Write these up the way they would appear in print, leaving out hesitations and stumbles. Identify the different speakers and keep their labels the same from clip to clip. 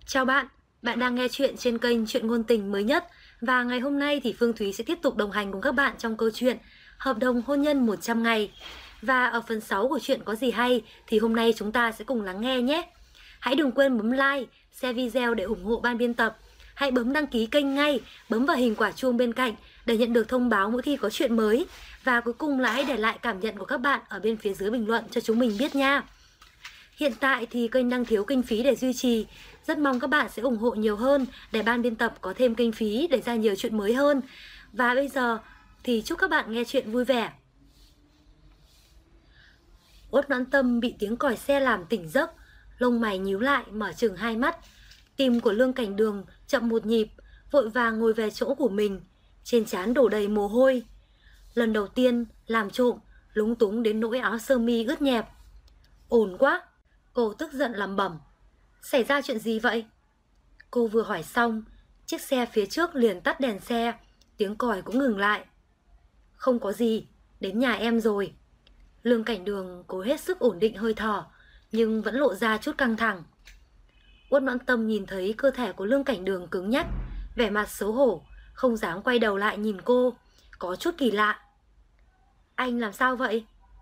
Speaker 1: Chào bạn, bạn đang nghe chuyện trên kênh Chuyện Ngôn Tình mới nhất. Và ngày hôm nay thì Phương Thúy sẽ tiếp tục đồng hành cùng các bạn trong câu chuyện Hợp đồng hôn nhân 100 ngày. Và ở phần 6 của chuyện có gì hay thì hôm nay chúng ta sẽ cùng lắng nghe nhé. Hãy đừng quên bấm like, share video để ủng hộ ban biên tập. Hãy bấm đăng ký kênh ngay, bấm vào hình quả chuông bên cạnh để nhận được thông báo mỗi khi có chuyện mới. Và cuối cùng là hãy để lại cảm nhận của các bạn ở bên phía dưới bình luận cho chúng mình biết nha. Hiện tại thì kênh đang thiếu kinh phí để duy trì. Rất mong các bạn sẽ ủng hộ nhiều hơn để ban biên tập có thêm kinh phí để ra nhiều chuyện mới hơn. Và bây giờ thì chúc các bạn nghe chuyện vui vẻ. Uất Noãn Tâm bị tiếng còi xe làm tỉnh giấc, lông mày nhíu lại mở chừng hai mắt. Tim của Lương Cảnh Đường chậm một nhịp, vội vàng ngồi về chỗ của mình, trên trán đổ đầy mồ hôi. Lần đầu tiên làm trộm, lúng túng đến nỗi áo sơ mi ướt nhẹp. Ổn quá, cô tức giận lẩm bẩm. Xảy ra chuyện gì vậy? Cô vừa hỏi xong, chiếc xe phía trước liền tắt đèn xe, tiếng còi cũng ngừng lại. Không có gì, đến nhà em rồi. Lương Cảnh Đường cố hết sức ổn định hơi thở, nhưng vẫn lộ ra chút căng thẳng. Uất Noãn Tâm nhìn thấy cơ thể của Lương Cảnh Đường cứng nhắc, vẻ mặt xấu hổ, không dám quay đầu lại nhìn cô, có chút kỳ lạ. Anh làm sao vậy?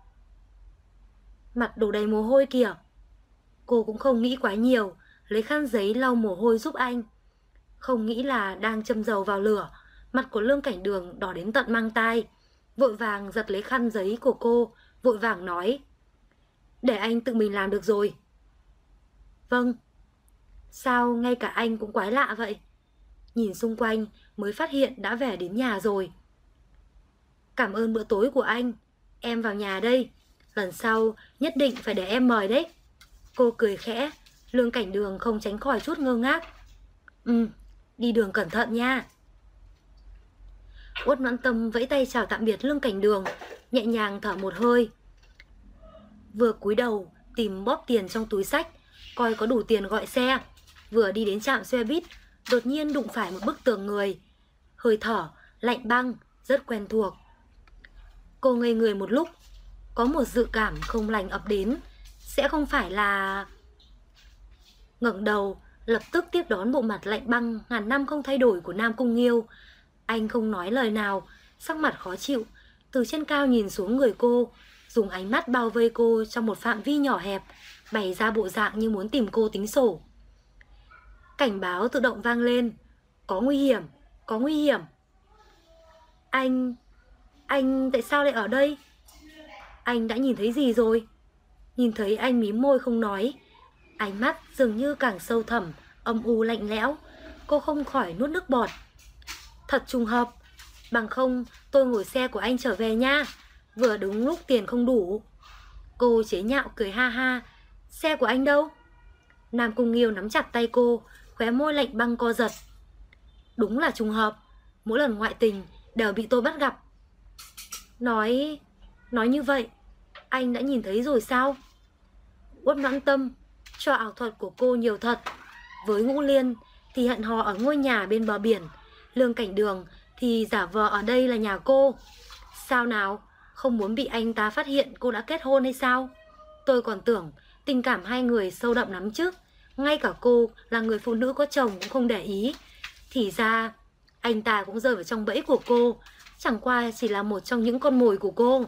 Speaker 1: Mặt đổ đầy mồ hôi kìa. Cô cũng không nghĩ quá nhiều, lấy khăn giấy lau mồ hôi giúp anh. Không nghĩ là đang châm dầu vào lửa, mặt của Lương Cảnh Đường đỏ đến tận mang tai. Vội vàng giật lấy khăn giấy của cô, vội vàng nói. Để anh tự mình làm được rồi. Vâng. Sao ngay cả anh cũng quái lạ vậy? Nhìn xung quanh mới phát hiện đã về đến nhà rồi. Cảm ơn bữa tối của anh. Em vào nhà đây. Lần sau nhất định phải để em mời đấy. Cô cười khẽ. Lương Cảnh Đường không tránh khỏi chút ngơ ngác. Đi đường cẩn thận nha. Uất Noãn Tâm vẫy tay chào tạm biệt Lương Cảnh Đường, nhẹ nhàng thở một hơi. Vừa cúi đầu tìm bóp tiền trong túi xách, coi có đủ tiền gọi xe. Vừa đi đến trạm xe buýt, đột nhiên đụng phải một bức tường người. Hơi thở lạnh băng, rất quen thuộc. Cô ngây người một lúc, có một dự cảm không lành ập đến. Sẽ không phải là... Ngẩng đầu, lập tức tiếp đón bộ mặt lạnh băng ngàn năm không thay đổi của Nam Cung Nghiêu. Anh không nói lời nào, sắc mặt khó chịu, từ trên cao nhìn xuống người cô, dùng ánh mắt bao vây cô trong một phạm vi nhỏ hẹp, bày ra bộ dạng như muốn tìm cô tính sổ. Cảnh báo tự động vang lên. Có nguy hiểm, có nguy hiểm. Anh tại sao lại ở đây? Anh đã nhìn thấy gì rồi? Nhìn thấy anh mím môi không nói, ánh mắt dường như càng sâu thẳm, âm u lạnh lẽo. Cô không khỏi nuốt nước bọt. Thật trùng hợp, bằng không tôi ngồi xe của anh trở về nha. Vừa đúng lúc tiền không đủ. Cô chế nhạo cười ha ha. Xe của anh đâu? Nam Cung Nghiêu nắm chặt tay cô, khóe môi lạnh băng co giật. Đúng là trùng hợp, mỗi lần ngoại tình đều bị tôi bắt gặp. Nói như vậy, anh đã nhìn thấy rồi sao? Uất Noãn Tâm cho ảo thuật của cô nhiều thật. Với Ngũ Liên thì hẹn hò ở ngôi nhà bên bờ biển, Lương Cảnh Đường thì giả vờ ở đây là nhà cô. Sao nào, không muốn bị anh ta phát hiện cô đã kết hôn hay sao? Tôi còn tưởng tình cảm hai người sâu đậm lắm chứ. Ngay cả cô là người phụ nữ có chồng cũng không để ý. Thì ra anh ta cũng rơi vào trong bẫy của cô, chẳng qua chỉ là một trong những con mồi của cô.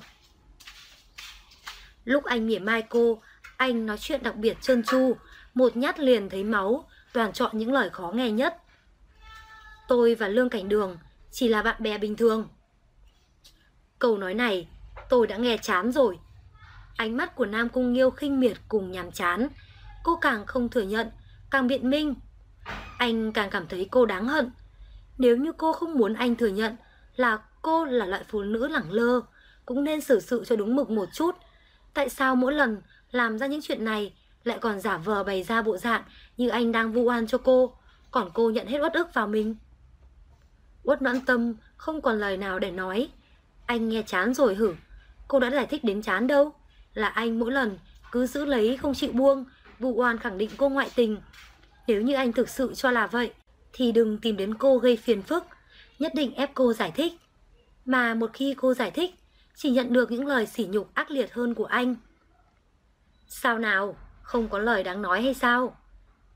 Speaker 1: Lúc anh mỉa mai cô, anh nói chuyện đặc biệt trơn tru, một nhát liền thấy máu, toàn chọn những lời khó nghe nhất. Tôi và Lương Cảnh Đường chỉ là bạn bè bình thường. Câu nói này tôi đã nghe chán rồi. Ánh mắt của Nam Cung Nghiêu khinh miệt cùng nhàm chán. Cô càng không thừa nhận, càng biện minh. Anh càng cảm thấy cô đáng hận. Nếu như cô không muốn anh thừa nhận là cô là loại phụ nữ lẳng lơ, cũng nên xử sự cho đúng mực một chút. Tại sao mỗi lần làm ra những chuyện này lại còn giả vờ bày ra bộ dạng như anh đang vu oan cho cô, còn cô nhận hết uất ức vào mình? Uất Noãn Tâm không còn lời nào để nói. Anh nghe chán rồi hử? Cô đã giải thích đến chán đâu. Là anh mỗi lần cứ giữ lấy không chịu buông, vu oan khẳng định cô ngoại tình. Nếu như anh thực sự cho là vậy thì đừng tìm đến cô gây phiền phức, nhất định ép cô giải thích. Mà một khi cô giải thích, chỉ nhận được những lời sỉ nhục ác liệt hơn của anh. Sao nào, không có lời đáng nói hay sao?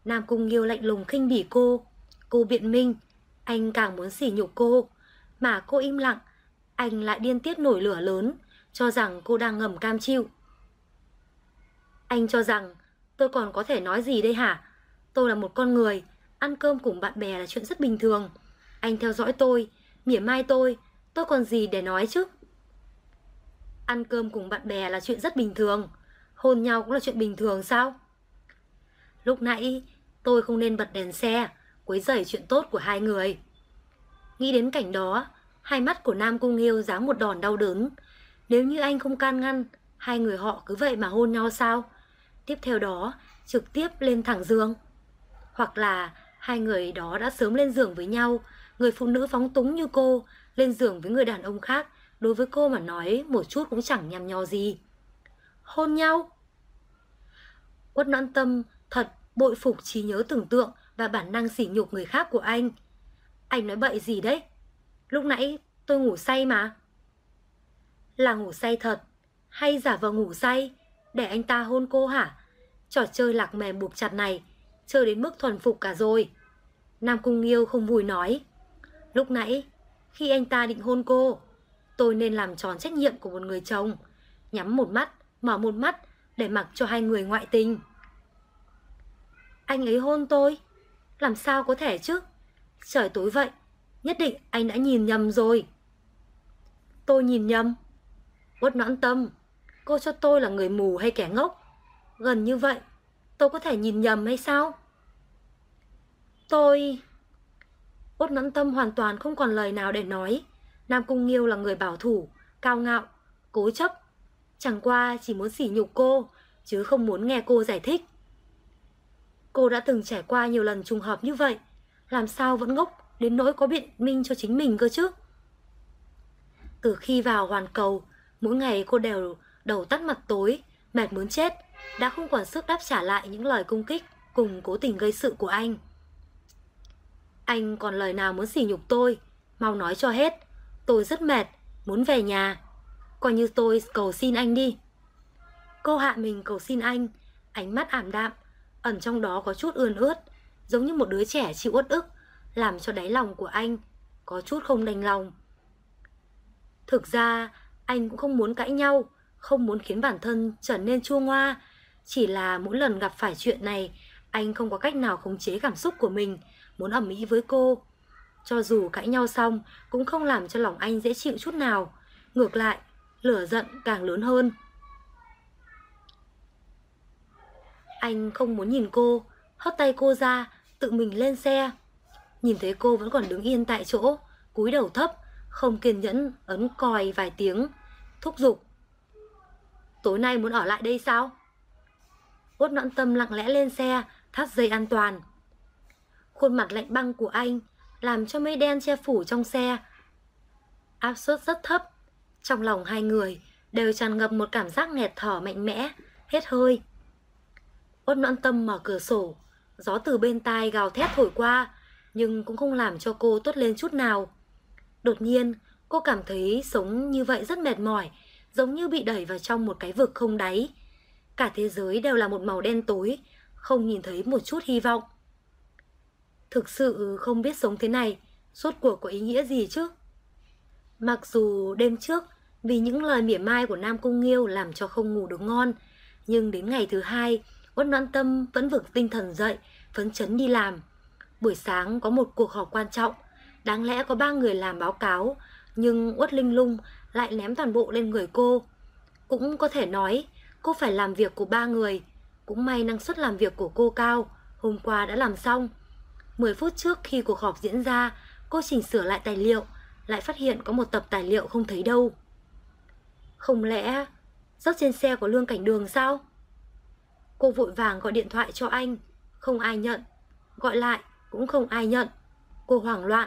Speaker 1: Nam Cung Nghiêu lạnh lùng khinh bỉ cô. Cô biện minh, anh càng muốn sỉ nhục cô. Mà cô im lặng, anh lại điên tiết nổi lửa lớn, cho rằng cô đang ngầm cam chịu. Anh cho rằng tôi còn có thể nói gì đây hả? Tôi là một con người, ăn cơm cùng bạn bè là chuyện rất bình thường. Anh theo dõi tôi, mỉa mai tôi còn gì để nói chứ? Ăn cơm cùng bạn bè là chuyện rất bình thường, hôn nhau cũng là chuyện bình thường sao? Lúc nãy tôi không nên bật đèn xe, quấy rầy chuyện tốt của hai người. Nghĩ đến cảnh đó, hai mắt của Nam Cung Nghiêu giáng một đòn đau đớn. Nếu như anh không can ngăn, hai người họ cứ vậy mà hôn nhau sao? Tiếp theo đó, trực tiếp lên thẳng giường. Hoặc là hai người đó đã sớm lên giường với nhau. Người phụ nữ phóng túng như cô lên giường với người đàn ông khác, đối với cô mà nói một chút cũng chẳng nhằm nhò gì. Hôn nhau? Uất Noãn Tâm thật bội phục trí nhớ tưởng tượng và bản năng sỉ nhục người khác của anh. Anh nói bậy gì đấy? Lúc nãy tôi ngủ say mà. Là ngủ say thật hay giả vờ ngủ say để anh ta hôn cô hả? Trò chơi lạc mềm buộc chặt này chơi đến mức thuần phục cả rồi. Nam Cung Nghiêu không vui nói. Lúc nãy khi anh ta định hôn cô, tôi nên làm tròn trách nhiệm của một người chồng, nhắm một mắt mở một mắt để mặc cho hai người ngoại tình. Anh ấy hôn tôi? Làm sao có thể chứ? Trời tối vậy, nhất định anh đã nhìn nhầm rồi. Tôi nhìn nhầm? Uất Noãn Tâm, cô cho tôi là người mù hay kẻ ngốc? Gần như vậy, tôi có thể nhìn nhầm hay sao? Uất Noãn Tâm hoàn toàn không còn lời nào để nói. Nam Cung Nghiêu là người bảo thủ, cao ngạo, cố chấp. Chẳng qua chỉ muốn sỉ nhục cô, chứ không muốn nghe cô giải thích. Cô đã từng trải qua nhiều lần trùng hợp như vậy, làm sao vẫn ngốc đến nỗi có biện minh cho chính mình cơ chứ? Từ khi vào hoàn cầu, mỗi ngày cô đều đầu tắt mặt tối, mệt muốn chết, đã không còn sức đáp trả lại những lời công kích cùng cố tình gây sự của anh. Anh còn lời nào muốn sỉ nhục tôi, mau nói cho hết. Tôi rất mệt, muốn về nhà. Coi như tôi cầu xin anh đi. Cô hạ mình cầu xin anh, ánh mắt ảm đạm, ẩn trong đó có chút ươn ướt, giống như một đứa trẻ chịu uất ức, làm cho đáy lòng của anh có chút không đành lòng. Thực ra anh cũng không muốn cãi nhau, không muốn khiến bản thân trở nên chua ngoa. Chỉ là mỗi lần gặp phải chuyện này, anh không có cách nào khống chế cảm xúc của mình, muốn ầm ĩ với cô. Cho dù cãi nhau xong cũng không làm cho lòng anh dễ chịu chút nào. Ngược lại, lửa giận càng lớn hơn. Anh không muốn nhìn cô, hất tay cô ra, tự mình lên xe. Nhìn thấy cô vẫn còn đứng yên tại chỗ, cúi đầu thấp, không kiên nhẫn ấn còi vài tiếng, thúc giục. Tối nay muốn ở lại đây sao? Uất Noãn Tâm lặng lẽ lên xe, thắt dây an toàn. Khuôn mặt lạnh băng của anh làm cho mây đen che phủ trong xe. Áp suất rất thấp, trong lòng hai người đều tràn ngập một cảm giác nghẹt thở mạnh mẽ, hết hơi. Uất Noãn Tâm mở cửa sổ, gió từ bên tai gào thét thổi qua, nhưng cũng không làm cho cô tốt lên chút nào. Đột nhiên, cô cảm thấy sống như vậy rất mệt mỏi, giống như bị đẩy vào trong một cái vực không đáy. Cả thế giới đều là một màu đen tối, không nhìn thấy một chút hy vọng. Thực sự không biết sống thế này, rốt cuộc có ý nghĩa gì chứ? Mặc dù đêm trước, vì những lời mỉa mai của Nam Cung Nghiêu làm cho không ngủ được ngon, nhưng đến ngày thứ hai, Uất Noãn Tâm vẫn vực tinh thần dậy, phấn chấn đi làm. Buổi sáng có một cuộc họp quan trọng, đáng lẽ có 3 người làm báo cáo, nhưng Uất Linh Lung lại ném toàn bộ lên người cô. Cũng có thể nói, cô phải làm việc của 3 người. Cũng may năng suất làm việc của cô cao, hôm qua đã làm xong. 10 phút trước khi cuộc họp diễn ra, cô chỉnh sửa lại tài liệu, lại phát hiện có một tập tài liệu không thấy đâu. Không lẽ rớt trên xe của Lương Cảnh Đường sao? Cô vội vàng gọi điện thoại cho anh, không ai nhận. Gọi lại cũng không ai nhận. Cô hoảng loạn.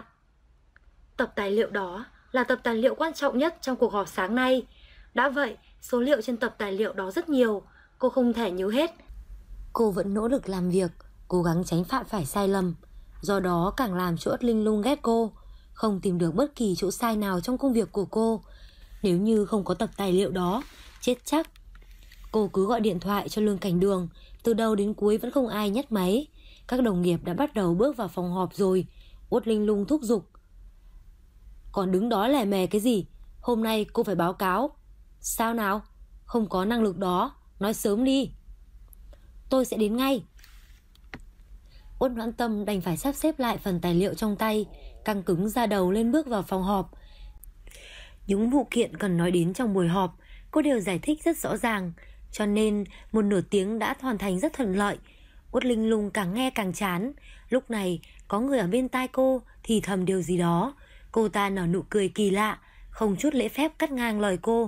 Speaker 1: Tập tài liệu đó là tập tài liệu quan trọng nhất trong cuộc họp sáng nay. Đã vậy, số liệu trên tập tài liệu đó rất nhiều, cô không thể nhớ hết. Cô vẫn nỗ lực làm việc, cố gắng tránh phạm phải sai lầm. Do đó càng làm cho Uất Linh Lung ghét cô, không tìm được bất kỳ chỗ sai nào trong công việc của cô. Nếu như không có tập tài liệu đó, chết chắc. Cô cứ gọi điện thoại cho Lương Cảnh Đường, từ đầu đến cuối vẫn không ai nhấc máy. các đồng nghiệp đã bắt đầu bước vào phòng họp rồi. Uất Linh Lung thúc giục. Còn đứng đó lè mè cái gì? Hôm nay cô phải báo cáo. Sao nào? Không có năng lực đó, nói sớm đi. Tôi sẽ đến ngay. Uất Noãn Tâm đành phải sắp xếp lại phần tài liệu trong tay, căng cứng da đầu lên bước vào phòng họp. Những vụ kiện cần nói đến trong buổi họp, cô đều giải thích rất rõ ràng, cho nên một nửa tiếng đã hoàn thành rất thuận lợi. Uất Linh Lung càng nghe càng chán. Lúc này có người ở bên tai cô thì thầm điều gì đó. Cô ta nở nụ cười kỳ lạ, không chút lễ phép cắt ngang lời cô.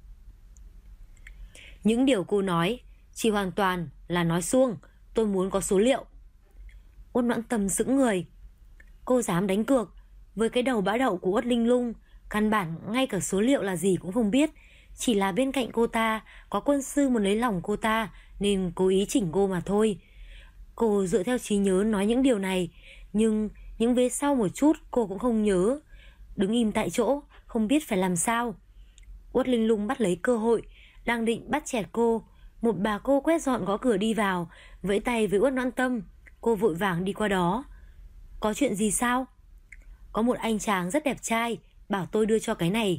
Speaker 1: Những điều cô nói chỉ hoàn toàn là nói suông. Tôi muốn có số liệu. Uất Noãn Tâm sững người. Cô dám đánh cược với cái đầu bã đậu của Uất Linh Lung, căn bản ngay cả số liệu là gì cũng không biết. Chỉ là bên cạnh cô ta có quân sư muốn lấy lòng cô ta nên cố ý chỉnh cô mà thôi. Cô dựa theo trí nhớ nói những điều này, nhưng những vế sau một chút cô cũng không nhớ. Đứng im tại chỗ, không biết phải làm sao. Uất Linh Lung bắt lấy cơ hội, đang định bắt chẹt cô. Một bà cô quét dọn gõ cửa đi vào, vẫy tay với Uất Noãn Tâm. Cô vội vàng đi qua đó. Có chuyện gì sao? Có một anh chàng rất đẹp trai, bảo tôi đưa cho cái này.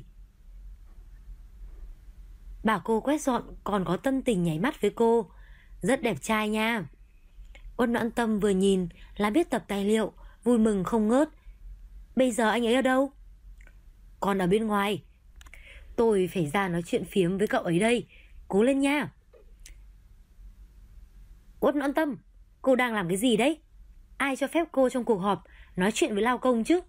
Speaker 1: Bà cô quét dọn còn có tâm tình nhảy mắt với cô. Rất đẹp trai nha. Uất Noãn Tâm vừa nhìn là biết tập tài liệu, vui mừng không ngớt. Bây giờ anh ấy ở đâu? Còn ở bên ngoài. Tôi phải ra nói chuyện phiếm với cậu ấy đây. Cố lên nha. Uất Noãn Tâm, cô đang làm cái gì đấy? Ai cho phép cô trong cuộc họp nói chuyện với lao công chứ?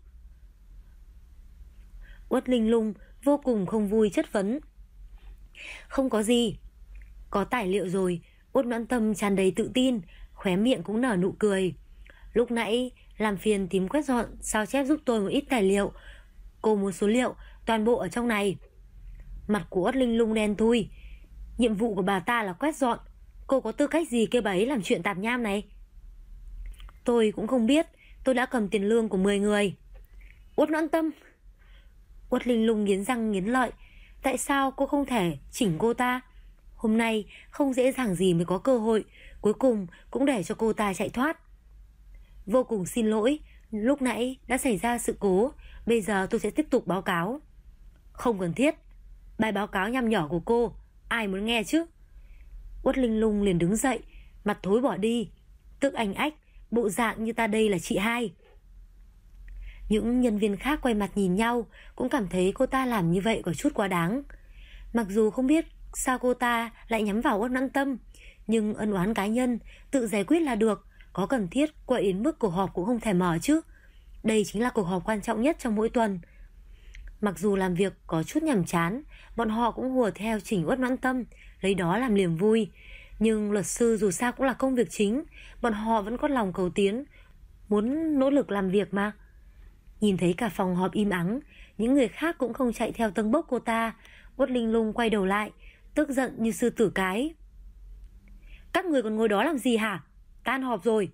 Speaker 1: Uất Linh Lung vô cùng không vui chất vấn. Không có gì. Có tài liệu rồi. Uất Noãn Tâm tràn đầy tự tin, khóe miệng cũng nở nụ cười. Lúc nãy làm phiền tím quét dọn sao chép giúp tôi một ít tài liệu. Cô muốn số liệu toàn bộ ở trong này. Mặt của Uất Linh Lung đen thui. Nhiệm vụ của bà ta là quét dọn. Cô có tư cách gì kêu bà ấy làm chuyện tạp nham này? Tôi cũng không biết. Tôi đã cầm tiền lương của 10 người. Uất Noãn Tâm. Uất Linh Lung nghiến răng nghiến lợi. Tại sao cô không thể chỉnh cô ta? Hôm nay không dễ dàng gì mới có cơ hội, cuối cùng cũng để cho cô ta chạy thoát. Vô cùng xin lỗi, lúc nãy đã xảy ra sự cố. Bây giờ tôi sẽ tiếp tục báo cáo. Không cần thiết. Bài báo cáo nhăm nhỏ của cô ai muốn nghe chứ? Uất Linh Lung liền đứng dậy, mặt thối bỏ đi, tức anh ách, bộ dạng như ta đây là chị hai. Những nhân viên khác quay mặt nhìn nhau, cũng cảm thấy cô ta làm như vậy có chút quá đáng. Mặc dù không biết sao cô ta lại nhắm vào Uất Noãn Tâm, nhưng ân oán cá nhân tự giải quyết là được. Có cần thiết quậy đến mức cuộc họp cũng không thể mở chứ. Đây chính là cuộc họp quan trọng nhất trong mỗi tuần. Mặc dù làm việc có chút nhàm chán, bọn họ cũng hùa theo chỉnh Uất Noãn Tâm, lấy đó làm niềm vui. Nhưng luật sư dù sao cũng là công việc chính, bọn họ vẫn có lòng cầu tiến, muốn nỗ lực làm việc mà. Nhìn thấy cả phòng họp im ắng, những người khác cũng không chạy theo tâng bốc cô ta. Uất Linh Lung quay đầu lại, tức giận như sư tử cái. Các người còn ngồi đó làm gì hả? Tan họp rồi.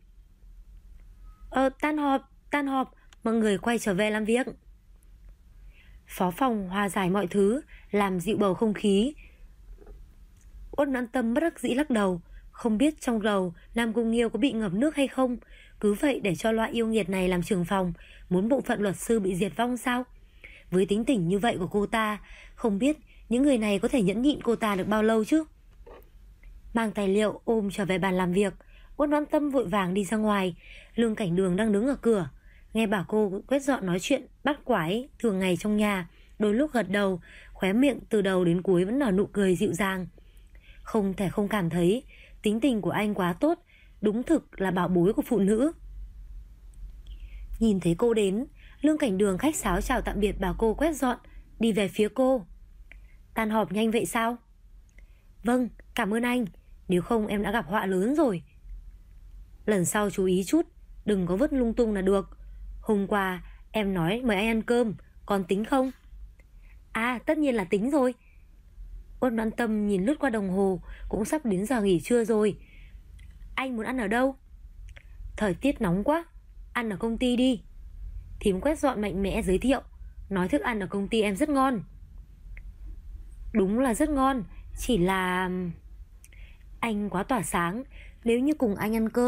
Speaker 1: Tan họp, mọi người quay trở về làm việc. Phó phòng hòa giải mọi thứ, làm dịu bầu không khí. Uất Noãn Tâm bất đắc dĩ lắc đầu, không biết trong đầu Nam Cung Nghiêu có bị ngập nước hay không. Cứ vậy để cho loại yêu nghiệt này làm trưởng phòng, muốn bộ phận luật sư bị diệt vong sao? Với tính tình như vậy của cô ta, không biết những người này có thể nhẫn nhịn cô ta được bao lâu chứ? Mang tài liệu ôm trở về bàn làm việc, Uất Noãn Tâm vội vàng đi ra ngoài. Lương Cảnh Đường đang đứng ở cửa, nghe bà cô quét dọn nói chuyện bắt quái thường ngày trong nhà, đôi lúc gật đầu, khóe miệng từ đầu đến cuối vẫn nở nụ cười dịu dàng. Không thể không cảm thấy tính tình của anh quá tốt, đúng thực là bảo bối của phụ nữ. Nhìn thấy cô đến, Lương Cảnh Đường khách sáo chào tạm biệt bà cô quét dọn, đi về phía cô. Tan họp nhanh vậy sao? Vâng, cảm ơn anh, nếu không em đã gặp họa lớn rồi. Lần sau chú ý chút, đừng có vứt lung tung là được. Hôm qua em nói mời anh ăn cơm, còn tính không? À, tất nhiên là tính rồi. Uất Noãn Tâm nhìn lướt qua đồng hồ, cũng sắp đến giờ nghỉ trưa rồi. Anh muốn ăn ở đâu? Thời tiết nóng quá, ăn ở công ty đi. Thím quét dọn mạnh mẽ giới thiệu, nói thức ăn ở công ty em rất ngon. Đúng là rất ngon, chỉ là... Anh quá tỏa sáng, nếu như cùng anh ăn cơm,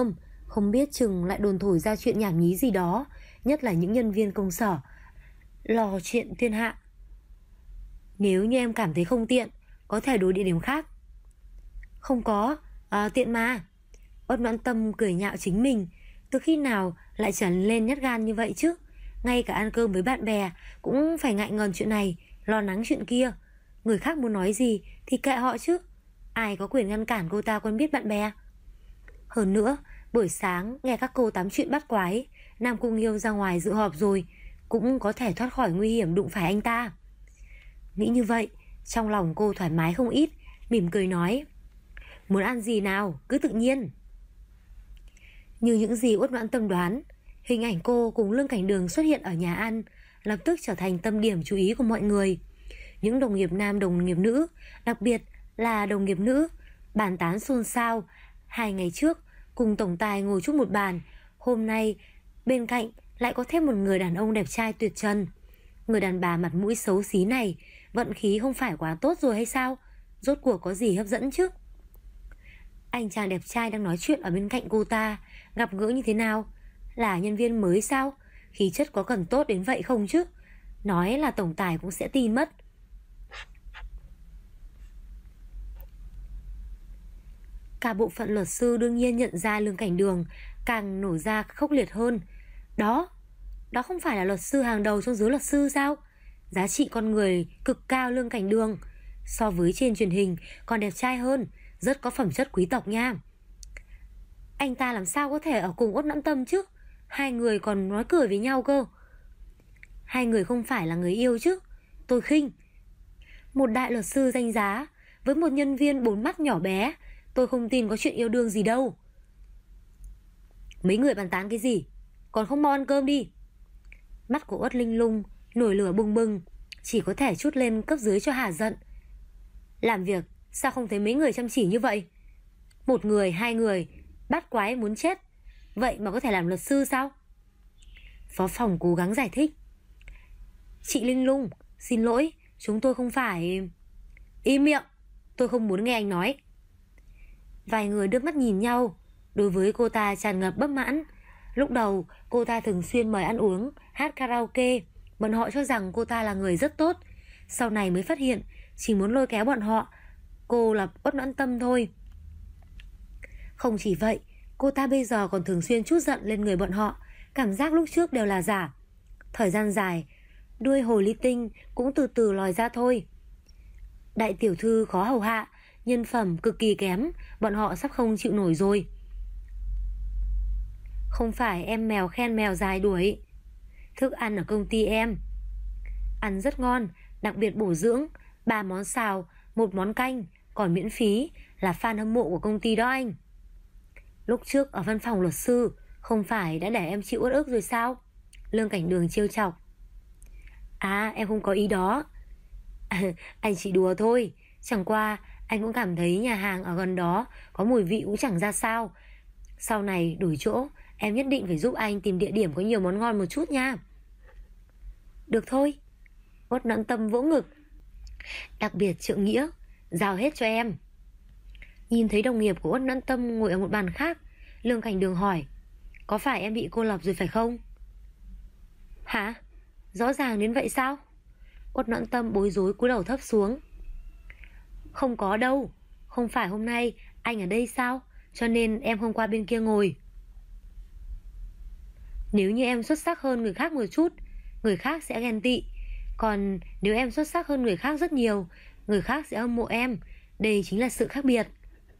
Speaker 1: Không biết chừng lại đồn thổi ra chuyện nhảm nhí gì đó, nhất là những nhân viên công sở lo chuyện thiên hạ. Nếu như em cảm thấy không tiện, có thể đổi địa điểm khác. Không có, tiện mà. Uất Noãn Tâm cười nhạo chính mình. Từ khi nào lại trở lên nhát gan như vậy chứ? Ngay cả ăn cơm với bạn bè cũng phải ngại ngần chuyện này, lo lắng chuyện kia. Người khác muốn nói gì thì kệ họ chứ. Ai có quyền ngăn cản cô ta quen biết bạn bè. Hơn nữa, buổi sáng nghe các cô tám chuyện bắt quái, Nam Cung Nghiêu ra ngoài dự họp rồi, cũng có thể thoát khỏi nguy hiểm đụng phải anh ta. Nghĩ như vậy, trong lòng cô thoải mái không ít, mỉm cười nói: muốn ăn gì nào, cứ tự nhiên. Như những gì Uất Noãn Tâm đoán, hình ảnh cô cùng Lương Cảnh Đường xuất hiện ở nhà ăn lập tức trở thành tâm điểm chú ý của mọi người. Những đồng nghiệp nam đồng nghiệp nữ, đặc biệt là đồng nghiệp nữ, bàn tán xôn xao. 2 ngày trước cùng tổng tài ngồi chung một bàn, hôm nay bên cạnh lại có thêm một người đàn ông đẹp trai tuyệt trần. Người đàn bà mặt mũi xấu xí này, vận khí không phải quá tốt rồi hay sao? Rốt cuộc có gì hấp dẫn chứ? Anh chàng đẹp trai đang nói chuyện ở bên cạnh cô ta, gặp gỡ như thế nào? Là nhân viên mới sao? Khí chất có cần tốt đến vậy không chứ? Nói là tổng tài cũng sẽ tin mất. Cả bộ phận luật sư đương nhiên nhận ra Lương Cảnh Đường càng nổ ra khốc liệt hơn. Đó không phải là luật sư hàng đầu trong giới luật sư sao? Giá trị con người cực cao Lương Cảnh Đường, so với trên truyền hình còn đẹp trai hơn, rất có phẩm chất quý tộc nha. Anh ta làm sao có thể ở cùng Uất Noãn Tâm chứ? 2 người còn nói cười với nhau cơ. 2 người không phải là người yêu chứ? Tôi khinh. Một đại luật sư danh giá với một nhân viên 4 mắt nhỏ bé, tôi không tin có chuyện yêu đương gì đâu. Mấy người bàn tán cái gì? Còn không mau ăn cơm đi. Mắt của Uất Linh Lung nổi lửa bừng bừng, chỉ có thể trút lên cấp dưới cho hả giận. Làm việc sao không thấy mấy người chăm chỉ như vậy? 1 người, 2 người, bắt quái muốn chết. Vậy mà có thể làm luật sư sao? Phó phòng cố gắng giải thích. Chị Linh Lung, xin lỗi, chúng tôi không phải... Im miệng, tôi không muốn nghe anh nói. Vài người đưa mắt nhìn nhau. Đối với cô ta tràn ngập bất mãn. Lúc đầu cô ta thường xuyên mời ăn uống, hát karaoke. Bọn họ cho rằng cô ta là người rất tốt. Sau này mới phát hiện chỉ muốn lôi kéo bọn họ. Cô là Uất Noãn Tâm thôi. Không chỉ vậy, cô ta bây giờ còn thường xuyên trút giận lên người bọn họ. Cảm giác lúc trước đều là giả. Thời gian dài, đuôi hồ ly tinh cũng từ từ lòi ra thôi. Đại tiểu thư khó hầu hạ, nhân phẩm cực kỳ kém, bọn họ sắp không chịu nổi rồi. Không phải em mèo khen mèo dài đuổi. Thức ăn ở công ty em ăn rất ngon, đặc biệt bổ dưỡng, 3 món xào, 1 món canh, còn miễn phí, là fan hâm mộ của công ty đó anh. Lúc trước ở văn phòng luật sư, không phải đã để em chịu uất ức rồi sao? Lương Cảnh Đường trêu chọc. À, em không có ý đó. Anh chỉ đùa thôi. Chẳng qua anh cũng cảm thấy nhà hàng ở gần đó có mùi vị cũng chẳng ra sao. Sau này đổi chỗ, em nhất định phải giúp anh tìm địa điểm có nhiều món ngon một chút nha. Được thôi. Uất Noãn Tâm vỗ ngực. Đặc biệt trượng nghĩa, giao hết cho em. Nhìn thấy đồng nghiệp của Uất Noãn Tâm ngồi ở một bàn khác, Lương Cảnh Đường hỏi: có phải em bị cô lập rồi phải không? Hả? Rõ ràng đến vậy sao? Uất Noãn Tâm bối rối cúi đầu thấp xuống. Không có đâu. Không phải hôm nay anh ở đây sao? Cho nên em không qua bên kia ngồi. Nếu như em xuất sắc hơn người khác một chút, người khác sẽ ghen tị. Còn nếu em xuất sắc hơn người khác rất nhiều, người khác sẽ hâm mộ em. Đây chính là sự khác biệt.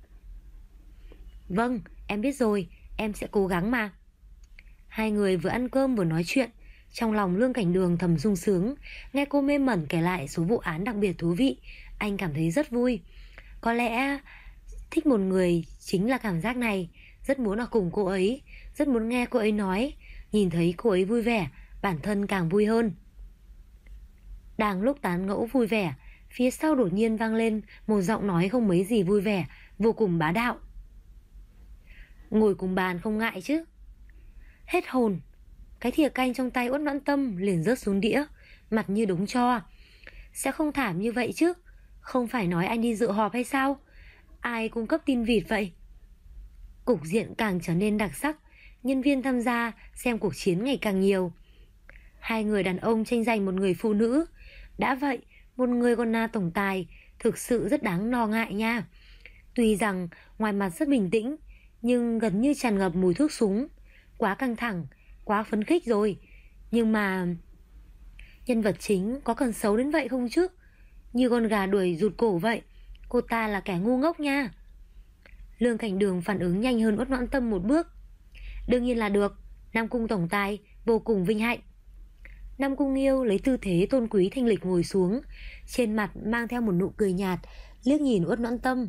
Speaker 1: Vâng, em biết rồi, em sẽ cố gắng mà. 2 người vừa ăn cơm vừa nói chuyện. Trong lòng Lương Cảnh Đường thầm sung sướng. Nghe cô mê mẩn kể lại số vụ án đặc biệt thú vị, anh cảm thấy rất vui. Có lẽ thích một người chính là cảm giác này. Rất muốn ở cùng cô ấy, rất muốn nghe cô ấy nói. Nhìn thấy cô ấy vui vẻ, bản thân càng vui hơn. Đang lúc tán gẫu vui vẻ, phía sau đột nhiên vang lên một giọng nói không mấy gì vui vẻ, vô cùng bá đạo. Ngồi cùng bàn không ngại chứ? Hết hồn. Cái thìa canh trong tay Uất Noãn Tâm liền rớt xuống đĩa, mặt như đống tro. Sẽ không thảm như vậy chứ? Không phải nói anh đi dự họp hay sao? Ai cung cấp tin vịt vậy? Cục diện càng trở nên đặc sắc. nhân viên tham gia xem cuộc chiến ngày càng nhiều. Hai người đàn ông tranh giành một người phụ nữ. Đã vậy, một người còn là tổng tài, thực sự rất đáng lo ngại nha. Tuy rằng ngoài mặt rất bình tĩnh, nhưng gần như tràn ngập mùi thuốc súng. Quá căng thẳng, quá phấn khích rồi. Nhưng mà nhân vật chính có cần xấu đến vậy không chứ? Như con gà đuổi rụt cổ vậy. Cô ta là kẻ ngu ngốc nha. Lương Cảnh Đường phản ứng nhanh hơn Uất Noãn Tâm một bước. Đương nhiên là được, Nam Cung tổng tài vô cùng vinh hạnh. Nam Cung Nghiêu lấy tư thế tôn quý thanh lịch ngồi xuống, trên mặt mang theo một nụ cười nhạt, liếc nhìn Uất Noãn Tâm.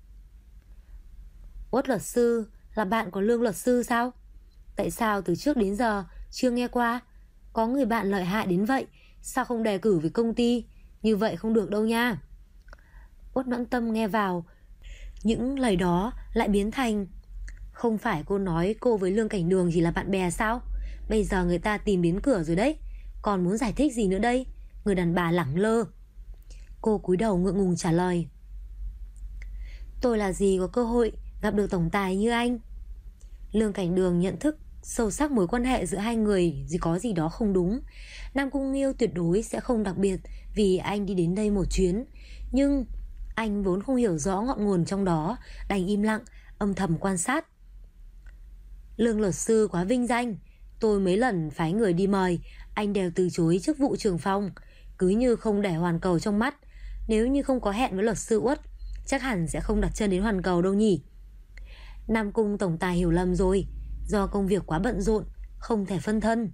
Speaker 1: Uất luật sư là bạn của Lương luật sư sao? Tại sao từ trước đến giờ chưa nghe qua? Có người bạn lợi hại đến vậy, sao không đề cử với công ty? Như vậy không được đâu nha. Uất Noãn Tâm nghe vào, những lời đó lại biến thành: không phải cô nói cô với Lương Cảnh Đường chỉ là bạn bè sao? Bây giờ người ta tìm đến cửa rồi đấy, còn muốn giải thích gì nữa đây? Người đàn bà lẳng lơ. Cô cúi đầu ngượng ngùng trả lời: tôi là gì có cơ hội gặp được tổng tài như anh. Lương Cảnh Đường nhận thức sâu sắc mối quan hệ giữa hai người có gì đó không đúng. Nam Cung Nghiêu tuyệt đối sẽ không đặc biệt vì anh đi đến đây một chuyến, nhưng anh vốn không hiểu rõ ngọn nguồn trong đó, đành im lặng âm thầm quan sát. Lương luật sư quá vinh danh, tôi mấy lần phái người đi mời, anh đều từ chối chức vụ trưởng phòng, cứ như không để Hoàn Cầu trong mắt. Nếu như không có hẹn với luật sư Uất, chắc hẳn sẽ không đặt chân đến Hoàn Cầu đâu nhỉ. Nam Cung tổng tài hiểu lầm rồi, do công việc quá bận rộn, không thể phân thân.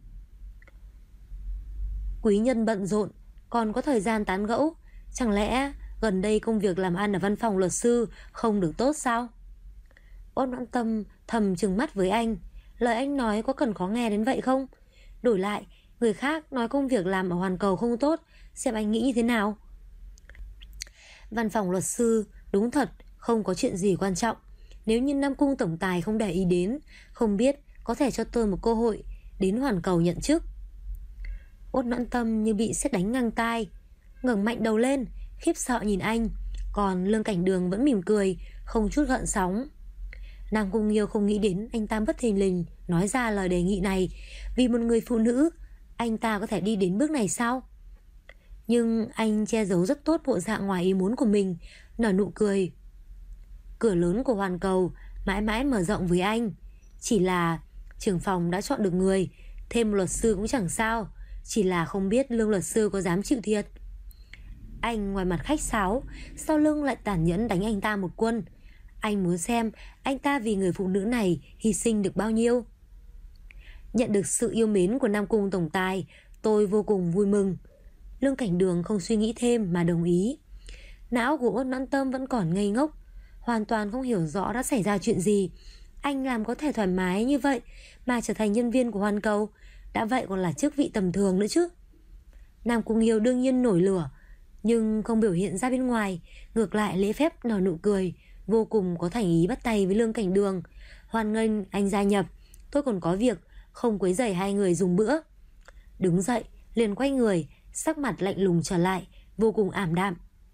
Speaker 1: Quý nhân bận rộn, còn có thời gian tán gẫu. Chẳng lẽ gần đây công việc làm ăn ở văn phòng luật sư không được tốt sao? Uất Noãn Tâm thầm trừng mắt với anh. Lời anh nói có cần khó nghe đến vậy không? Đổi lại, người khác nói công việc làm ở Hoàn Cầu không tốt, xem anh nghĩ như thế nào? Văn phòng luật sư đúng thật không có chuyện gì quan trọng. Nếu như Nam Cung tổng tài không để ý đến, không biết có thể cho tôi một cơ hội đến Hoàn Cầu nhận chức. Uất Noãn Tâm như bị sét đánh ngang tai, ngẩng mạnh đầu lên, khiếp sợ nhìn anh. Còn Lương Cảnh Đường vẫn mỉm cười, không chút gợn sóng. Nam Cung Nghiêu không nghĩ đến anh ta bất thình lình nói ra lời đề nghị này. Vì một người phụ nữ, anh ta có thể đi đến bước này sao? Nhưng anh che giấu rất tốt bộ dạng ngoài ý muốn của mình, nở nụ cười. Cửa lớn của Hoàn Cầu mãi mãi mở rộng với anh. Chỉ là trưởng phòng đã chọn được người, thêm một luật sư cũng chẳng sao. Chỉ là không biết Lương luật sư có dám chịu thiệt. Anh ngoài mặt khách sáo, sau lưng lại tàn nhẫn đánh anh ta một quân. Anh muốn xem anh ta vì người phụ nữ này hy sinh được bao nhiêu. Nhận được sự yêu mến của Nam Cung tổng tài, tôi vô cùng vui mừng. Lương Cảnh Đường không suy nghĩ thêm mà đồng ý. Não của Uất Noãn Tâm vẫn còn ngây ngốc, hoàn toàn không hiểu rõ đã xảy ra chuyện gì. Anh làm có thể thoải mái như vậy mà trở thành nhân viên của Hoàn Cầu, đã vậy còn là chức vị tầm thường nữa chứ. Nam Cung Nghiêu đương nhiên nổi lửa, nhưng không biểu hiện ra bên ngoài, ngược lại lễ phép nở nụ cười, vô cùng có thành ý bắt tay với Lương Cảnh Đường. Hoan nghênh anh gia nhập, tôi còn có việc, không quấy rầy hai người dùng bữa. Đứng dậy liền quay người, sắc mặt lạnh lùng trở lại, vô cùng ảm đạm.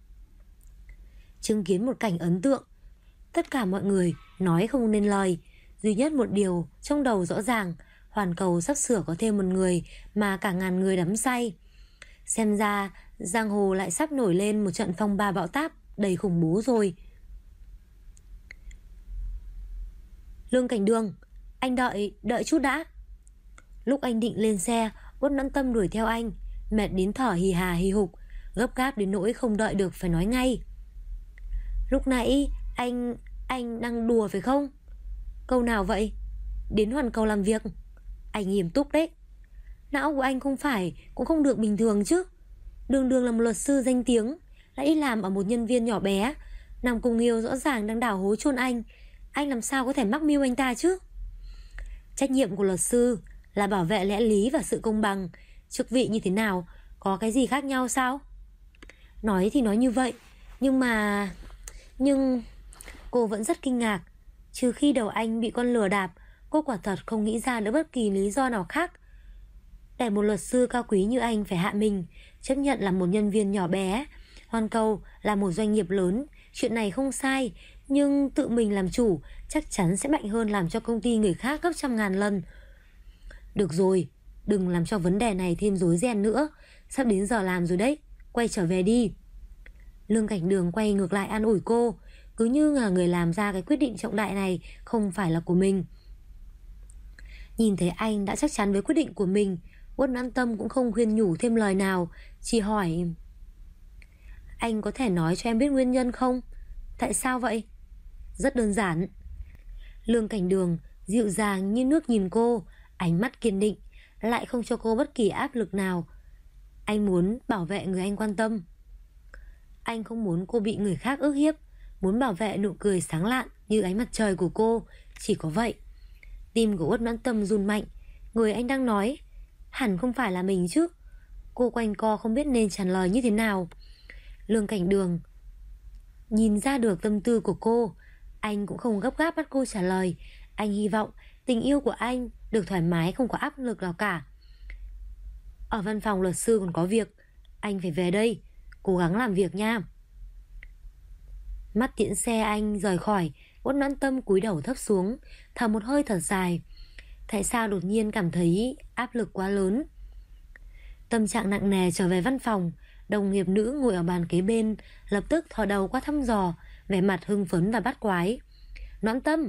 Speaker 1: Chứng kiến một cảnh ấn tượng, tất cả mọi người nói không nên lời. Duy nhất một điều trong đầu rõ ràng, Hoàn Cầu sắp sửa có thêm một người mà cả ngàn người đắm say. Xem ra giang hồ lại sắp nổi lên một trận phong ba bão táp đầy khủng bố rồi. Lương Cảnh Đường, anh đợi chút đã. Lúc anh định lên xe, Uất Noãn Tâm đuổi theo anh, mệt đến thở hì hà hì hục, gấp gáp đến nỗi không đợi được phải nói ngay. Lúc nãy anh đang đùa phải không? Câu nào vậy? Đến Hoàn Cầu làm việc? Anh nghiêm túc đấy. Não của anh không phải cũng không được bình thường chứ. Đường đường là một luật sư danh tiếng, lại đi làm ở một nhân viên nhỏ bé. Nam Cung Nghiêu rõ ràng đang đào hố chôn anh làm sao có thể mắc mưu anh ta chứ? Trách nhiệm của luật sư là bảo vệ lẽ lý và sự công bằng. Chức vị như thế nào, có cái gì khác nhau sao? Nói thì nói như vậy, nhưng cô vẫn rất kinh ngạc. Trừ khi đầu anh bị con lừa đạp, cô quả thật không nghĩ ra được bất kỳ lý do nào khác. Để một luật sư cao quý như anh phải hạ mình, chấp nhận là một nhân viên nhỏ bé. Hoàn Cầu là một doanh nghiệp lớn, chuyện này không sai, nhưng tự mình làm chủ chắc chắn sẽ mạnh hơn làm cho công ty người khác gấp trăm ngàn lần. Được rồi, đừng làm cho vấn đề này thêm rối ren nữa. Sắp đến giờ làm rồi đấy, quay trở về đi. Lương Cảnh Đường quay ngược lại an ủi cô, cứ như là người làm ra cái quyết định trọng đại này không phải là của mình. Nhìn thấy anh đã chắc chắn với quyết định của mình, Uất Noãn Tâm cũng không khuyên nhủ thêm lời nào, chỉ hỏi: Anh có thể nói cho em biết nguyên nhân không? Tại sao vậy? Rất đơn giản. Lương Cảnh Đường dịu dàng như nước nhìn cô, ánh mắt kiên định, lại không cho cô bất kỳ áp lực nào. Anh muốn bảo vệ người anh quan tâm. Anh không muốn cô bị người khác ức hiếp, muốn bảo vệ nụ cười sáng lạn như ánh mặt trời của cô, chỉ có vậy. Tim của Uất Noãn Tâm run mạnh. Người anh đang nói hẳn không phải là mình chứ. Cô quanh co không biết nên trả lời như thế nào. Lương Cảnh Đường nhìn ra được tâm tư của cô. Anh cũng không gấp gáp bắt cô trả lời. Anh hy vọng tình yêu của anh được thoải mái, không có áp lực nào cả. Ở văn phòng luật sư còn có việc, anh phải về đây. Cố gắng làm việc nha. Mắt tiễn xe anh rời khỏi, Uất Noãn Tâm cúi đầu thấp xuống, thở một hơi thật dài. Tại sao đột nhiên cảm thấy áp lực quá lớn? Tâm trạng nặng nề trở về văn phòng. Đồng nghiệp nữ ngồi ở bàn kế bên lập tức thò đầu qua thăm dò, vẻ mặt hưng phấn và bắt quái. Noãn Tâm.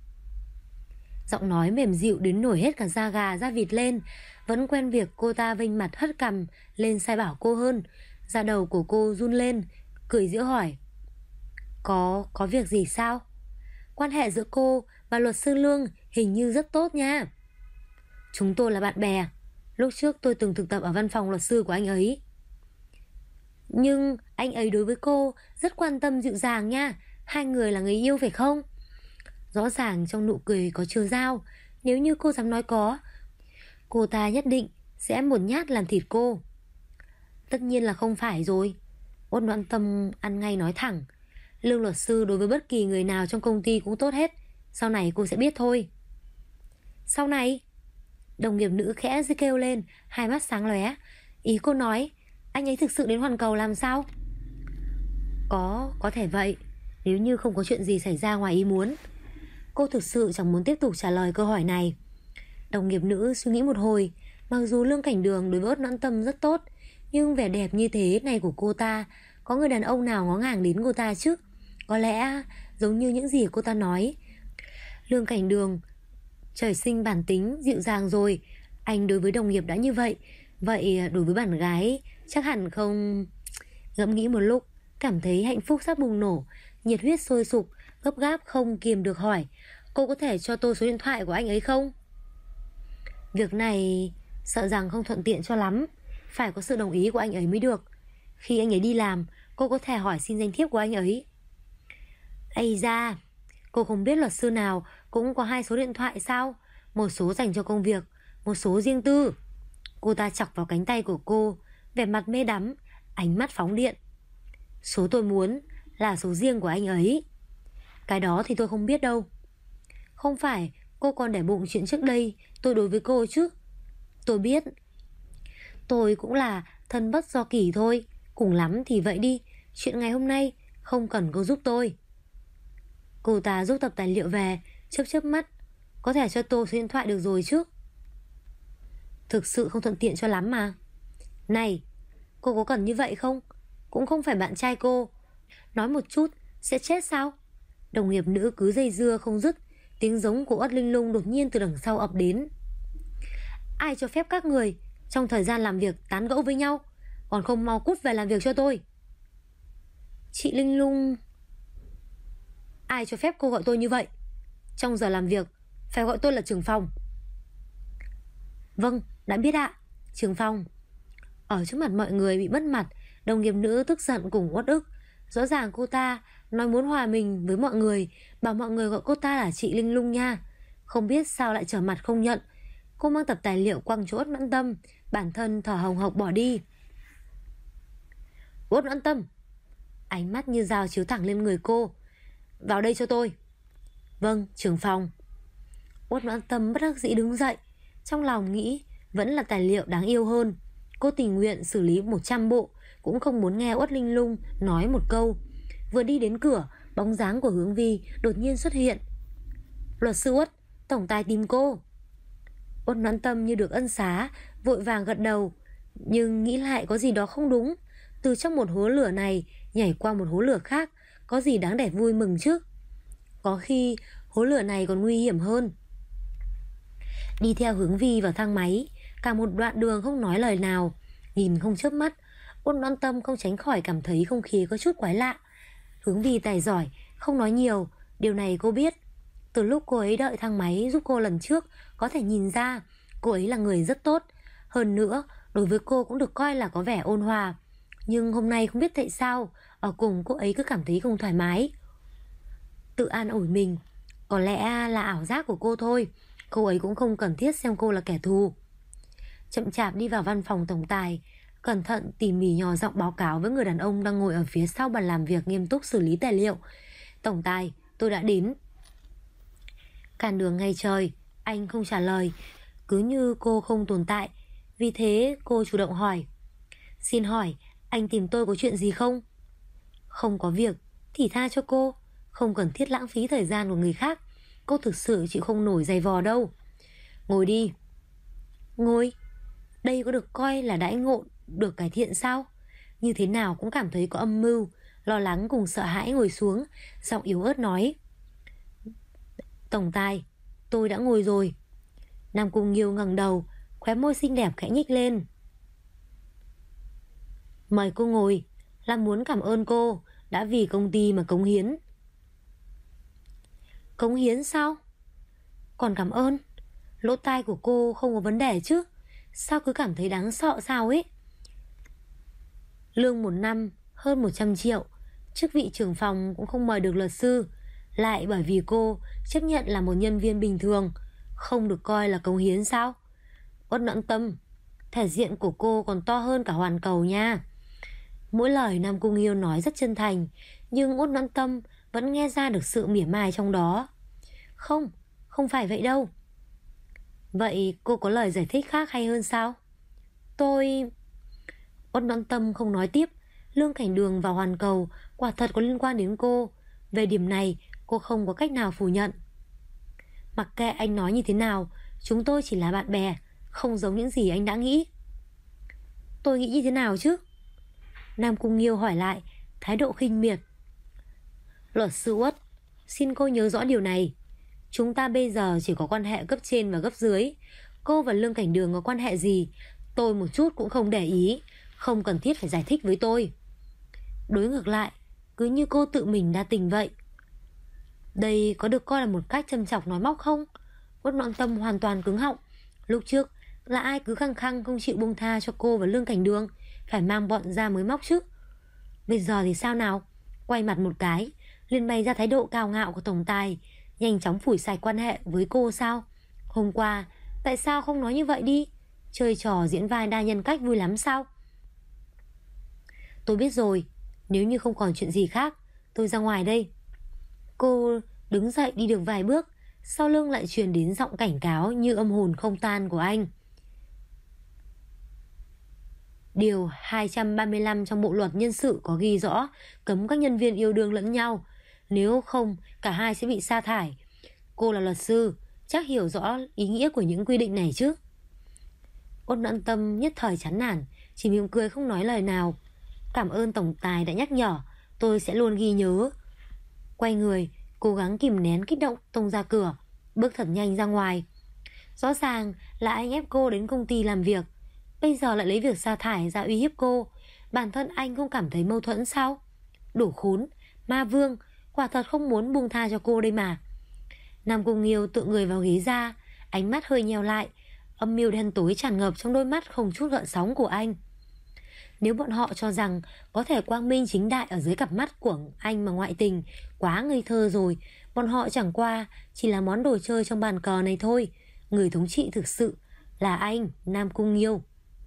Speaker 1: Giọng nói mềm dịu đến nổi hết cả da gà da vịt lên. Vẫn quen việc cô ta vênh mặt hất cằm lên sai bảo cô hơn. Da đầu của cô run lên, cười giễu hỏi: Có việc gì sao? Quan hệ giữa cô và luật sư Lương hình như rất tốt nha. Chúng tôi là bạn bè. Lúc trước tôi từng thực tập ở văn phòng luật sư của anh ấy. Nhưng anh ấy đối với cô rất quan tâm dịu dàng nha. Hai người là người yêu phải không? Rõ ràng trong nụ cười có trêu dao. Nếu như cô dám nói có, cô ta nhất định sẽ một nhát làm thịt cô. Tất nhiên là không phải rồi. Uất Noãn Tâm ăn ngay nói thẳng. Lương luật sư đối với bất kỳ người nào trong công ty cũng tốt hết. Sau này cô sẽ biết thôi. Sau này? Đồng nghiệp nữ khẽ kêu lên, hai mắt sáng lóe. Ý cô nói anh ấy thực sự đến hoàn cầu làm sao? Có thể vậy, nếu như không có chuyện gì xảy ra ngoài ý muốn. Cô thực sự chẳng muốn tiếp tục trả lời câu hỏi này. Đồng nghiệp nữ suy nghĩ một hồi. Mặc dù Lương Cảnh Đường đối với Uất Noãn Tâm rất tốt, nhưng vẻ đẹp như thế này của cô ta, có người đàn ông nào ngó ngàng đến cô ta chứ? Có lẽ giống như những gì cô ta nói, Lương Cảnh Đường trời sinh bản tính dịu dàng rồi. Anh đối với đồng nghiệp đã như vậy, vậy đối với bạn gái chắc hẳn không. Ngẫm nghĩ một lúc, cảm thấy hạnh phúc sắp bùng nổ, nhiệt huyết sôi sục, gấp gáp không kiềm được hỏi: Cô có thể cho tôi số điện thoại của anh ấy không? Việc này sợ rằng không thuận tiện cho lắm, phải có sự đồng ý của anh ấy mới được. Khi anh ấy đi làm, cô có thể hỏi xin danh thiếp của anh ấy. Ây da, cô không biết luật sư nào cũng có hai số điện thoại sao? Một số dành cho công việc, một số riêng tư. Cô ta chọc vào cánh tay của cô, vẻ mặt mê đắm, ánh mắt phóng điện. Số tôi muốn là số riêng của anh ấy. Cái đó thì tôi không biết đâu. Không phải cô còn để bụng chuyện trước đây tôi đối với cô chứ? Tôi biết. Tôi cũng là thân bất do kỷ thôi. Cùng lắm thì vậy đi. Chuyện ngày hôm nay không cần cô giúp tôi. Cô ta rút tập tài liệu về, chớp chớp mắt. Có thể cho tôi số điện thoại được rồi chứ? Thực sự không thuận tiện cho lắm mà. Này, cô có cần như vậy không? Cũng không phải bạn trai cô. Nói một chút sẽ chết sao? Đồng nghiệp nữ cứ dây dưa không dứt. Tiếng giống của Uất Linh Lung đột nhiên từ đằng sau ập đến. Ai cho phép các người trong thời gian làm việc tán gẫu với nhau, còn không mau cút về làm việc cho tôi? Chị Linh Lung. Ai cho phép cô gọi tôi như vậy? Trong giờ làm việc phải gọi tôi là trưởng phòng. Vâng, đã biết ạ, trưởng phòng. Ở trước mặt mọi người bị mất mặt, đồng nghiệp nữ tức giận cùng uất ức. Rõ ràng cô ta nói muốn hòa mình với mọi người, bảo mọi người gọi cô ta là chị Linh Lung nha. Không biết sao lại trở mặt không nhận. Cô mang tập tài liệu quăng cho Uất Noãn Tâm, bản thân thở hồng hộc bỏ đi. Uất Noãn Tâm, ánh mắt như dao chiếu thẳng lên người cô. Vào đây cho tôi. Vâng, trưởng phòng. Uất Noãn Tâm bất đắc dĩ đứng dậy. Trong lòng nghĩ vẫn là tài liệu đáng yêu hơn. Cô tình nguyện xử lý 100 bộ, cũng không muốn nghe Uất Linh Lung nói một câu. Vừa đi đến cửa, bóng dáng của Hướng Vi đột nhiên xuất hiện. Luật sư Uất, tổng tài tìm cô. Uất Noãn Tâm như được ân xá, vội vàng gật đầu, nhưng nghĩ lại có gì đó không đúng. Từ trong một hố lửa này nhảy qua một hố lửa khác, có gì đáng để vui mừng chứ? Có khi hố lửa này còn nguy hiểm hơn. Đi theo Hướng Vi vào thang máy, cả một đoạn đường không nói lời nào, nhìn không chớp mắt. Uất Noãn Tâm không tránh khỏi cảm thấy không khí có chút quái lạ. Hướng Vi tài giỏi, không nói nhiều, điều này cô biết. Từ lúc cô ấy đợi thang máy giúp cô lần trước, có thể nhìn ra cô ấy là người rất tốt. Hơn nữa, đối với cô cũng được coi là có vẻ ôn hòa. Nhưng hôm nay không biết tại sao, ở cùng cô ấy cứ cảm thấy không thoải mái. Tự an ủi mình, có lẽ là ảo giác của cô thôi. Cô ấy cũng không cần thiết xem cô là kẻ thù. Chậm chạp đi vào văn phòng tổng tài, cẩn thận tỉ mỉ nhỏ giọng báo cáo với người đàn ông đang ngồi ở phía sau bàn làm việc nghiêm túc xử lý tài liệu. Tổng tài, tôi đã đến. Cản đường ngay trời, anh không trả lời, cứ như cô không tồn tại. Vì thế cô chủ động hỏi, xin hỏi anh tìm tôi có chuyện gì không? Không có việc thì tha cho cô, không cần thiết lãng phí thời gian của người khác. Cô thực sự chịu không nổi giày vò đâu. Ngồi đi. Ngồi? Đây có được coi là đãi ngộ được cải thiện sao? Như thế nào cũng cảm thấy có âm mưu. Lo lắng cùng sợ hãi ngồi xuống, giọng yếu ớt nói, tổng tài, tôi đã ngồi rồi. Nam Cung Nghiêu ngẩng đầu, khóe môi xinh đẹp khẽ nhích lên. Mời cô ngồi, Lam muốn cảm ơn cô đã vì công ty mà cống hiến. Cống hiến sao? Còn cảm ơn? Lỗ tai của cô không có vấn đề chứ? Sao cứ cảm thấy đáng sợ sao ấy? Lương một năm hơn 100 triệu, chức vị trưởng phòng cũng không mời được luật sư, lại bởi vì cô chấp nhận là một nhân viên bình thường, không được coi là cống hiến sao? Uất Noãn Tâm, thể diện của cô còn to hơn cả hoàn cầu nha. Mỗi lời Nam Cung Nghiêu nói rất chân thành, nhưng Uất Noãn Tâm vẫn nghe ra được sự mỉa mai trong đó. Không, không phải vậy đâu. Vậy cô có lời giải thích khác hay hơn sao? Tôi... Uất Noãn Tâm không nói tiếp. Lương Cảnh Đường và Hoàn Cầu quả thật có liên quan đến cô. Về điểm này cô không có cách nào phủ nhận. Mặc kệ anh nói như thế nào, chúng tôi chỉ là bạn bè, không giống những gì anh đã nghĩ. Tôi nghĩ như thế nào chứ? Nam Cung Nghiêu hỏi lại, thái độ khinh miệt. Luật sư Uất, xin cô nhớ rõ điều này. Chúng ta bây giờ chỉ có quan hệ cấp trên và cấp dưới. Cô và Lương Cảnh Đường có quan hệ gì, tôi một chút cũng không để ý. Không cần thiết phải giải thích với tôi. Đối ngược lại, cứ như cô tự mình đa tình vậy. Đây có được coi là một cách châm chọc nói móc không? Uất Noãn Tâm hoàn toàn cứng họng. Lúc trước là ai cứ khăng khăng không chịu buông tha cho cô và Lương Cảnh Đường, phải mang bọn ra mới móc chứ. Bây giờ thì sao nào? Quay mặt một cái, liền bày ra thái độ cao ngạo của tổng tài, nhanh chóng phủi sạch quan hệ với cô sao? Hôm qua tại sao không nói như vậy đi? Chơi trò diễn vai đa nhân cách vui lắm sao? Tôi biết rồi, nếu như không còn chuyện gì khác, tôi ra ngoài đây. Cô đứng dậy đi được vài bước, sau lưng lại truyền đến giọng cảnh cáo như âm hồn không tan của anh. Điều 235 trong bộ luật nhân sự có ghi rõ cấm các nhân viên yêu đương lẫn nhau, nếu không cả hai sẽ bị sa thải. Cô là luật sư, chắc hiểu rõ ý nghĩa của những quy định này chứ? Uất Noãn Tâm nhất thời chán nản, chỉ mỉm cười không nói lời nào. Cảm ơn tổng tài đã nhắc nhở, tôi sẽ luôn ghi nhớ. Quay người, cố gắng kìm nén kích động tông ra cửa, bước thật nhanh ra ngoài. Rõ ràng là anh ép cô đến công ty làm việc, bây giờ lại lấy việc sa thải ra uy hiếp cô. Bản thân anh không cảm thấy mâu thuẫn sao? Đủ khốn, ma vương, quả thật không muốn buông tha cho cô đây mà. Nam Cung Nghiêu tựa người vào ghế ra, ánh mắt hơi nheo lại, âm mưu đen tối tràn ngập trong đôi mắt không chút gợn sóng của anh. Nếu bọn họ cho rằng có thể quang minh chính đại ở dưới cặp mắt của anh mà ngoại tình, quá ngây thơ rồi. Bọn họ chẳng qua chỉ là món đồ chơi trong bàn cờ này thôi. Người thống trị thực sự là anh, Nam Cung Nghiêu.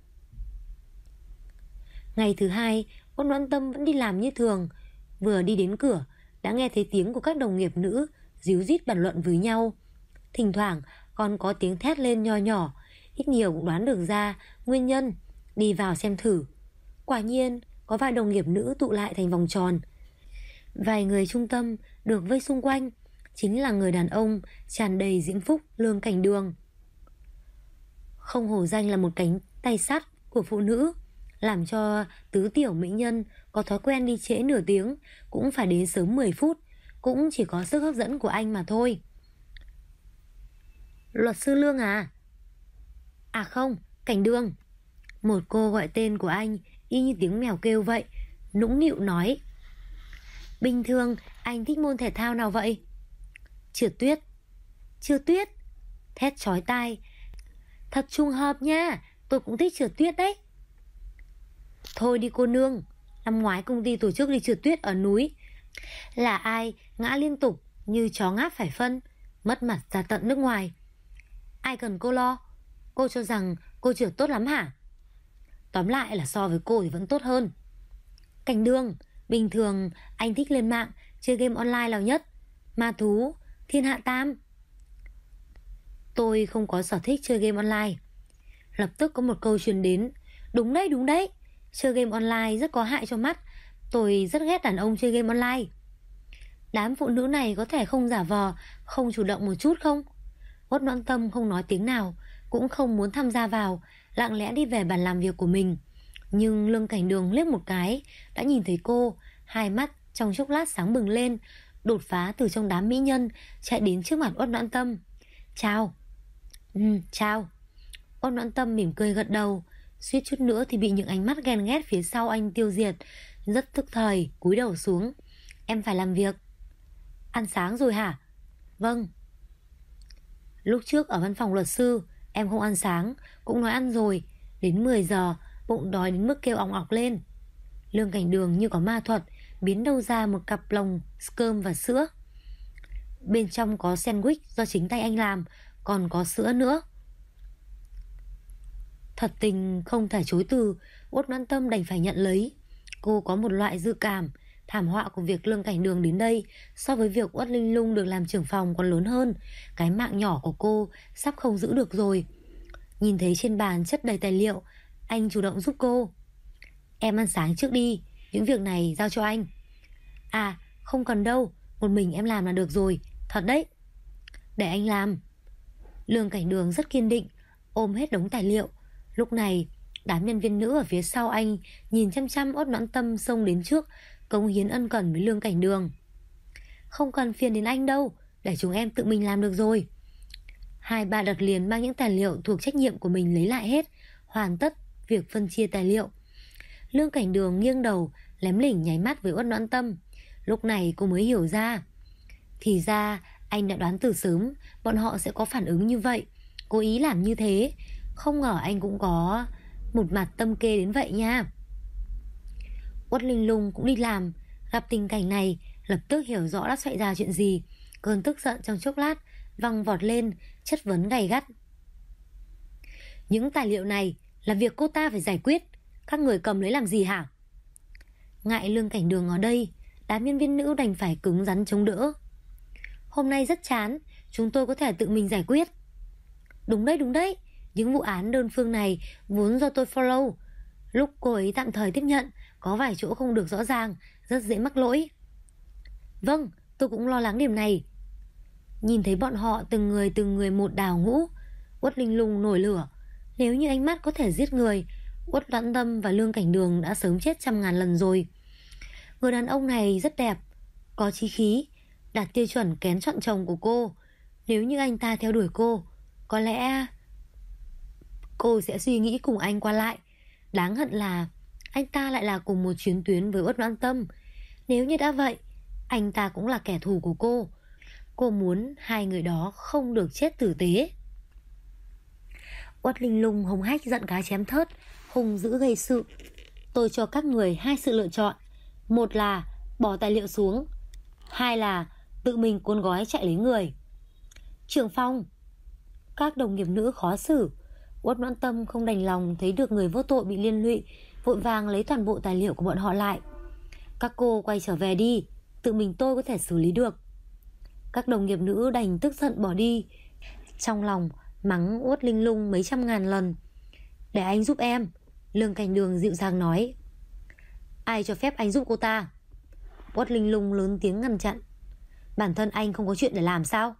Speaker 1: Ngày thứ hai, Uất Noãn Tâm vẫn đi làm như thường. Vừa đi đến cửa đã nghe thấy tiếng của các đồng nghiệp nữ díu dít bàn luận với nhau. Thỉnh thoảng còn có tiếng thét lên nho nhỏ, ít nhiều cũng đoán được ra nguyên nhân. Đi vào xem thử, quả nhiên có vài đồng nghiệp nữ tụ lại thành vòng tròn. Vài người trung tâm được vây xung quanh chính là người đàn ông tràn đầy diễm phúc Lương Cảnh Đường. Không hổ danh là một cánh tay sắt của phụ nữ, làm cho tứ tiểu mỹ nhân có thói quen đi trễ nửa tiếng cũng phải đến sớm 10 phút, cũng chỉ có sức hấp dẫn của anh mà thôi. Luật sư Lương à? À không, Cảnh Đường. Một cô gọi tên của anh y như tiếng mèo kêu vậy, nũng nịu nói. Bình thường anh thích môn thể thao nào vậy? Trượt tuyết. Trượt tuyết? Thét chói tai. Thật trùng hợp nha, tôi cũng thích trượt tuyết đấy. Thôi đi cô nương, năm ngoái công ty tổ chức đi trượt tuyết ở núi, là ai ngã liên tục như chó ngáp phải phân, mất mặt ra tận nước ngoài. Ai cần cô lo, cô cho rằng cô trượt tốt lắm hả? Tóm lại là so với cô thì vẫn tốt hơn. Cảnh Đường, bình thường anh thích lên mạng chơi game online nào nhất? Ma thú, thiên hạ tam? Tôi không có sở thích chơi game online. Lập tức có một câu truyền đến. Đúng đấy, đúng đấy, chơi game online rất có hại cho mắt. Tôi rất ghét đàn ông chơi game online. Đám phụ nữ này có thể không giả vờ, không chủ động một chút không? Uất Noãn Tâm không nói tiếng nào, cũng không muốn tham gia vào, lặng lẽ đi về bàn làm việc của mình. Nhưng Lương Cảnh Đường liếc một cái đã nhìn thấy cô, hai mắt trong chốc lát sáng bừng lên, đột phá từ trong đám mỹ nhân chạy đến trước mặt Uất Noãn Tâm. Chào. Chào. Uất Noãn Tâm mỉm cười gật đầu, suýt chút nữa thì bị những ánh mắt ghen ghét phía sau anh tiêu diệt, rất tức thời cúi đầu xuống. Em phải làm việc. Ăn sáng rồi hả? Vâng. Lúc trước ở văn phòng luật sư em không ăn sáng, cũng nói ăn rồi. Đến 10 giờ bụng đói đến mức kêu ỏng ọc lên. Lương Cảnh Đường như có ma thuật biến đâu ra một cặp lồng cơm và sữa. Bên trong có sandwich do chính tay anh làm, còn có sữa nữa. Thật tình không thể chối từ, Uất Noãn Tâm đành phải nhận lấy. Cô có một loại dự cảm thảm họa của việc Lương Cảnh Đường đến đây so với việc Uất Linh Lung được làm trưởng phòng còn lớn hơn. Cái mạng nhỏ của cô sắp không giữ được rồi. Nhìn thấy trên bàn chất đầy tài liệu, anh chủ động giúp cô. Em ăn sáng trước đi, những việc này giao cho anh. À không cần đâu, một mình em làm là được rồi. Thật đấy. Để anh làm. Lương Cảnh Đường rất kiên định, ôm hết đống tài liệu. Lúc này đám nhân viên nữ ở phía sau anh nhìn chăm chăm Uất Noãn Tâm xông đến trước, cống hiến ân cần với Lương Cảnh Đường. Không cần phiền đến anh đâu, để chúng em tự mình làm được rồi. Hai ba đợt liền mang những tài liệu thuộc trách nhiệm của mình lấy lại hết, hoàn tất việc phân chia tài liệu. Lương Cảnh Đường nghiêng đầu lém lỉnh nháy mắt với Uất Noãn Tâm. Lúc này cô mới hiểu ra. Thì ra anh đã đoán từ sớm bọn họ sẽ có phản ứng như vậy, cố ý làm như thế. Không ngờ anh cũng có một mặt tâm kê đến vậy nha. Uất Linh Lung cũng đi làm, gặp tình cảnh này lập tức hiểu rõ đã xảy ra chuyện gì. Cơn tức giận trong chốc lát văng vọt lên, chất vấn gay gắt. Những tài liệu này là việc cô ta phải giải quyết, các người cầm lấy làm gì hả? Ngại Lương Cảnh Đường ở đây, đám nhân viên nữ đành phải cứng rắn chống đỡ. Hôm nay rất chán, chúng tôi có thể tự mình giải quyết. Đúng đấy, đúng đấy, những vụ án đơn phương này vốn do tôi follow. Lúc cô ấy tạm thời tiếp nhận, có vài chỗ không được rõ ràng, rất dễ mắc lỗi. Vâng, tôi cũng lo lắng điểm này. Nhìn thấy bọn họ từng người một đào ngũ, Uất Linh Lung nổi lửa. Nếu như ánh mắt có thể giết người, Uất Noãn Tâm và Lương Cảnh Đường đã sớm chết trăm ngàn lần rồi. Người đàn ông này rất đẹp, có chí khí, đạt tiêu chuẩn kén chọn chồng của cô. Nếu như anh ta theo đuổi cô, có lẽ cô sẽ suy nghĩ cùng anh qua lại. Đáng hận là anh ta lại là cùng một chuyến tuyến với Uất Noãn Tâm. Nếu như đã vậy, anh ta cũng là kẻ thù của cô. Cô muốn hai người đó không được chết tử tế. Uất Linh Lung hống hách giận cá chém thớt, hung dữ gây sự. Tôi cho các người hai sự lựa chọn. Một là bỏ tài liệu xuống, hai là tự mình cuốn gói chạy lấy người. Trưởng phòng. Các đồng nghiệp nữ khó xử. Uất Noãn Tâm không đành lòng thấy được người vô tội bị liên lụy, vội vàng lấy toàn bộ tài liệu của bọn họ lại. Các cô quay trở về đi, tự mình tôi có thể xử lý được. Các đồng nghiệp nữ đành tức giận bỏ đi, trong lòng mắng Uất Linh Lung mấy trăm ngàn lần. Để anh giúp em, Lương Cảnh Đường dịu dàng nói. Ai cho phép anh giúp cô ta? Uất Linh Lung lớn tiếng ngăn chặn. Bản thân anh không có chuyện để làm sao?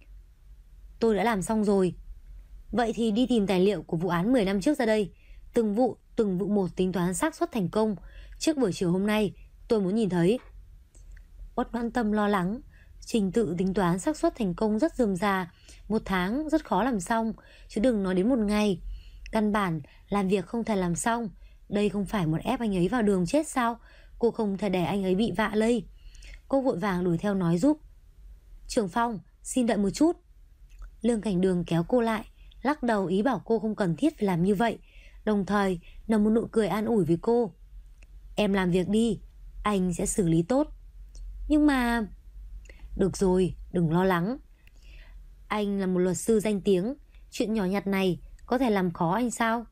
Speaker 1: Tôi đã làm xong rồi. Vậy thì đi tìm tài liệu của vụ án 10 năm trước ra đây. Từng vụ một tính toán xác suất thành công. Trước buổi chiều hôm nay tôi muốn nhìn thấy. Uất Noãn Tâm lo lắng. Trình tự tính toán xác suất thành công rất rườm rà, 1 tháng rất khó làm xong, chứ đừng nói đến 1 ngày. Căn bản làm việc không thể làm xong. Đây không phải một ép anh ấy vào đường chết sao? Cô không thể để anh ấy bị vạ lây. Cô vội vàng đuổi theo nói giúp. Trưởng Phong, xin đợi một chút. Lương Cảnh Đường kéo cô lại, lắc đầu ý bảo cô không cần thiết phải làm như vậy, đồng thời nở một nụ cười an ủi với cô. Em làm việc đi, anh sẽ xử lý tốt. Nhưng mà... Được rồi, đừng lo lắng. Anh là một luật sư danh tiếng, chuyện nhỏ nhặt này có thể làm khó anh sao?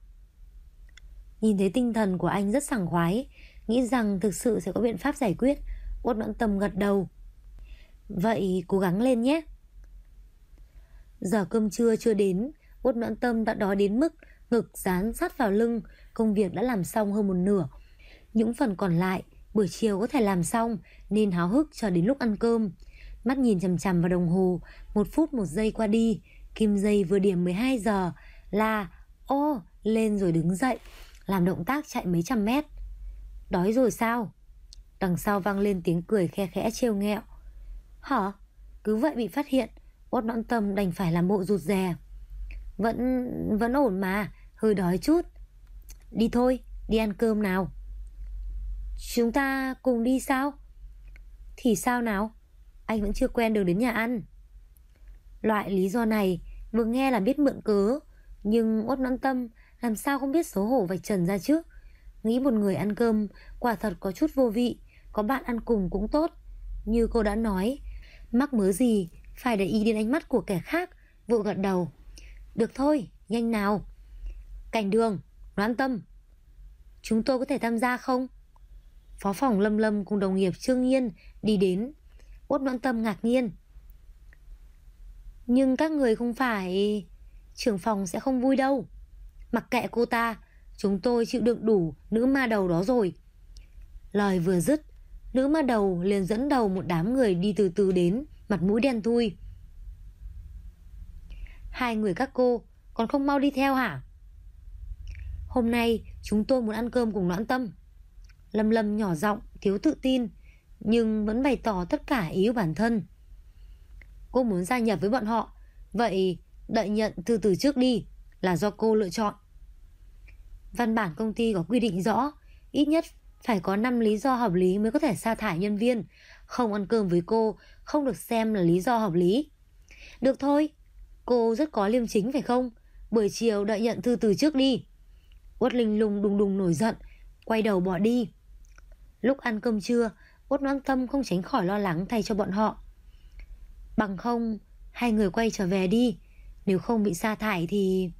Speaker 1: Nhìn thấy tinh thần của anh rất sảng khoái, nghĩ rằng thực sự sẽ có biện pháp giải quyết, Uất Noãn Tâm gật đầu. Vậy cố gắng lên nhé. Giờ cơm trưa chưa đến, Uất Noãn Tâm đã đói đến mức ngực dán sát vào lưng. Công việc đã làm xong hơn 1/2. Những phần còn lại buổi chiều có thể làm xong, nên háo hức chờ đến lúc ăn cơm. Mắt nhìn chằm chằm vào đồng hồ, 1 phút 1 giây qua đi. Kim dây vừa điểm 12 giờ là ô lên rồi đứng dậy, làm động tác chạy mấy trăm mét. Đói rồi sao? Đằng sau vang lên tiếng cười khe khẽ trêu nghẹo. Hả? Cứ vậy bị phát hiện, Uất Noãn Tâm đành phải làm bộ rụt rè. Vẫn ổn mà, hơi đói chút. Đi thôi, đi ăn cơm nào. Chúng ta cùng đi sao? Thì sao nào? Anh vẫn chưa quen đường đến nhà ăn. Loại lý do này vừa nghe là biết mượn cớ, nhưng Uất Noãn Tâm làm sao không biết xấu hổ vạch trần ra chứ. Nghĩ một người ăn cơm quả thật có chút vô vị, có bạn ăn cùng cũng tốt. Như cô đã nói, mắc mớ gì phải để ý đến ánh mắt của kẻ khác. Vội gật đầu. Được thôi, nhanh nào. Cảnh Đường, Noãn Tâm, chúng tôi có thể tham gia không? Phó phòng Lâm Lâm cùng đồng nghiệp Trương Nhiên đi đến. Uất Noãn Tâm ngạc nhiên. Nhưng các người không phải... Trưởng phòng sẽ không vui đâu. Mặc kệ cô ta, chúng tôi chịu đựng đủ nữ ma đầu đó rồi. Lời vừa dứt, nữ ma đầu liền dẫn đầu một đám người đi từ từ đến, mặt mũi đen thui. 2 người các cô còn không mau đi theo hả? Hôm nay chúng tôi muốn ăn cơm cùng Noãn Tâm. Lâm Lâm nhỏ giọng, thiếu tự tin, nhưng vẫn bày tỏ tất cả ý của bản thân. Cô muốn gia nhập với bọn họ, vậy đợi nhận thư từ trước đi, là do cô lựa chọn. Văn bản công ty có quy định rõ, ít nhất phải có 5 lý do hợp lý mới có thể sa thải nhân viên. Không ăn cơm với cô không được xem là lý do hợp lý. Được thôi, cô rất có liêm chính phải không? Buổi chiều đợi nhận thư từ trước đi. Uất Linh Lung đùng đùng nổi giận, quay đầu bỏ đi. Lúc ăn cơm trưa, Uất Noãn Tâm không tránh khỏi lo lắng thay cho bọn họ. Bằng không 2 người quay trở về đi, nếu không bị sa thải thì...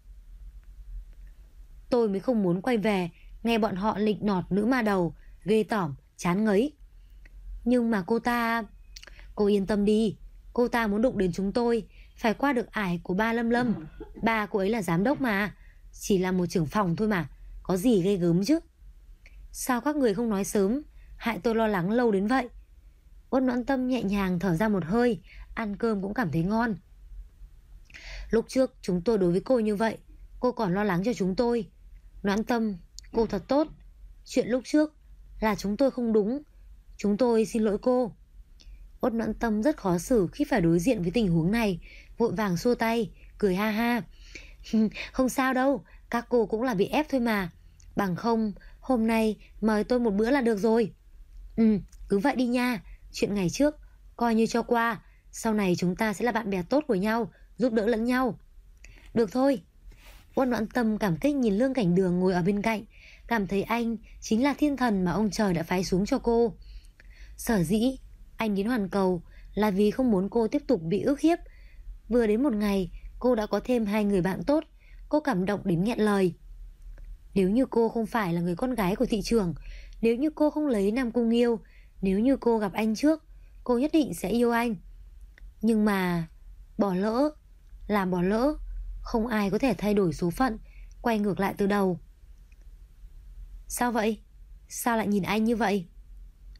Speaker 1: Tôi mới không muốn quay về nghe bọn họ lịnh nọt nữ ma đầu, ghê tởm, chán ngấy. Nhưng mà cô yên tâm đi, cô ta muốn đụng đến chúng tôi phải qua được ải của ba Lâm Lâm. Ba cô ấy là giám đốc mà, chỉ là một trưởng phòng thôi mà, có gì ghê gớm chứ. Sao các người không nói sớm, hại tôi lo lắng lâu đến vậy. Uất Noãn Tâm nhẹ nhàng thở ra một hơi, ăn cơm cũng cảm thấy ngon. Lúc trước chúng tôi đối với cô như vậy, cô còn lo lắng cho chúng tôi. Noãn Tâm, cô thật tốt. Chuyện lúc trước là chúng tôi không đúng, chúng tôi xin lỗi cô. Uất Noãn Tâm rất khó xử khi phải đối diện với tình huống này, vội vàng xua tay, cười ha ha. Không sao đâu, các cô cũng là bị ép thôi mà. Bằng không hôm nay mời tôi một bữa là được rồi. Cứ vậy đi nha. Chuyện ngày trước coi như cho qua, sau này chúng ta sẽ là bạn bè tốt của nhau, giúp đỡ lẫn nhau. Được thôi. Uất Noãn Tâm cảm kích nhìn Lương Cảnh Đường ngồi ở bên cạnh, cảm thấy anh chính là thiên thần mà ông trời đã phái xuống cho cô. Sở dĩ anh đến Hoàn Cầu là vì không muốn cô tiếp tục bị ức hiếp. Vừa đến một ngày, cô đã có thêm 2 người bạn tốt. Cô cảm động đến nghẹn lời. Nếu như cô không phải là người con gái của thị trưởng, nếu như cô không lấy Nam Cung Nghiêu, nếu như cô gặp anh trước, cô nhất định sẽ yêu anh. Nhưng mà bỏ lỡ, làm bỏ lỡ, không ai có thể thay đổi số phận, quay ngược lại từ đầu. Sao vậy? Sao lại nhìn anh như vậy?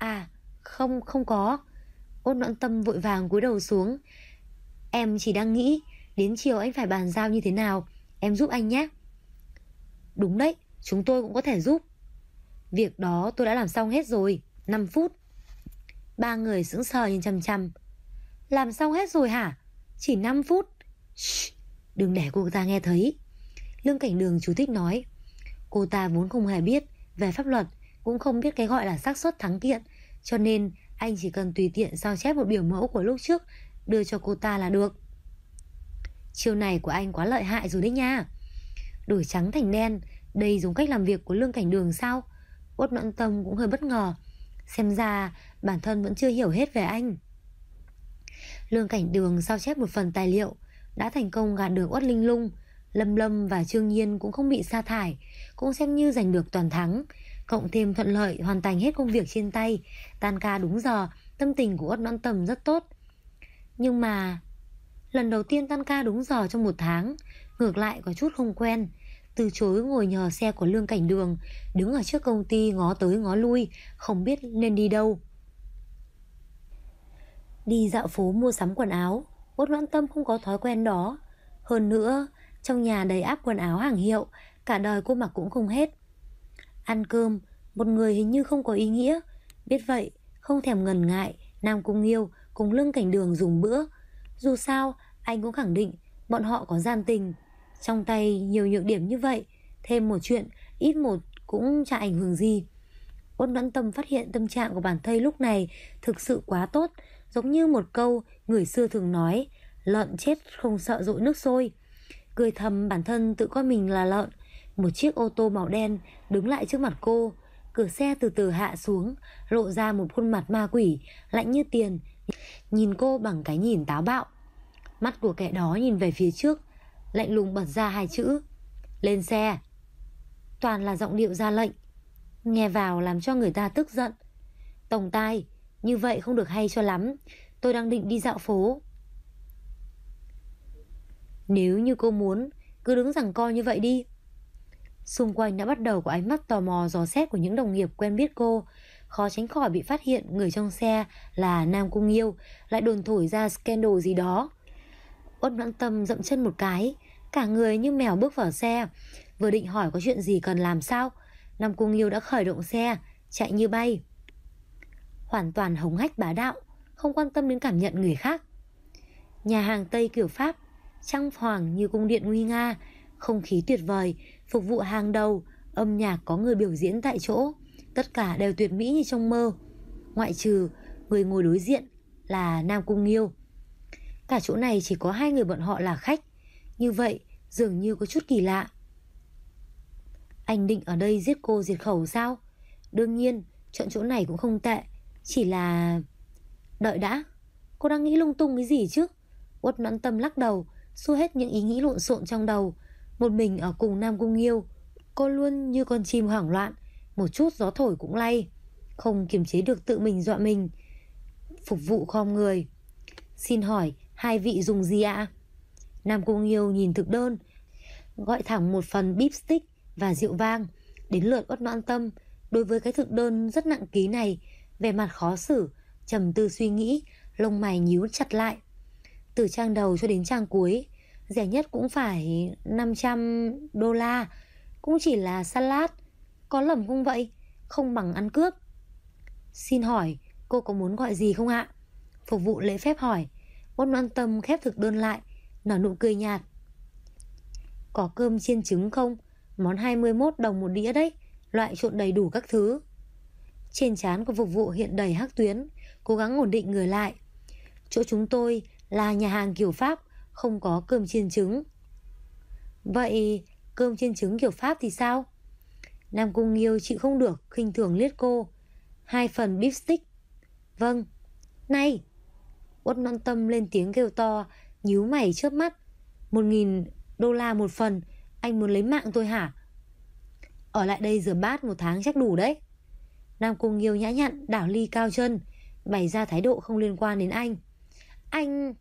Speaker 1: À, không, không có. Út Noãn Tâm vội vàng cúi đầu xuống. Em chỉ đang nghĩ đến chiều anh phải bàn giao như thế nào, em giúp anh nhé. Đúng đấy, chúng tôi cũng có thể giúp. Việc đó tôi đã làm xong hết rồi, 5 phút. Ba người sững sờ nhìn chằm chằm. Làm xong hết rồi hả? Chỉ 5 phút? Shh, đừng để cô ta nghe thấy. Lương Cảnh Đường chú thích nói. Cô ta vốn không hề biết về pháp luật, cũng không biết cái gọi là xác suất thắng kiện, cho nên anh chỉ cần tùy tiện sao chép một biểu mẫu của lúc trước đưa cho cô ta là được. Chiêu này của anh quá lợi hại rồi đấy nha. Đổi trắng thành đen, đây giống cách làm việc của Lương Cảnh Đường sao? Uất Noãn Tâm cũng hơi bất ngờ. Xem ra bản thân vẫn chưa hiểu hết về anh. Lương Cảnh Đường sao chép một phần tài liệu, đã thành công gạt được Uất Linh Lung. Lâm Lâm và Trương Nhiên cũng không bị sa thải, cũng xem như giành được toàn thắng. Cộng thêm thuận lợi hoàn thành hết công việc trên tay, tan ca đúng giờ, tâm tình của Uất Noãn Tâm rất tốt. Nhưng mà lần đầu tiên tan ca đúng giờ trong 1 tháng, ngược lại có chút không quen. Từ chối ngồi nhờ xe của Lương Cảnh Đường, đứng ở trước công ty ngó tới ngó lui, không biết nên đi đâu. Đi dạo phố mua sắm quần áo, Uất Noãn Tâm không có thói quen đó. Hơn nữa, trong nhà đầy ắp quần áo hàng hiệu, cả đời cô mặc cũng không hết. Ăn cơm, một người hình như không có ý nghĩa. Biết vậy, không thèm ngần ngại, Nam Cung Nghiêu cùng Lương Cảnh Đường dùng bữa. Dù sao, anh cũng khẳng định bọn họ có gian tình. Trong tay nhiều nhược điểm như vậy, thêm một chuyện, ít một cũng chả ảnh hưởng gì. Uất Noãn Tâm phát hiện tâm trạng của bản thân lúc này thực sự quá tốt, giống như một câu người xưa thường nói, lợn chết không sợ dội nước sôi. Cười thầm bản thân tự coi mình là lợn. Một chiếc ô tô màu đen đứng lại trước mặt cô. Cửa xe từ từ hạ xuống, lộ ra một khuôn mặt ma quỷ, lạnh như tiền, nhìn cô bằng cái nhìn táo bạo. Mắt của kẻ đó nhìn về phía trước, lạnh lùng bật ra 2 chữ: lên xe. Toàn là giọng điệu ra lệnh, nghe vào làm cho người ta tức giận. Tổng tài, như vậy không được hay cho lắm. Tôi đang định đi dạo phố. Nếu như cô muốn, cứ đứng giằng co như vậy đi. Xung quanh đã bắt đầu có ánh mắt tò mò dò xét của những đồng nghiệp quen biết cô. Khó tránh khỏi bị phát hiện người trong xe là Nam Cung Nghiêu lại đồn thổi ra scandal gì đó. Uất Noãn Tâm dậm chân một cái, cả người như mèo bước vào xe. Vừa định hỏi có chuyện gì cần làm sao, Nam Cung Nghiêu đã khởi động xe, chạy như bay. Hoàn toàn hống hách bá đạo, không quan tâm đến cảm nhận người khác. Nhà hàng Tây kiểu Pháp, trang hoàng như cung điện nguy nga, không khí tuyệt vời, phục vụ hàng đầu, âm nhạc có người biểu diễn tại chỗ, tất cả đều tuyệt mỹ như trong mơ. Ngoại trừ người ngồi đối diện là Nam Cung Nghiêu. Cả chỗ này chỉ có 2 người bọn họ là khách. Như vậy dường như có chút kỳ lạ. Anh định ở đây giết cô diệt khẩu sao? Đương nhiên chọn chỗ này cũng không tệ. Chỉ là... Đợi đã, cô đang nghĩ lung tung cái gì chứ? Uất Noãn Tâm lắc đầu, xua hết những ý nghĩ lộn xộn trong đầu. Một mình ở cùng Nam Cung Nghiêu, cô luôn như con chim hoảng loạn, một chút gió thổi cũng lay, không kiềm chế được tự mình dọa mình. Phục vụ khom người. Xin hỏi 2 vị dùng gì ạ? Nam Cung Nghiêu nhìn thực đơn, gọi thẳng một phần beef stick và rượu vang. Đến lượt Uất Noãn Tâm, đối với cái thực đơn rất nặng ký này, vẻ mặt khó xử, trầm tư suy nghĩ, lông mày nhíu chặt lại. Từ trang đầu cho đến trang cuối, rẻ nhất cũng phải $500, cũng chỉ là salad. Có lầm không vậy? Không bằng ăn cướp. Xin hỏi cô có muốn gọi gì không ạ? Phục vụ lễ phép hỏi. Uất Noãn Tâm khép thực đơn lại, nở nụ cười nhạt. Có cơm chiên trứng không? Món 21 đồng một đĩa đấy, loại trộn đầy đủ các thứ. Trên trán của phục vụ hiện đầy hắc tuyến, cố gắng ổn định người lại. Chỗ chúng tôi là nhà hàng kiểu Pháp, không có cơm chiên trứng. Vậy cơm chiên trứng kiểu Pháp thì sao? Nam Cung Nghiêu chịu không được, khinh thường liếc cô. 2 phần beef stick. Vâng. Này! Uất Noãn Tâm lên tiếng kêu to, nhíu mày chớp mắt. $1.000 một phần, anh muốn lấy mạng tôi hả? Ở lại đây rửa bát 1 tháng chắc đủ đấy. Nam Cung Nghiêu nhã nhặn đảo ly cao chân, bày ra thái độ không liên quan đến anh. Anh...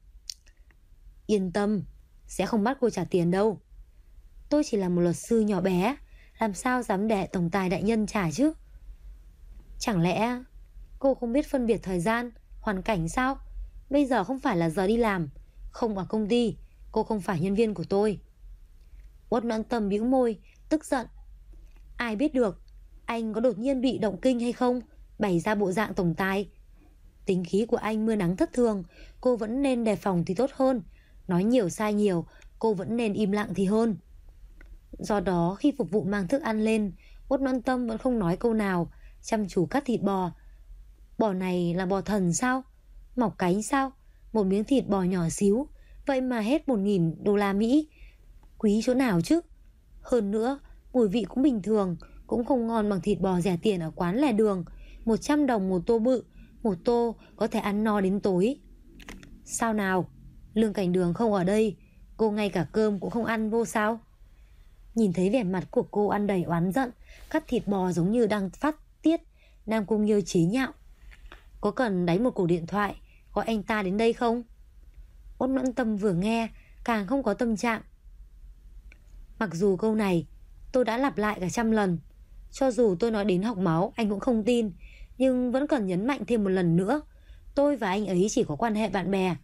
Speaker 1: Yên tâm, sẽ không bắt cô trả tiền đâu. Tôi chỉ là một luật sư nhỏ bé, làm sao dám để tổng tài đại nhân trả chứ? Chẳng lẽ Cô không biết phân biệt thời gian, hoàn cảnh sao? Bây giờ không phải là giờ đi làm, không ở công ty, cô không phải nhân viên của tôi. Uất Noãn Tâm bĩu môi, tức giận. Ai biết được, anh có đột nhiên bị động kinh hay không, bày ra bộ dạng tổng tài. Tính khí của anh mưa nắng thất thường, cô vẫn nên đề phòng thì tốt hơn. Nói nhiều sai nhiều, cô vẫn nên im lặng thì hơn. Do đó khi phục vụ mang thức ăn lên, Uất Noãn Tâm vẫn không nói câu nào, chăm chú cắt thịt bò. Bò này là bò thần sao? Mọc cánh sao? Một miếng thịt bò nhỏ xíu, vậy mà hết 1.000 đô la Mỹ. Quý chỗ nào chứ? Hơn nữa, mùi vị cũng bình thường, cũng không ngon bằng thịt bò rẻ tiền ở quán lề đường. 100 đồng một tô bự, một tô có thể ăn no đến tối. Sao nào? Lương Cảnh Đường không ở đây, cô ngay cả cơm cũng không ăn vô sao? Nhìn thấy vẻ mặt của cô ăn đầy oán giận, cắt thịt bò giống như đang phát tiết, Nam Cung Nghiêu chế nhạo. Có cần đánh một cuộc điện thoại gọi anh ta đến đây không? Uất Noãn Tâm vừa nghe càng không có tâm trạng. Mặc dù câu này tôi đã lặp lại cả 100 lần, cho dù tôi nói đến học máu anh cũng không tin, nhưng vẫn cần nhấn mạnh thêm một lần nữa. Tôi và anh ấy chỉ có quan hệ bạn bè.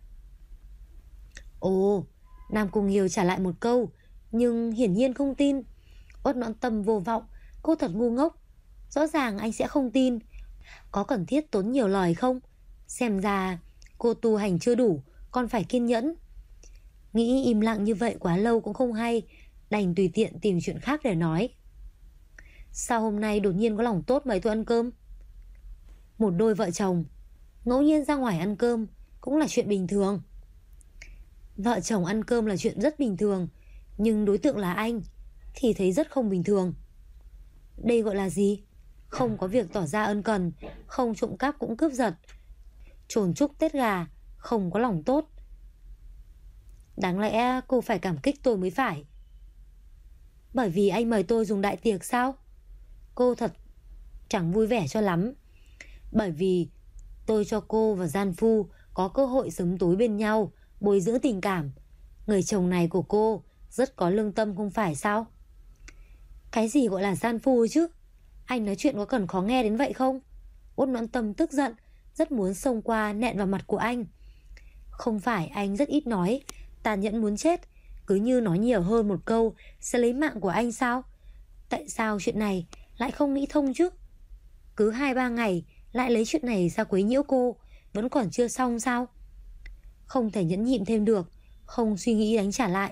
Speaker 1: Ồ, Nam Cung Nghiêu trả lại một câu, nhưng hiển nhiên không tin. Uất Noãn Tâm vô vọng, cô thật ngu ngốc. Rõ ràng anh sẽ không tin. Có cần thiết tốn nhiều lời không? Xem ra cô tu hành chưa đủ, còn phải kiên nhẫn. Nghĩ im lặng như vậy quá lâu cũng không hay, đành tùy tiện tìm chuyện khác để nói. Sao hôm nay đột nhiên có lòng tốt mời tôi ăn cơm? Một đôi vợ chồng ngẫu nhiên ra ngoài ăn cơm cũng là chuyện bình thường. Vợ chồng ăn cơm là chuyện rất bình thường, nhưng đối tượng là anh thì thấy rất không bình thường. Đây gọi là gì? Không có việc tỏ ra ân cần, không trộm cắp cũng cướp giật, chồn chúc Tết gà, không có lòng tốt. Đáng lẽ cô phải cảm kích tôi mới phải. Bởi vì anh mời tôi dùng đại tiệc sao? Cô thật chẳng vui vẻ cho lắm. Bởi vì tôi cho cô và gian phu có cơ hội sớm tối bên nhau, bồi dưỡng tình cảm. Người chồng này của cô rất có lương tâm không phải sao? Cái gì gọi là gian phu chứ? Anh nói chuyện có cần khó nghe đến vậy không? Uất Noãn Tâm tức giận, rất muốn xông qua nện vào mặt của anh. Không phải anh rất ít nói, tàn nhẫn muốn chết, cứ như nói nhiều hơn một câu sẽ lấy mạng của anh sao? Tại sao chuyện này lại không nghĩ thông chứ? Cứ 2-3 ngày lại lấy chuyện này ra quấy nhiễu cô, vẫn còn chưa xong sao? Không thể nhẫn nhịn thêm được, không suy nghĩ đánh trả lại.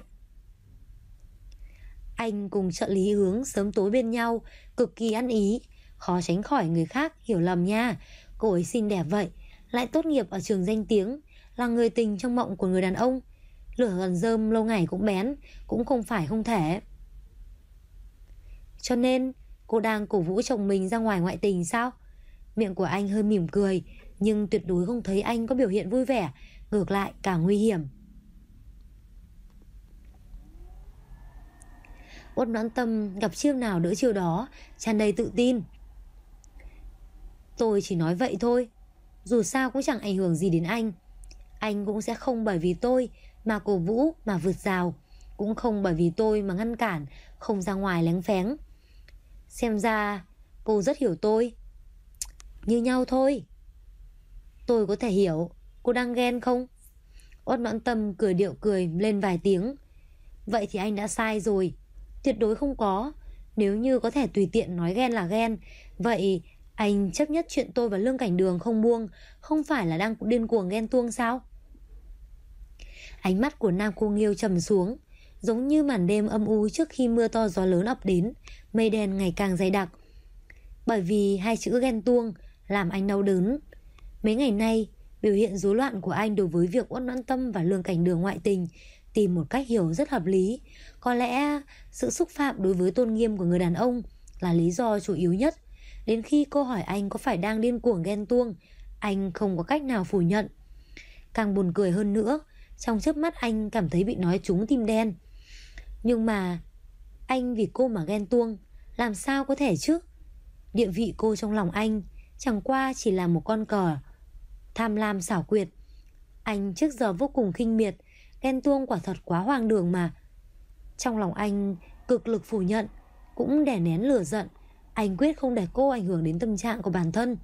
Speaker 1: Anh cùng trợ lý Hướng sớm tối bên nhau, cực kỳ ăn ý, khó tránh khỏi người khác hiểu lầm nha. Cô ấy xinh đẹp vậy, lại tốt nghiệp ở trường danh tiếng, là người tình trong mộng của người đàn ông. Lửa gần rơm lâu ngày cũng bén, cũng không phải không thể. Cho nên cô đang cổ vũ chồng mình ra ngoài ngoại tình sao? Miệng của anh hơi mỉm cười, nhưng tuyệt đối không thấy anh có biểu hiện vui vẻ, ngược lại càng nguy hiểm. Uất Noãn Tâm gặp chiêu nào đỡ chiêu đó, tràn đầy tự tin. Tôi chỉ nói vậy thôi, dù sao cũng chẳng ảnh hưởng gì đến anh. Anh cũng sẽ không bởi vì tôi mà cổ vũ, mà vượt rào, cũng không bởi vì tôi mà ngăn cản, không ra ngoài léng phéng. Xem ra cô rất hiểu tôi. Như nhau thôi. Tôi có thể hiểu cô đang ghen không? Uất Noãn Tâm cười điệu cười lên vài tiếng. Vậy thì anh đã sai rồi, tuyệt đối không có. Nếu như có thể tùy tiện nói ghen là ghen, vậy anh chấp nhất chuyện tôi và Lương Cảnh Đường không buông, không phải là đang điên cuồng ghen tuông sao? Ánh mắt của Nam Cung Nghiêu trầm xuống, giống như màn đêm âm u trước khi mưa to gió lớn ập đến, mây đen ngày càng dày đặc. Bởi vì hai chữ ghen tuông làm anh đau đớn. Mấy ngày nay, biểu hiện rối loạn của anh đối với việc Uất Noãn Tâm và Lương Cảnh Đường ngoại tình tìm một cách hiểu rất hợp lý. Có lẽ sự xúc phạm đối với tôn nghiêm của người đàn ông là lý do chủ yếu nhất. Đến khi cô hỏi anh có phải đang điên cuồng ghen tuông, anh không có cách nào phủ nhận. Càng buồn cười hơn nữa, trong chớp mắt anh cảm thấy bị nói trúng tim đen. Nhưng mà anh vì cô mà ghen tuông, làm sao có thể chứ? Địa vị cô trong lòng anh chẳng qua chỉ là một con cờ tham lam xảo quyệt. Anh trước giờ vô cùng khinh miệt, ghen tuông quả thật quá hoang đường mà. Trong lòng anh cực lực phủ nhận, cũng đè nén lửa giận. Anh quyết không để cô ảnh hưởng đến tâm trạng của bản thân.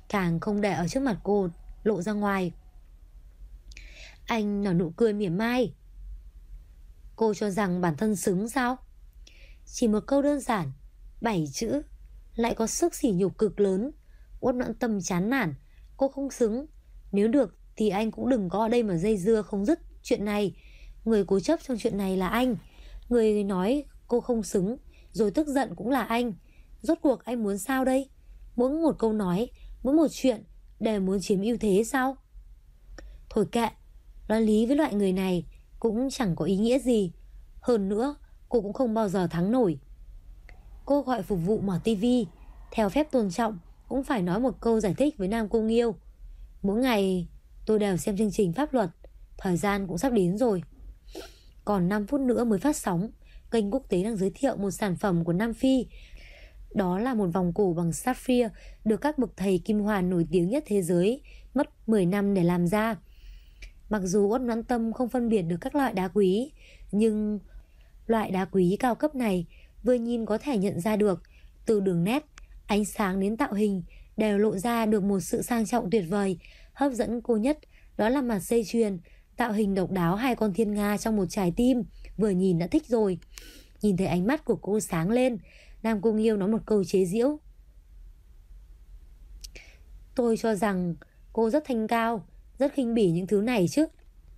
Speaker 1: càng không để ở trước mặt cô lộ ra ngoài. Anh nở nụ cười mỉa mai. Cô cho rằng bản thân xứng sao? Chỉ một câu đơn giản, 7 chữ, lại có sức sỉ nhục cực lớn. Uất Noãn Tâm chán nản. Cô không xứng. Nếu được thì anh cũng đừng có ở đây mà dây dưa không dứt chuyện này. Người cố chấp trong chuyện này là anh. Người nói cô không xứng rồi tức giận cũng là anh. Rốt cuộc anh muốn sao đây? Mỗi một câu nói, mỗi một chuyện đều muốn chiếm ưu thế sao? Thôi kệ, nói lý với loại người này cũng chẳng có ý nghĩa gì. Hơn nữa, cô cũng không bao giờ thắng nổi. Cô gọi phục vụ mở tivi. Theo phép tôn trọng, cũng phải nói một câu giải thích với Nam Cung Nghiêu. Mỗi ngày tôi đều xem chương trình pháp luật. Thời gian cũng sắp đến rồi. Còn 5 phút nữa mới phát sóng. Kênh quốc tế đang giới thiệu một sản phẩm của Nam Phi. Đó là một vòng cổ bằng sapphire được các bậc thầy kim hoàn nổi tiếng nhất thế giới mất 10 năm để làm ra. Mặc dù Uất Noãn Tâm không phân biệt được các loại đá quý, nhưng loại đá quý cao cấp này vừa nhìn có thể nhận ra được. Từ đường nét, ánh sáng đến tạo hình đều lộ ra được một sự sang trọng tuyệt vời. Hấp dẫn cô nhất đó là mặt dây chuyền, tạo hình độc đáo hai con thiên nga trong một trái tim. Vừa nhìn đã thích rồi. Nhìn thấy ánh mắt của cô sáng lên, Nam Cung Nghiêu nói một câu chế giễu. Tôi cho rằng cô rất thanh cao, rất khinh bỉ những thứ này chứ.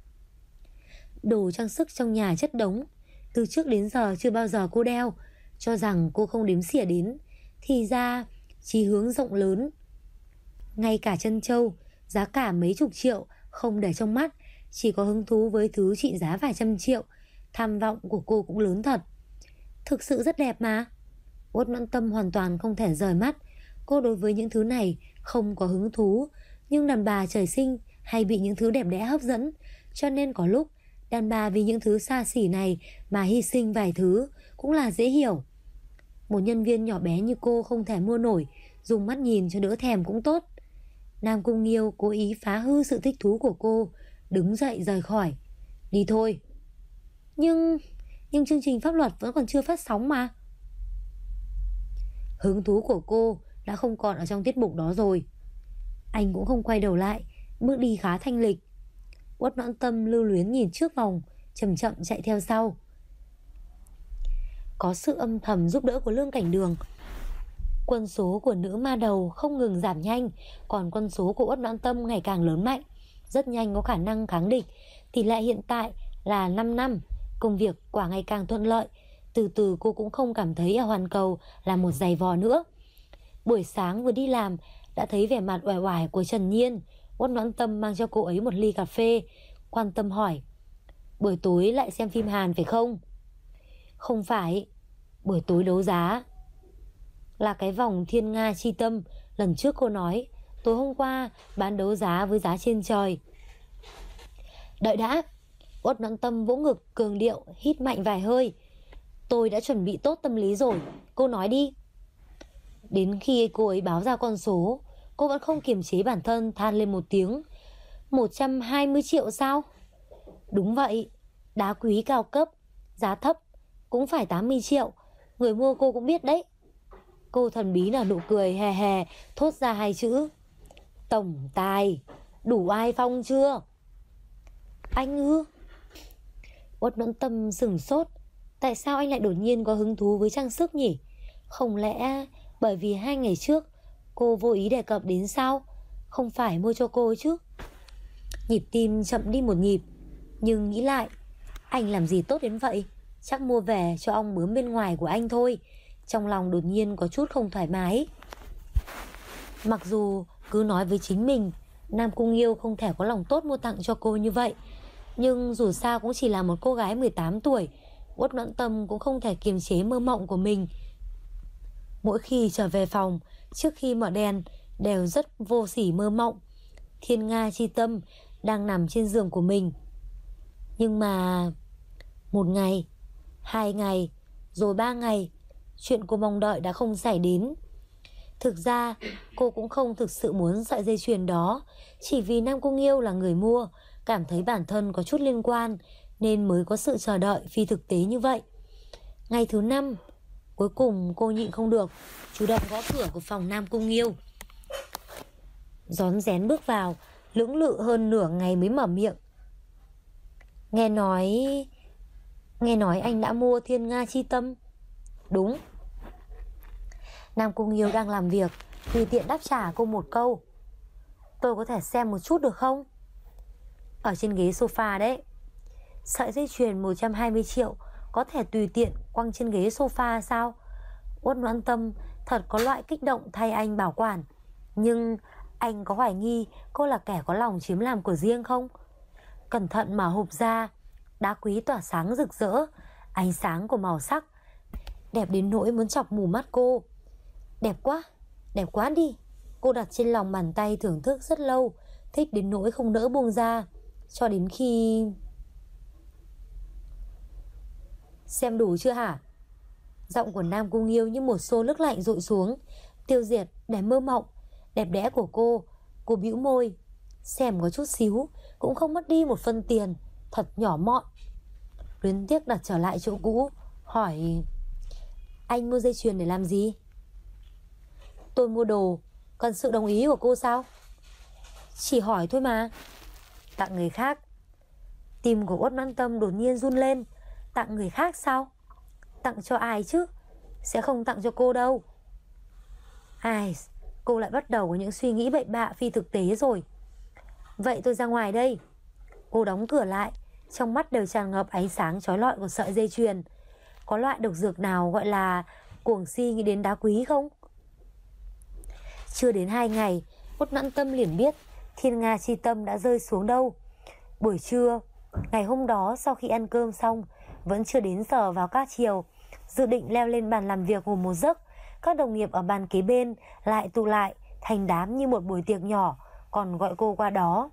Speaker 1: Đồ trang sức trong nhà chất đống, từ trước đến giờ chưa bao giờ cô đeo. Cho rằng cô không đếm xỉa đến, thì ra chí hướng rộng lớn. Ngay cả chân châu, giá cả mấy chục triệu không để trong mắt, chỉ có hứng thú với thứ trị giá vài trăm triệu. Tham vọng của cô cũng lớn thật. Thực sự rất đẹp mà. Uất Noãn Tâm hoàn toàn không thể rời mắt. Cô đối với những thứ này không có hứng thú, nhưng đàn bà trời sinh hay bị những thứ đẹp đẽ hấp dẫn. Cho nên có lúc đàn bà vì những thứ xa xỉ này mà hy sinh vài thứ cũng là dễ hiểu. Một nhân viên nhỏ bé như cô không thể mua nổi, dùng mắt nhìn cho đỡ thèm cũng tốt. Nam Cung Nghiêu cố ý phá hư sự thích thú của cô, đứng dậy rời khỏi. Đi thôi. Nhưng chương trình pháp luật vẫn còn chưa phát sóng mà. Hứng thú của cô đã không còn ở trong tiết mục đó rồi. Anh cũng không quay đầu lại, bước đi khá thanh lịch. Uất Noãn Tâm lưu luyến nhìn trước vòng, chậm chậm chạy theo sau. Có sự âm thầm giúp đỡ của Lương Cảnh Đường, quân số của nữ ma đầu không ngừng giảm nhanh, còn quân số của Uất Noãn Tâm ngày càng lớn mạnh, rất nhanh có khả năng kháng địch. Tỷ lệ hiện tại là 5 năm. Công việc quả ngày càng thuận lợi. Từ từ cô cũng không cảm thấy ở Hoàn Cầu là một giày vò nữa. Buổi sáng vừa đi làm đã thấy vẻ mặt uể oải của Trần Nhiên. Uất Noãn Tâm mang cho cô ấy một ly cà phê, quan tâm hỏi: buổi tối lại xem phim Hàn phải không? Không phải, buổi tối đấu giá. Là cái vòng Thiên Nga Chi Tâm lần trước cô nói. Tối hôm qua bán đấu giá với giá trên trời. Đợi đã. Uất Noãn Tâm vỗ ngực cường điệu, hít mạnh vài hơi. Tôi đã chuẩn bị tốt tâm lý rồi, cô nói đi. Đến khi cô ấy báo ra con số, cô vẫn không kiềm chế bản thân, than lên một tiếng. 120 triệu sao? Đúng vậy, đá quý cao cấp, giá thấp cũng phải 80 triệu. Người mua cô cũng biết đấy. Cô thần bí nở nụ cười hè hè, thốt ra hai chữ: tổng tài. Đủ ai phong chưa? Anh ư? Uất Noãn Tâm sửng sốt. Tại sao anh lại đột nhiên có hứng thú với trang sức nhỉ? Không lẽ bởi vì 2 ngày trước cô vô ý đề cập đến sao? Không phải mua cho cô chứ? Nhịp tim chậm đi một nhịp, nhưng nghĩ lại, anh làm gì tốt đến vậy? Chắc mua về cho ong bướm bên ngoài của anh thôi. Trong lòng đột nhiên có chút không thoải mái. Mặc dù cứ nói với chính mình Nam Cung Nghiêu không thể có lòng tốt mua tặng cho cô như vậy, nhưng dù sao cũng chỉ là một cô gái 18 tuổi. Uất Noãn Tâm cũng không thể kiềm chế mơ mộng của mình. Mỗi khi trở về phòng, trước khi mở đèn, đều rất vô sỉ mơ mộng Thiên Nga Chi Tâm đang nằm trên giường của mình. Nhưng mà 1 ngày, 2 ngày, rồi 3 ngày, chuyện cô mong đợi đã không xảy đến. Thực ra cô cũng không thực sự muốn sợi dây chuyền đó, chỉ vì Nam Cung Nghiêu là người mua, cảm thấy bản thân có chút liên quan, nên mới có sự chờ đợi phi thực tế như vậy. Ngày thứ 5, cuối cùng cô nhịn không được, chủ động gõ cửa của phòng Nam Cung Nghiêu. rón rén bước vào, lưỡng lự hơn nửa ngày mới mở miệng. Nghe nói anh đã mua Thiên Nga Chi Tâm. Đúng. Nam Cung Nghiêu đang làm việc, tùy tiện đáp trả cô một câu. Tôi có thể xem một chút được không? Ở trên ghế sofa đấy. Sợi dây chuyền 120 triệu có thể tùy tiện quăng trên ghế sofa sao? Uất Noãn Tâm thật có loại kích động thay anh bảo quản. Nhưng anh có hoài nghi cô là kẻ có lòng chiếm làm của riêng không? Cẩn thận mở hộp ra, đá quý tỏa sáng rực rỡ, ánh sáng của màu sắc đẹp đến nỗi muốn chọc mù mắt cô. Đẹp quá đi. Cô đặt trên lòng bàn tay thưởng thức rất lâu, thích đến nỗi không nỡ buông ra, cho đến khi... Xem đủ chưa hả? Giọng của Nam Cung Nghiêu như một xô nước lạnh dội xuống, tiêu diệt để mơ mộng đẹp đẽ của cô. Cô bĩu môi. Xem có chút xíu cũng không mất đi một phân tiền, thật nhỏ mọn. Luyến tiếc đặt trở lại chỗ cũ, hỏi: Anh mua dây chuyền để làm gì? Tôi mua đồ, cần sự đồng ý của cô sao? Chỉ hỏi thôi mà. Tặng người khác. Tim của Uất Noãn Tâm đột nhiên run lên. Tặng người khác sao? Tặng cho ai chứ? Sẽ không tặng cho cô đâu. Ai, cô lại bắt đầu có những suy nghĩ bậy bạ phi thực tế rồi. Vậy tôi ra ngoài đây. Cô đóng cửa lại, trong mắt đều tràn ngập ánh sáng chói lọi của sợi dây chuyền. Có loại độc dược nào gọi là cuồng si nghĩ đến đá quý không? Chưa đến 2 ngày, Uất Noãn Tâm liền biết Thiên Nga Chi Tâm đã rơi xuống đâu. Buổi trưa ngày hôm đó, sau khi ăn cơm xong, vẫn chưa đến giờ vào ca chiều, dự định leo lên bàn làm việc ngủ một giấc. Các đồng nghiệp ở bàn kế bên lại tụ lại thành đám như một buổi tiệc nhỏ, còn gọi cô qua đó.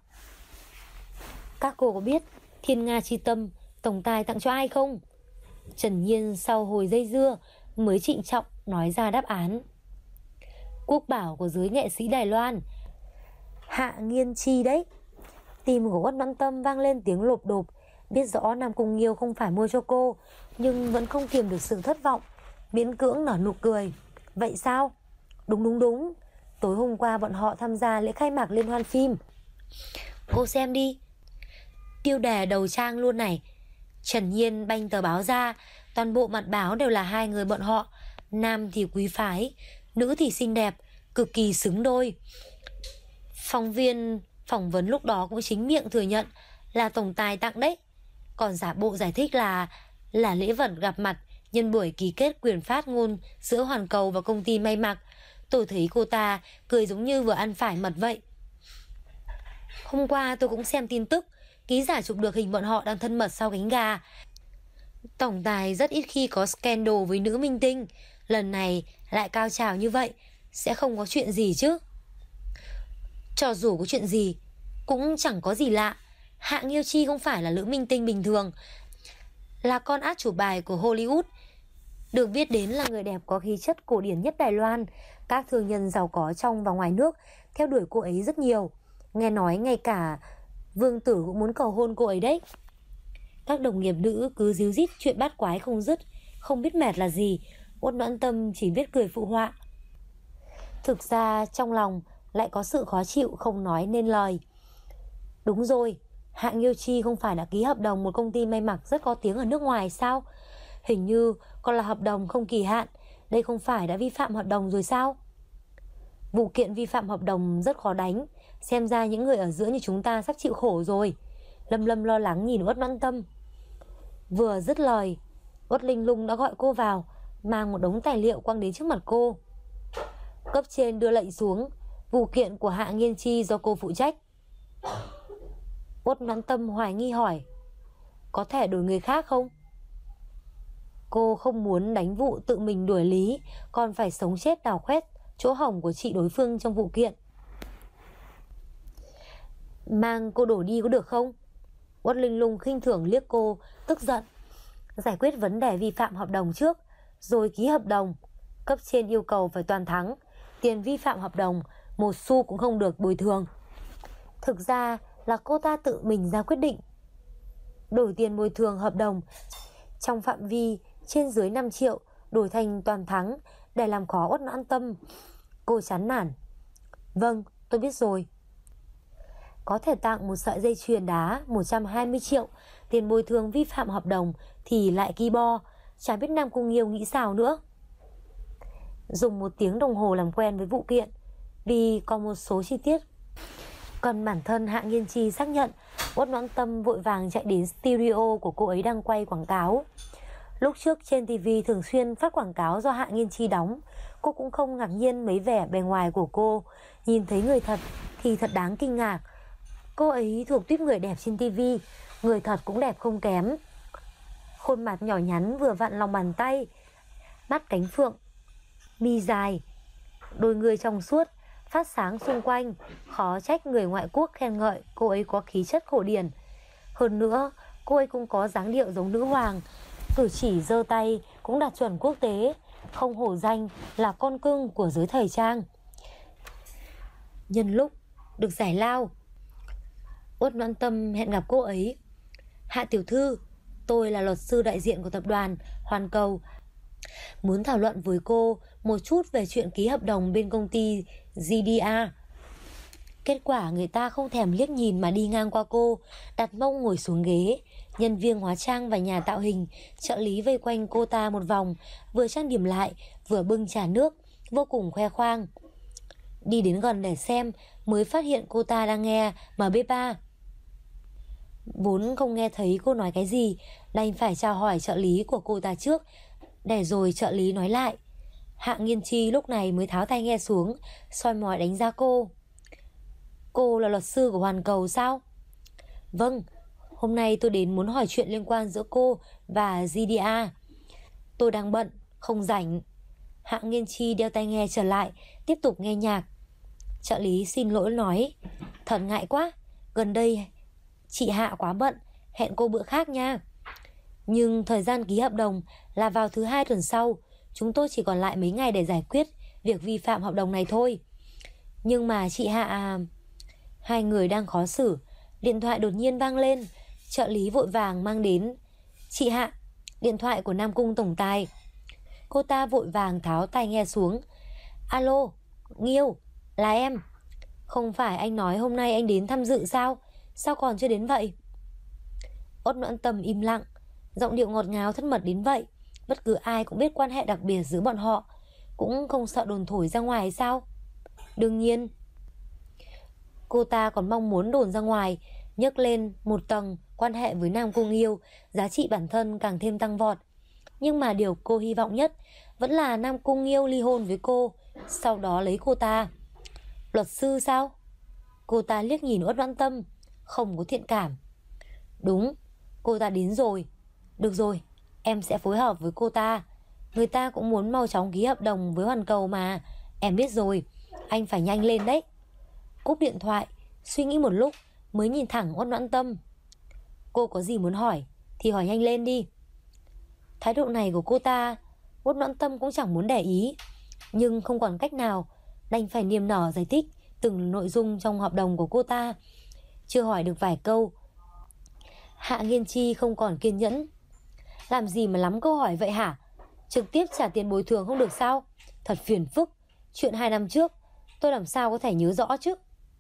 Speaker 1: Các cô có biết Thiên Nga Chi Tâm tổng tài tặng cho ai không? Trần Nhiên sau hồi dây dưa mới trịnh trọng nói ra đáp án. Quốc bảo của giới nghệ sĩ Đài Loan, Hạ Nghiên Chi đấy. Tim của Uất Noãn Tâm vang lên tiếng lộp độp. Biết rõ Nam Cung Nghiêu không phải mua cho cô, nhưng vẫn không kiềm được sự thất vọng, miễn cưỡng nở nụ cười. Vậy sao? Đúng. Tối hôm qua bọn họ tham gia lễ khai mạc liên hoan phim. Cô xem đi, tiêu đề đầu trang luôn này. Trần Nhiên banh tờ báo ra, toàn bộ mặt báo đều là hai người bọn họ. Nam thì quý phái, nữ thì xinh đẹp, cực kỳ xứng đôi. Phóng viên phỏng vấn lúc đó cũng chính miệng thừa nhận là tổng tài tặng đấy, còn giả bộ giải thích là lễ vật gặp mặt nhân buổi ký kết quyền phát ngôn giữa Hoàn Cầu và công ty may mặc. Tôi thấy cô ta cười giống như vừa ăn phải mật vậy. Hôm qua tôi cũng xem tin tức, ký giả chụp được hình bọn họ đang thân mật sau cánh gà. Tổng tài rất ít khi có scandal với nữ minh tinh, lần này lại cao trào như vậy, sẽ không có chuyện gì chứ? Cho dù có chuyện gì cũng chẳng có gì lạ. Hạ Nghiêu Chi không phải là nữ minh tinh bình thường, là con át chủ bài của Hollywood, được biết đến là người đẹp có khí chất cổ điển nhất Đài Loan. Các thương nhân giàu có trong và ngoài nước theo đuổi cô ấy rất nhiều. Nghe nói ngay cả vương tử cũng muốn cầu hôn cô ấy đấy. Các đồng nghiệp nữ cứ díu dít chuyện bát quái không dứt, không biết mệt là gì. Uất Noãn Tâm chỉ biết cười phụ họa. Thực ra trong lòng lại có sự khó chịu không nói nên lời. Đúng rồi, Hạ Nghiêu Chi không phải đã ký hợp đồng một công ty may mặc rất có tiếng ở nước ngoài sao? Hình như còn là hợp đồng không kỳ hạn. Đây không phải đã vi phạm hợp đồng rồi sao? Vụ kiện vi phạm hợp đồng rất khó đánh. Xem ra những người ở giữa như chúng ta sắp chịu khổ rồi. Lâm Lâm lo lắng nhìn Uất Noãn Tâm. Vừa dứt lời, Uất Linh Lung đã gọi cô vào, mang một đống tài liệu quăng đến trước mặt cô. Cấp trên đưa lệnh xuống, vụ kiện của Hạ Nghiên Chi do cô phụ trách. Uất Noãn Tâm hoài nghi hỏi, có thể đổi người khác không? Cô không muốn đánh vụ tự mình đuổi lý, còn phải sống chết đào khoét chỗ hổng của chị đối phương trong vụ kiện. Mang cô đổ đi có được không? Uất Linh Lung khinh thường liếc cô, tức giận. Giải quyết vấn đề vi phạm hợp đồng trước, rồi ký hợp đồng. Cấp trên yêu cầu phải toàn thắng. Tiền vi phạm hợp đồng một xu cũng không được bồi thường. Thực ra là cô ta tự mình ra quyết định đổi tiền bồi thường hợp đồng trong phạm vi trên dưới 5 triệu, đổi thành toàn thắng để làm khó Uất Noãn Tâm. Cô chán nản. Vâng, tôi biết rồi. Có thể tặng một sợi dây chuyền đá 120 triệu, tiền bồi thường vi phạm hợp đồng thì lại ki bo. Chả biết Nam Cung Nghiêu nghĩ sao nữa. Dùng 1 tiếng đồng hồ làm quen với vụ kiện, vì còn một số chi tiết cần bản thân Hạ Nghiên Chi xác nhận, Uất Noãn Tâm vội vàng chạy đến studio của cô ấy đang quay quảng cáo. Lúc trước trên TV thường xuyên phát quảng cáo do Hạ Nghiên Chi đóng, cô cũng không ngạc nhiên mấy vẻ bề ngoài của cô. Nhìn thấy người thật thì thật đáng kinh ngạc. Cô ấy thuộc tuýp người đẹp trên TV, người thật cũng đẹp không kém. Khuôn mặt nhỏ nhắn vừa vặn lòng bàn tay, mắt cánh phượng, mi dài, đôi người trong suốt, phát sáng xung quanh. Khó trách người ngoại quốc khen ngợi cô ấy có khí chất cổ điển. Hơn nữa, cô ấy cũng có dáng điệu giống nữ hoàng, cử chỉ giơ tay cũng đạt chuẩn quốc tế, không hổ danh là con cưng của giới thời trang. Nhân lúc được giải lao, Uất Noãn Tâm hẹn gặp cô ấy. Hạ tiểu thư, tôi là luật sư đại diện của tập đoàn Hoàn Cầu, muốn thảo luận với cô một chút về chuyện ký hợp đồng bên công ty GDA. Kết quả người ta không thèm liếc nhìn mà đi ngang qua cô, đặt mông ngồi xuống ghế. Nhân viên hóa trang và nhà tạo hình, trợ lý vây quanh cô ta một vòng, vừa trang điểm lại vừa bưng trà nước, vô cùng khoe khoang. Đi đến gần để xem mới phát hiện cô ta đang nghe MP3. Vốn không nghe thấy cô nói cái gì, đành phải chào hỏi trợ lý của cô ta trước, để rồi trợ lý nói lại. Hạ Nghiên Chi lúc này mới tháo tai nghe xuống, soi mói đánh giá cô. Cô là luật sư của Hoàn Cầu sao? Vâng, hôm nay tôi đến muốn hỏi chuyện liên quan giữa cô và GDA. Tôi đang bận, không rảnh. Hạ Nghiên Chi đeo tai nghe trở lại, tiếp tục nghe nhạc. Trợ lý xin lỗi nói, thật ngại quá, gần đây chị Hạ quá bận, hẹn cô bữa khác nha. Nhưng thời gian ký hợp đồng là vào thứ 2 tuần sau, chúng tôi chỉ còn lại mấy ngày để giải quyết việc vi phạm hợp đồng này thôi. Nhưng mà chị Hạ... Hai người đang khó xử, điện thoại đột nhiên vang lên. Trợ lý vội vàng mang đến. Chị Hạ, điện thoại của Nam Cung tổng tài. Cô ta vội vàng tháo tai nghe xuống. Alo, Nghiêu, là em. Không phải anh nói hôm nay anh đến tham dự sao? Sao còn chưa đến vậy? Uất Noãn Tâm im lặng, giọng điệu ngọt ngào thân mật đến vậy. Bất cứ ai cũng biết quan hệ đặc biệt giữa bọn họ, cũng không sợ đồn thổi ra ngoài sao? Đương nhiên. Cô ta còn mong muốn đồn ra ngoài, nhấc lên một tầng quan hệ với Nam Cung Nghiêu, giá trị bản thân càng thêm tăng vọt. Nhưng mà điều cô hy vọng nhất vẫn là Nam Cung Nghiêu ly hôn với cô, sau đó lấy cô ta. Luật sư sao? Cô ta liếc nhìn Uất Noãn Tâm, không có thiện cảm. Đúng, cô ta đến rồi. Được rồi, em sẽ phối hợp với cô ta. Người ta cũng muốn mau chóng ký hợp đồng với Hoàn Cầu mà. Em biết rồi, anh phải nhanh lên đấy. Cúp điện thoại, suy nghĩ một lúc mới nhìn thẳng Uất Noãn Tâm. Cô có gì muốn hỏi thì hỏi nhanh lên đi. Thái độ này của cô ta, Uất Noãn Tâm cũng chẳng muốn để ý, nhưng không còn cách nào, đành phải niềm nở giải thích từng nội dung trong hợp đồng của cô ta. Chưa hỏi được vài câu, Hạ Nghiên Chi không còn kiên nhẫn. Làm gì mà lắm câu hỏi vậy hả? Trực tiếp trả tiền bồi thường không được sao? Thật phiền phức. Chuyện 2 năm trước tôi làm sao có thể nhớ rõ chứ?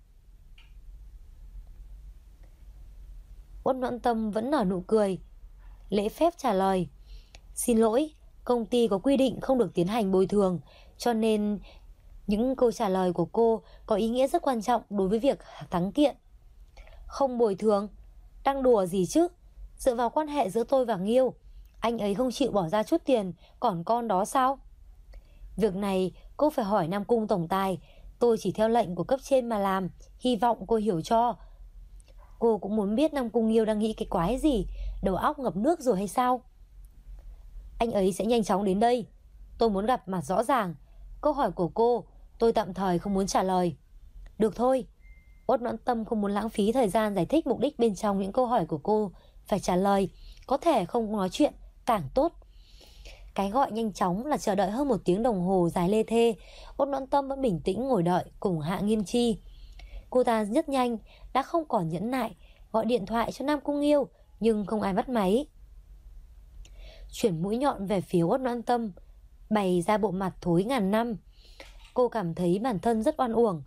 Speaker 1: Uất Noãn Tâm vẫn nở nụ cười, lễ phép trả lời. Xin lỗi, công ty có quy định không được tiến hành bồi thường, cho nên những câu trả lời của cô có ý nghĩa rất quan trọng đối với việc thắng kiện. Không bồi thường? Đang đùa gì chứ? Dựa vào quan hệ giữa tôi và Nghiêu, anh ấy không chịu bỏ ra chút tiền còn con đó sao? Việc này cô phải hỏi Nam Cung tổng tài. Tôi chỉ theo lệnh của cấp trên mà làm, hy vọng cô hiểu cho. Cô cũng muốn biết Nam Cung Nghiêu đang nghĩ cái quái gì, đầu óc ngập nước rồi hay sao? Anh ấy sẽ nhanh chóng đến đây. Tôi muốn gặp mặt rõ ràng. Câu hỏi của cô tôi tạm thời không muốn trả lời. Được thôi. Uất Noãn Tâm không muốn lãng phí thời gian giải thích mục đích bên trong những câu hỏi của cô phải trả lời. Có thể không nói chuyện càng tốt. Cái gọi nhanh chóng là chờ đợi hơn 1 tiếng đồng hồ dài lê thê. Uất Noãn Tâm vẫn bình tĩnh ngồi đợi cùng Hạ Nghiên Chi. Cô ta rất nhanh đã không còn nhẫn nại, gọi điện thoại cho Nam Cung Nghiêu, nhưng không ai bắt máy. Chuyển mũi nhọn về phía Uất Noãn Tâm, bày ra bộ mặt thối ngàn năm. Cô cảm thấy bản thân rất oan uổng.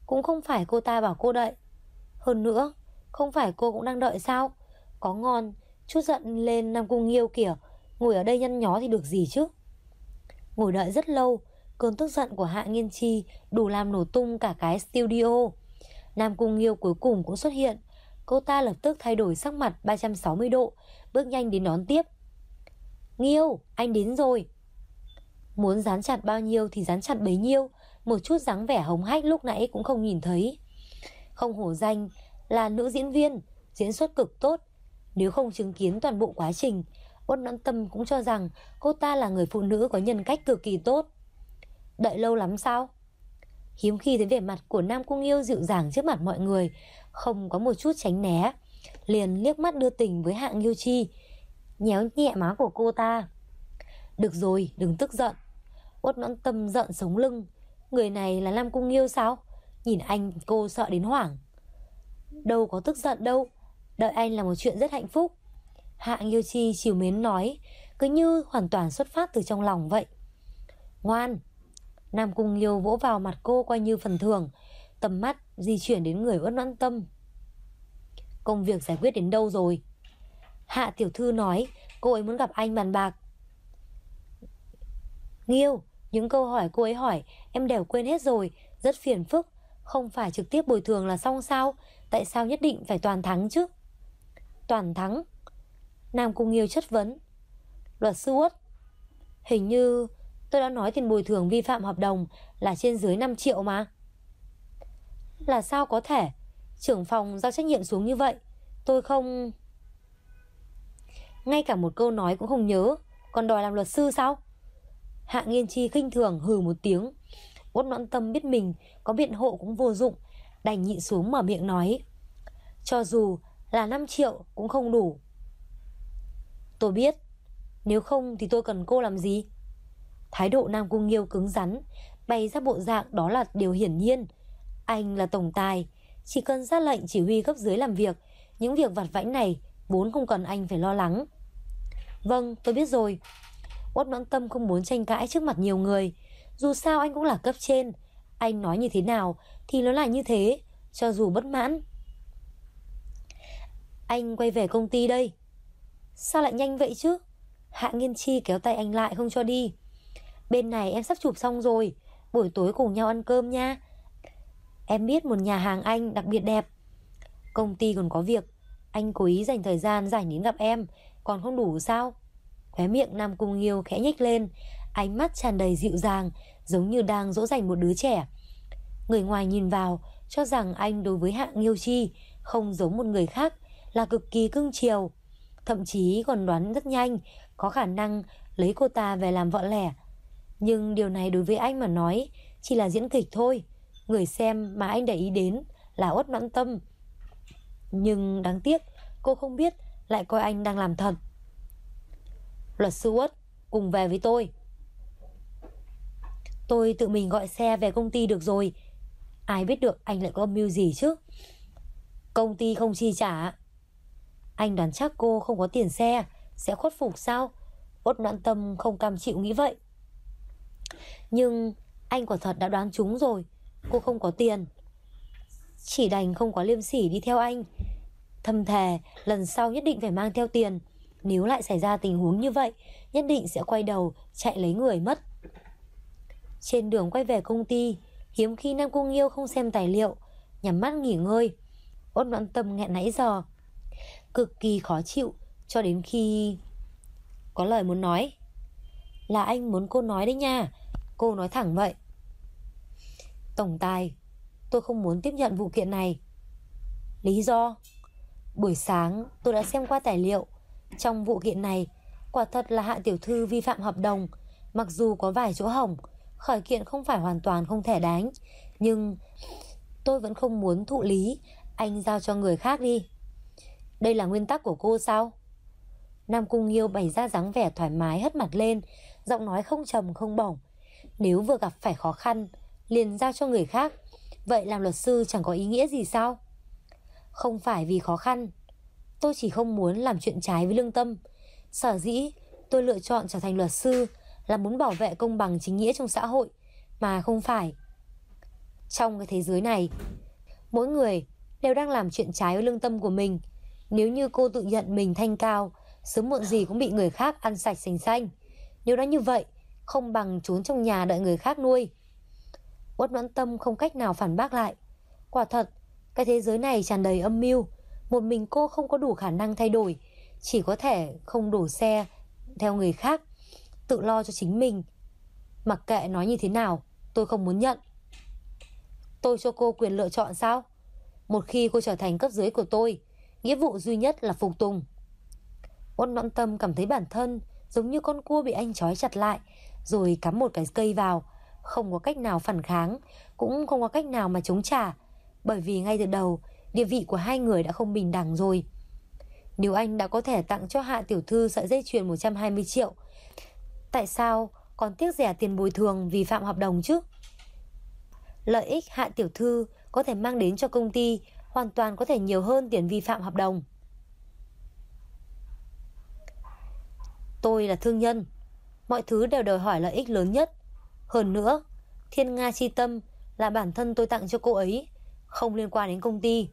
Speaker 1: Cũng không phải cô ta bảo cô đợi. Hơn nữa, không phải cô cũng đang đợi sao? Có ngon, chút giận lên Nam Cung Nghiêu kìa. Ngồi ở đây nhăn nhó thì được gì chứ. Ngồi đợi rất lâu, cơn tức giận của Hạ Nghiên Chi đủ làm nổ tung cả cái studio. Nam Cung Nghiêu cuối cùng cũng xuất hiện. Cô ta lập tức thay đổi sắc mặt 360 độ, bước nhanh đến đón tiếp. Nghiêu, anh đến rồi. Muốn dán chặt bao nhiêu thì dán chặt bấy nhiêu, một chút dáng vẻ hống hách lúc nãy cũng không nhìn thấy. Không hổ danh là nữ diễn viên, diễn xuất cực tốt. Nếu không chứng kiến toàn bộ quá trình, Uất Noãn Tâm cũng cho rằng cô ta là người phụ nữ có nhân cách cực kỳ tốt. Đợi lâu lắm sao? Hiếm khi thấy vẻ mặt của Nam Cung Nghiêu dịu dàng trước mặt mọi người, không có một chút tránh né, liền liếc mắt đưa tình với Hạ Nghiêu Chi, nhéo nhẹ má của cô ta. Được rồi, đừng tức giận. Uất Noãn Tâm giận sống lưng. Người này là Nam Cung Nghiêu sao? Nhìn anh cô sợ đến hoảng. Đâu có tức giận đâu, đợi anh là một chuyện rất hạnh phúc. Hạ Nghiêu Chi trìu mến nói, cứ như hoàn toàn xuất phát từ trong lòng vậy. Ngoan. Nam Cung Nghiêu vỗ vào mặt cô coi như phần thưởng, tầm mắt di chuyển đến người Uất Noãn Tâm. Công việc giải quyết đến đâu rồi? Hạ tiểu thư nói cô ấy muốn gặp anh bàn bạc. Nghiêu, những câu hỏi cô ấy hỏi em đều quên hết rồi, rất phiền phức. Không phải trực tiếp bồi thường là xong sao? Tại sao nhất định phải toàn thắng chứ? Toàn thắng? Nam Cung Nghiêu chất vấn. Luật sư Uất, hình như tôi đã nói tiền bồi thường vi phạm hợp đồng là trên dưới 5 triệu mà. Là sao có thể? Trưởng phòng giao trách nhiệm xuống như vậy. Tôi không... Ngay cả một câu nói cũng không nhớ, còn đòi làm luật sư sao? Hạ Nghiên Chi khinh thường hừ một tiếng. Uất Noãn Tâm biết mình có biện hộ cũng vô dụng, đành nhịn xuống mở miệng nói. Cho dù là 5 triệu cũng không đủ. Tôi biết, nếu không thì tôi cần cô làm gì? Thái độ Nam Cung Nghiêu cứng rắn, bày ra bộ dạng đó là điều hiển nhiên. Anh là tổng tài, chỉ cần ra lệnh chỉ huy cấp dưới làm việc, những việc vặt vãnh này vốn không cần anh phải lo lắng. Vâng, tôi biết rồi. Uất Noãn Tâm không muốn tranh cãi trước mặt nhiều người. Dù sao anh cũng là cấp trên, anh nói như thế nào thì nó là như thế, cho dù bất mãn. Anh quay về công ty đây. Sao lại nhanh vậy chứ? Hạ Nghiên Chi kéo tay anh lại không cho đi. Bên này em sắp chụp xong rồi, buổi tối cùng nhau ăn cơm nha. Em biết một nhà hàng Anh đặc biệt đẹp. Công ty còn có việc, anh cố ý dành thời gian rảnh đến gặp em, còn không đủ sao? Khóe miệng Nam Cung Nghiêu khẽ nhếch lên, ánh mắt tràn đầy dịu dàng, giống như đang dỗ dành một đứa trẻ. Người ngoài nhìn vào cho rằng anh đối với Hạ Nghiêu Chi không giống một người khác, là cực kỳ cưng chiều. Thậm chí còn đoán rất nhanh có khả năng lấy cô ta về làm vợ lẽ. Nhưng điều này đối với anh mà nói chỉ là diễn kịch thôi. Người xem mà anh để ý đến là Uất Noãn Tâm. Nhưng đáng tiếc cô không biết lại coi anh đang làm thật. Luật sư Uất, cùng về với tôi. Tôi tự mình gọi xe về công ty được rồi. Ai biết được anh lại có âm mưu gì chứ? Công ty không chi trả. Anh đoán chắc cô không có tiền xe sẽ khuất phục sao? Uất Noãn Tâm không cam chịu nghĩ vậy. Nhưng anh quả thật đã đoán trúng rồi. Cô không có tiền, chỉ đành không có liêm sỉ đi theo anh. Thầm thề lần sau nhất định phải mang theo tiền. Nếu lại xảy ra tình huống như vậy, nhất định sẽ quay đầu chạy lấy người mất. Trên đường quay về công ty, hiếm khi Nam Cung Nghiêu không xem tài liệu, nhắm mắt nghỉ ngơi. Uất Noãn Tâm nghẹn nãy giờ, cực kỳ khó chịu, cho đến khi có lời muốn nói. Là anh muốn cô nói đấy nha. Cô nói thẳng vậy. Tổng tài, tôi không muốn tiếp nhận vụ kiện này. Lý do? Buổi sáng tôi đã xem qua tài liệu. Trong vụ kiện này quả thật là Hạ tiểu thư vi phạm hợp đồng. Mặc dù có vài chỗ hỏng, khởi kiện không phải hoàn toàn không thể đánh, nhưng tôi vẫn không muốn thụ lý. Anh giao cho người khác đi. Đây là nguyên tắc của cô sao? Nam Cung Nghiêu bày ra dáng vẻ thoải mái hất mặt lên, giọng nói không trầm không bổng. Nếu vừa gặp phải khó khăn liền giao cho người khác, vậy làm luật sư chẳng có ý nghĩa gì sao? Không phải vì khó khăn, tôi chỉ không muốn làm chuyện trái với lương tâm. Sở dĩ tôi lựa chọn trở thành luật sư là muốn bảo vệ công bằng chính nghĩa trong xã hội, mà không phải. Trong cái thế giới này, mỗi người đều đang làm chuyện trái với lương tâm của mình. Nếu như cô tự nhận mình thanh cao, sớm muộn gì cũng bị người khác ăn sạch sành xanh. Nếu đã như vậy, không bằng trốn trong nhà đợi người khác nuôi. Uất Noãn Tâm không cách nào phản bác lại. Quả thật, cái thế giới này tràn đầy âm mưu. Một mình cô không có đủ khả năng thay đổi, chỉ có thể không đổ xe theo người khác, tự lo cho chính mình. Mặc kệ nói như thế nào, tôi không muốn nhận. Tôi cho cô quyền lựa chọn sao? Một khi cô trở thành cấp dưới của tôi, nghĩa vụ duy nhất là phục tùng. Uất Noãn Tâm cảm thấy bản thân giống như con cua bị anh trói chặt lại, rồi cắm một cái cây vào. Không có cách nào phản kháng, cũng không có cách nào mà chống trả. Bởi vì ngay từ đầu, địa vị của hai người đã không bình đẳng rồi. Nếu anh đã có thể tặng cho Hạ tiểu thư sợi dây chuyền 120 triệu, tại sao còn tiếc rẻ tiền bồi thường vi phạm hợp đồng chứ? Lợi ích Hạ tiểu thư có thể mang đến cho công ty hoàn toàn có thể nhiều hơn tiền vi phạm hợp đồng. Tôi là thương nhân, mọi thứ đều đòi hỏi lợi ích lớn nhất. Hơn nữa, Thiên Nga chi tâm là bản thân tôi tặng cho cô ấy, không liên quan đến công ty.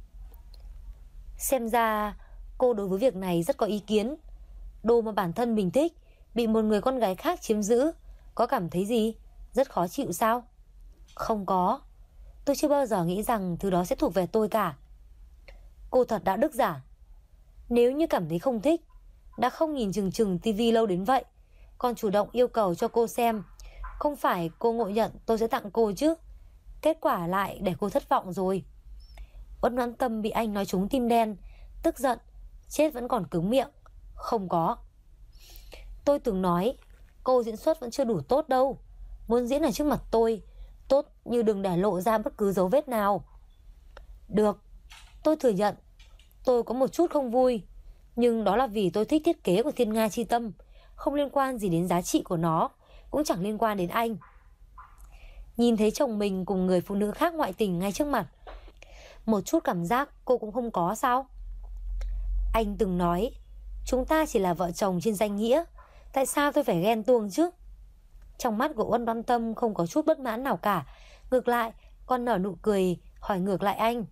Speaker 1: Xem ra cô đối với việc này rất có ý kiến. Đồ mà bản thân mình thích bị một người con gái khác chiếm giữ, có cảm thấy gì? Rất khó chịu sao? Không có. Tôi chưa bao giờ nghĩ rằng thứ đó sẽ thuộc về tôi cả. Cô thật đạo đức giả. Nếu như cảm thấy không thích, đã không nhìn chừng chừng tivi lâu đến vậy, còn chủ động yêu cầu cho cô xem. Không phải cô ngộ nhận tôi sẽ tặng cô chứ. Kết quả lại để cô thất vọng rồi. Uất Noãn Tâm bị anh nói trúng tim đen, tức giận, chết vẫn còn cứng miệng. Không có. Tôi từng nói cô diễn xuất vẫn chưa đủ tốt đâu. Muốn diễn ở trước mặt tôi, tốt như đừng để lộ ra bất cứ dấu vết nào. Được, tôi thừa nhận tôi có một chút không vui, nhưng đó là vì tôi thích thiết kế của Thiên Nga chi tâm, không liên quan gì đến giá trị của nó, cũng chẳng liên quan đến anh. Nhìn thấy chồng mình cùng người phụ nữ khác ngoại tình ngay trước mặt, một chút cảm giác cô cũng không có sao? Anh từng nói chúng ta chỉ là vợ chồng trên danh nghĩa, tại sao tôi phải ghen tuông chứ? Trong mắt của Uất Noãn Tâm không có chút bất mãn nào cả, ngược lại còn nở nụ cười hỏi ngược lại anh.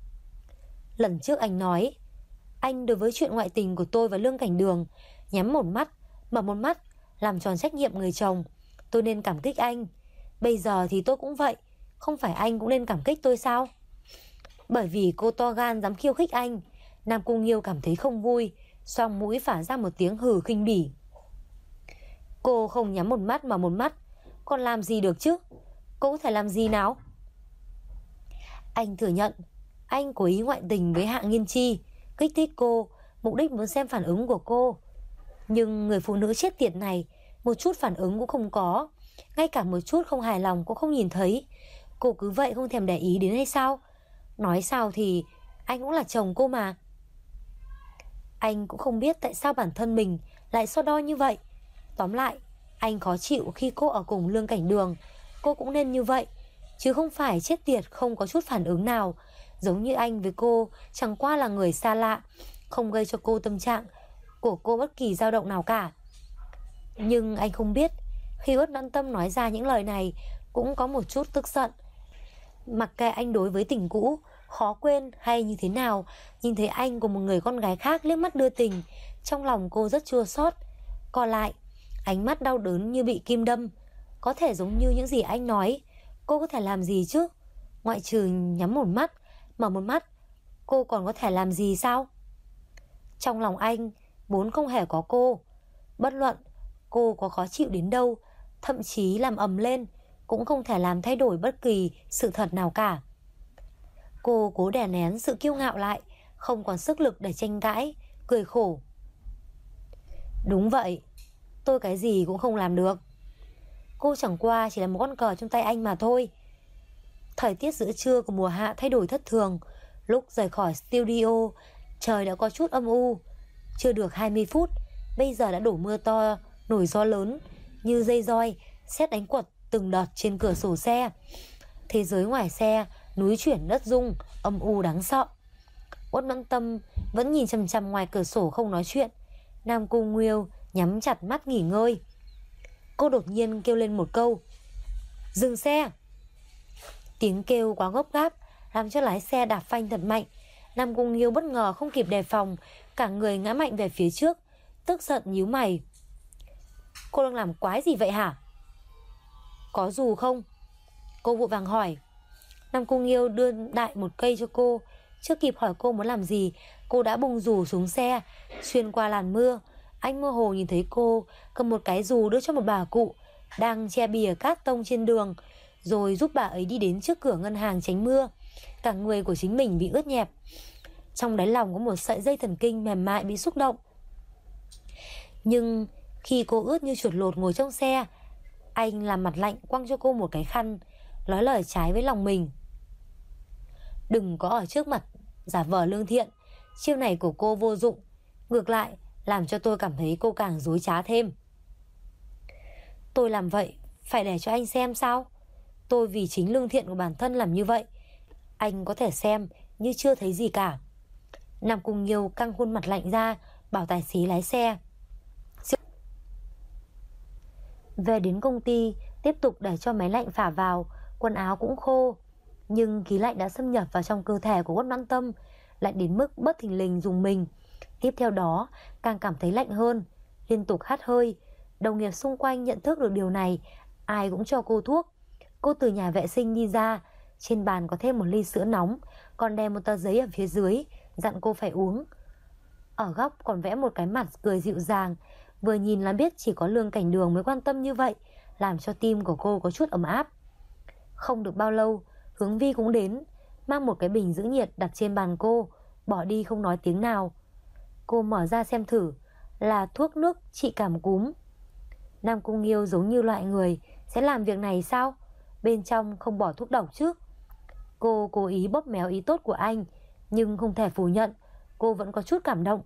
Speaker 1: Lần trước anh nói anh đối với chuyện ngoại tình của tôi và Lương Cảnh Đường nhắm một mắt mở một mắt, làm tròn trách nhiệm người chồng. Tôi nên cảm kích anh. Bây giờ thì tôi cũng vậy, không phải anh cũng nên cảm kích tôi sao? Bởi vì cô to gan dám khiêu khích anh, Nam Cung Nghiêu cảm thấy không vui, xoang mũi phả ra một tiếng hừ khinh bỉ. Cô không nhắm một mắt mà một mắt, còn làm gì được chứ? Cô có thể làm gì nào? Anh thừa nhận anh cố ý ngoại tình với Hạ Nghiên Chi, kích thích cô, mục đích muốn xem phản ứng của cô. Nhưng người phụ nữ chết tiệt này một chút phản ứng cũng không có, ngay cả một chút không hài lòng cũng không nhìn thấy. Cô cứ vậy không thèm để ý đến hay sao? Nói sao thì anh cũng là chồng cô mà. Anh cũng không biết tại sao bản thân mình lại so đo như vậy. Tóm lại, anh khó chịu khi cô ở cùng Lương Cảnh Đường. Cô cũng nên như vậy, chứ không phải chết tiệt không có chút phản ứng nào. Giống như anh với cô chẳng qua là người xa lạ, không gây cho cô tâm trạng của cô bất kỳ dao động nào cả. Nhưng anh không biết, khi Uất Noãn Tâm nói ra những lời này cũng có một chút tức giận. Mặc kệ anh đối với tình cũ khó quên hay như thế nào, nhìn thấy anh cùng một người con gái khác liếc mắt đưa tình, trong lòng cô rất chua xót. Còn lại, ánh mắt đau đớn như bị kim đâm. Có thể giống như những gì anh nói, cô có thể làm gì chứ? Ngoại trừ nhắm một mắt, mở một mắt, cô còn có thể làm gì sao? Trong lòng anh vốn không hề có cô. Bất luận cô có khó chịu đến đâu, thậm chí làm ầm lên, cũng không thể làm thay đổi bất kỳ sự thật nào cả. Cô cố đè nén sự kiêu ngạo lại, không còn sức lực để tranh cãi, cười khổ. Đúng vậy, tôi cái gì cũng không làm được. Cô chẳng qua chỉ là một con cờ trong tay anh mà thôi. Thời tiết giữa trưa của mùa hạ thay đổi thất thường. Lúc rời khỏi studio, trời đã có chút âm u. Chưa được 20 phút, bây giờ đã đổ mưa to, nổi gió lớn như dây roi, sét đánh quật từng đợt trên cửa sổ xe. Thế giới ngoài xe núi chuyển đất rung, âm u đáng sợ. Uất Noãn Tâm vẫn nhìn chằm chằm ngoài cửa sổ không nói chuyện. Nam Cung Nghiêu nhắm chặt mắt nghỉ ngơi. Cô đột nhiên kêu lên một câu: dừng xe. Tiếng kêu quá gấp gáp làm cho lái xe đạp phanh thật mạnh. Nam Cung Nghiêu bất ngờ không kịp đề phòng, cả người ngã mạnh về phía trước, tức giận nhíu mày. Cô đang làm quái gì vậy hả? Có dù không? Cô vội vàng hỏi. Nam Cung Nghiêu đưa đại một cây cho cô. Chưa kịp hỏi cô muốn làm gì, cô đã bung dù xuống xe. Xuyên qua làn mưa, anh mơ hồ nhìn thấy cô cầm một cái dù đưa cho một bà cụ đang che bìa cát tông trên đường, rồi giúp bà ấy đi đến trước cửa ngân hàng tránh mưa. Cả người của chính mình bị ướt nhẹp. Trong đáy lòng có một sợi dây thần kinh mềm mại bị xúc động. Nhưng khi cô ướt như chuột lột ngồi trong xe, anh làm mặt lạnh quăng cho cô một cái khăn, nói lời trái với lòng mình. Đừng có ở trước mặt giả vờ lương thiện. Chiêu này của cô vô dụng, ngược lại làm cho tôi cảm thấy cô càng dối trá thêm. Tôi làm vậy phải để cho anh xem sao? Tôi vì chính lương thiện của bản thân làm như vậy. Anh có thể xem như chưa thấy gì cả. Nam Cung Nghiêu căng khuôn mặt lạnh ra, bảo tài xế lái xe. Về đến công ty, tiếp tục để cho máy lạnh phả vào. Quần áo cũng khô, nhưng khí lạnh đã xâm nhập vào trong cơ thể của Uất Noãn Tâm, lạnh đến mức bất thình lình rùng mình. Tiếp theo đó càng cảm thấy lạnh hơn, liên tục hắt hơi. Đồng nghiệp xung quanh nhận thức được điều này, ai cũng cho cô thuốc. Cô từ nhà vệ sinh đi ra, trên bàn có thêm một ly sữa nóng, còn đè một tờ giấy ở phía dưới, dặn cô phải uống. Ở góc còn vẽ một cái mặt cười dịu dàng, vừa nhìn là biết chỉ có Lương Cảnh Đường mới quan tâm như vậy, làm cho tim của cô có chút ấm áp. Không được bao lâu, Hướng Vi cũng đến, mang một cái bình giữ nhiệt đặt trên bàn cô, bỏ đi không nói tiếng nào. Cô mở ra xem thử, là thuốc nước trị cảm cúm. Nam Cung Nghiêu giống như loại người sẽ làm việc này sao? Bên trong không bỏ thuốc độc chứ? Cô cố ý bóp méo ý tốt của anh, nhưng không thể phủ nhận, cô vẫn có chút cảm động.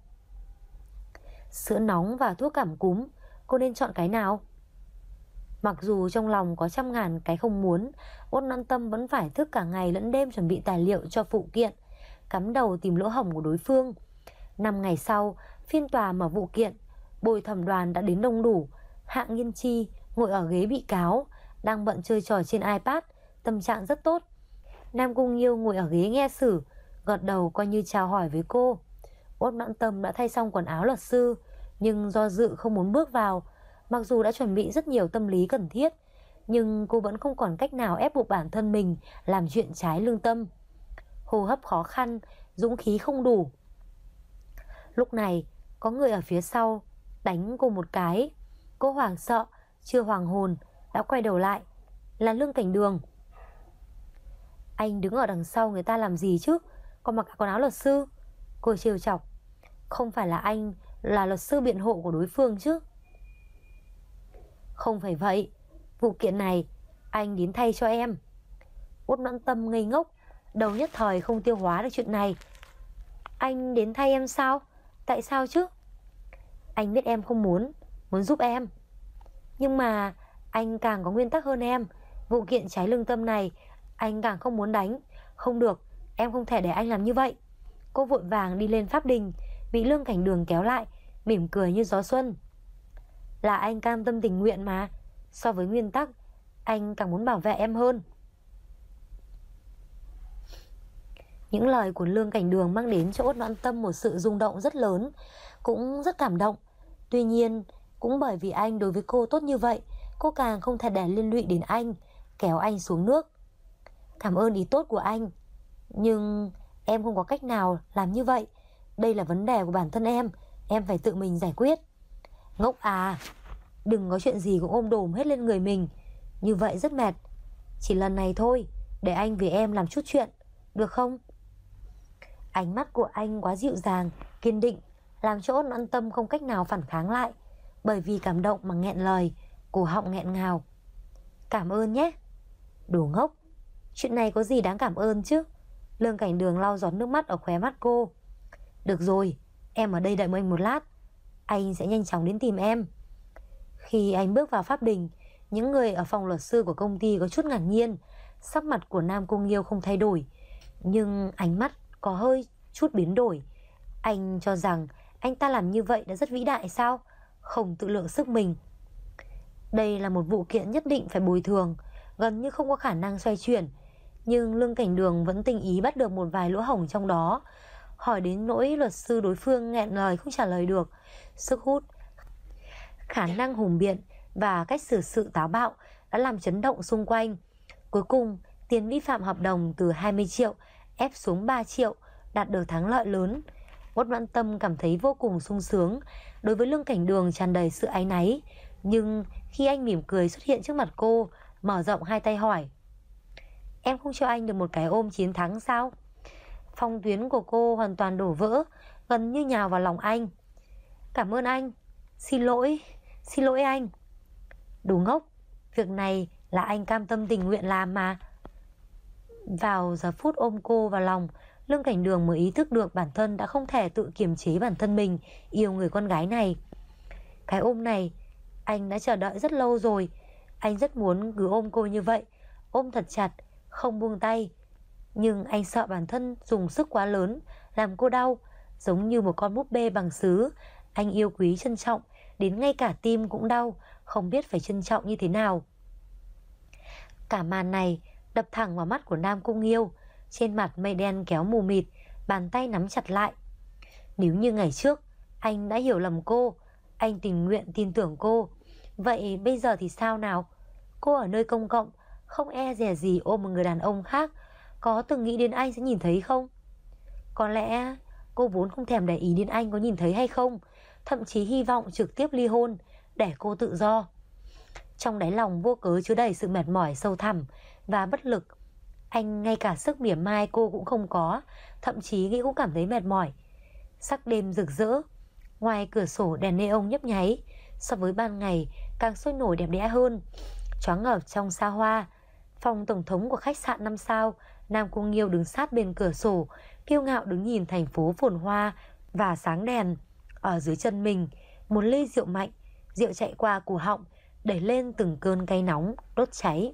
Speaker 1: Sữa nóng và thuốc cảm cúm, cô nên chọn cái nào? Mặc dù trong lòng có trăm ngàn cái không muốn, Uất Noãn Tâm vẫn phải thức cả ngày lẫn đêm chuẩn bị tài liệu cho phụ kiện, cắm đầu tìm lỗ hổng của đối phương. 5 ngày sau, phiên tòa mở vụ kiện, bồi thẩm đoàn đã đến đông đủ. Hạng Nghiên Chi ngồi ở ghế bị cáo, đang bận chơi trò trên iPad, tâm trạng rất tốt. Nam Cung Nghiêu ngồi ở ghế nghe xử, gật đầu coi như chào hỏi với cô. Uất Noãn Tâm đã thay xong quần áo luật sư, nhưng do dự không muốn bước vào. Mặc dù đã chuẩn bị rất nhiều tâm lý cần thiết, nhưng cô vẫn không còn cách nào ép buộc bản thân mình làm chuyện trái lương tâm. Hô hấp khó khăn, dũng khí không đủ. Lúc này có người ở phía sau đánh cô một cái. Cô hoảng sợ, chưa hoàn hồn đã quay đầu lại. Là Lương Cảnh Đường. Anh đứng ở đằng sau người ta làm gì chứ, còn mặc quần áo luật sư? Cô trêu chọc. Không phải là anh là luật sư biện hộ của đối phương chứ? Không phải vậy, vụ kiện này anh đến thay cho em. Uất Noãn Tâm ngây ngốc, đầu nhất thời không tiêu hóa được chuyện này. Anh đến thay em sao? Tại sao chứ? Anh biết em không muốn giúp em, nhưng mà anh càng có nguyên tắc hơn em. Vụ kiện trái lương tâm này anh càng không muốn đánh. Không được, em không thể để anh làm như vậy. Cô vội vàng đi lên pháp đình, bị Lương Cảnh Đường kéo lại, mỉm cười như gió xuân. Là anh cam tâm tình nguyện mà. So với nguyên tắc, anh càng muốn bảo vệ em hơn. Những lời của Lương Cảnh Đường mang đến cho Uất Noãn Tâm một sự rung động rất lớn, cũng rất cảm động. Tuy nhiên, cũng bởi vì anh đối với cô tốt như vậy, cô càng không thể để liên lụy đến anh, kéo anh xuống nước. Cảm ơn ý tốt của anh, nhưng em không có cách nào làm như vậy. Đây là vấn đề của bản thân em phải tự mình giải quyết. Ngốc à, đừng có chuyện gì cũng ôm đồm hết lên người mình, như vậy rất mệt. Chỉ lần này thôi, để anh vì em làm chút chuyện, được không? Ánh mắt của anh quá dịu dàng, kiên định, làm cho Uất Noãn Tâm không cách nào phản kháng lại. Bởi vì cảm động mà nghẹn lời, cổ họng nghẹn ngào. Cảm ơn nhé. Đồ ngốc, chuyện này có gì đáng cảm ơn chứ? Lương Cảnh Đường lau giọt nước mắt ở khóe mắt cô. Được rồi, em ở đây đợi anh một lát, anh sẽ nhanh chóng đến tìm em. Khi anh bước vào pháp đình, những người ở phòng luật sư của công ty có chút ngạc nhiên. Sắc mặt của Nam Cung Nghiêu không thay đổi, nhưng ánh mắt có hơi chút biến đổi. Anh cho rằng anh ta làm như vậy đã rất vĩ đại sao? Không tự lượng sức mình. Đây là một vụ kiện nhất định phải bồi thường, gần như không có khả năng xoay chuyển. Nhưng Lương Cảnh Đường vẫn tình ý bắt được một vài lỗ hổng trong đó. Hỏi đến nỗi luật sư đối phương nghẹn lời không trả lời được. Sức hút, khả năng hùng biện và cách xử sự táo bạo đã làm chấn động xung quanh. Cuối cùng, tiền vi phạm hợp đồng từ 20 triệu ép xuống 3 triệu, đạt được thắng lợi lớn. Uất Noãn Tâm cảm thấy vô cùng sung sướng. Đối với Lương Cảnh Đường tràn đầy sự áy náy. Nhưng khi anh mỉm cười xuất hiện trước mặt cô, mở rộng hai tay hỏi: "Em không cho anh được một cái ôm chiến thắng sao?" Phong tuyến của cô hoàn toàn đổ vỡ, gần như nhào vào lòng anh. "Cảm ơn anh. Xin lỗi anh." Đồ ngốc, việc này là anh cam tâm tình nguyện làm mà. Vào giờ phút ôm cô vào lòng, Lương Cảnh Đường mới ý thức được bản thân đã không thể tự kiềm chế bản thân mình yêu người con gái này. Cái ôm này anh đã chờ đợi rất lâu rồi. Anh rất muốn cứ ôm cô như vậy, ôm thật chặt, không buông tay. Nhưng anh sợ bản thân dùng sức quá lớn, làm cô đau, giống như một con búp bê bằng sứ. Anh yêu quý trân trọng, đến ngay cả tim cũng đau, không biết phải trân trọng như thế nào. Cả màn này đập thẳng vào mắt của Nam Cung Nghiêu. Trên mặt mây đen kéo mù mịt, bàn tay nắm chặt lại. Nếu như ngày trước anh đã hiểu lầm cô, anh tình nguyện tin tưởng cô, vậy bây giờ thì sao nào? Cô ở nơi công cộng, không e dè gì ôm một người đàn ông khác, có từng nghĩ đến anh sẽ nhìn thấy không? Có lẽ cô vốn không thèm để ý đến anh có nhìn thấy hay không, thậm chí hy vọng trực tiếp ly hôn để cô tự do. Trong đáy lòng vô cớ chứa đầy sự mệt mỏi sâu thẳm và bất lực. Anh ngay cả sức mỉa mai cô cũng không có, thậm chí nghĩ cũng cảm thấy mệt mỏi. Sắc đêm rực rỡ, ngoài cửa sổ đèn neon nhấp nháy, so với ban ngày càng sôi nổi đẹp đẽ hơn. Choáng ngợp trong xa hoa. Phòng tổng thống của khách sạn 5 sao, Nam Cung Nghiêu đứng sát bên cửa sổ, kiêu ngạo đứng nhìn thành phố phồn hoa và sáng đèn. Ở dưới chân mình, một ly rượu mạnh, rượu chạy qua cổ họng, đẩy lên từng cơn cay nóng, đốt cháy.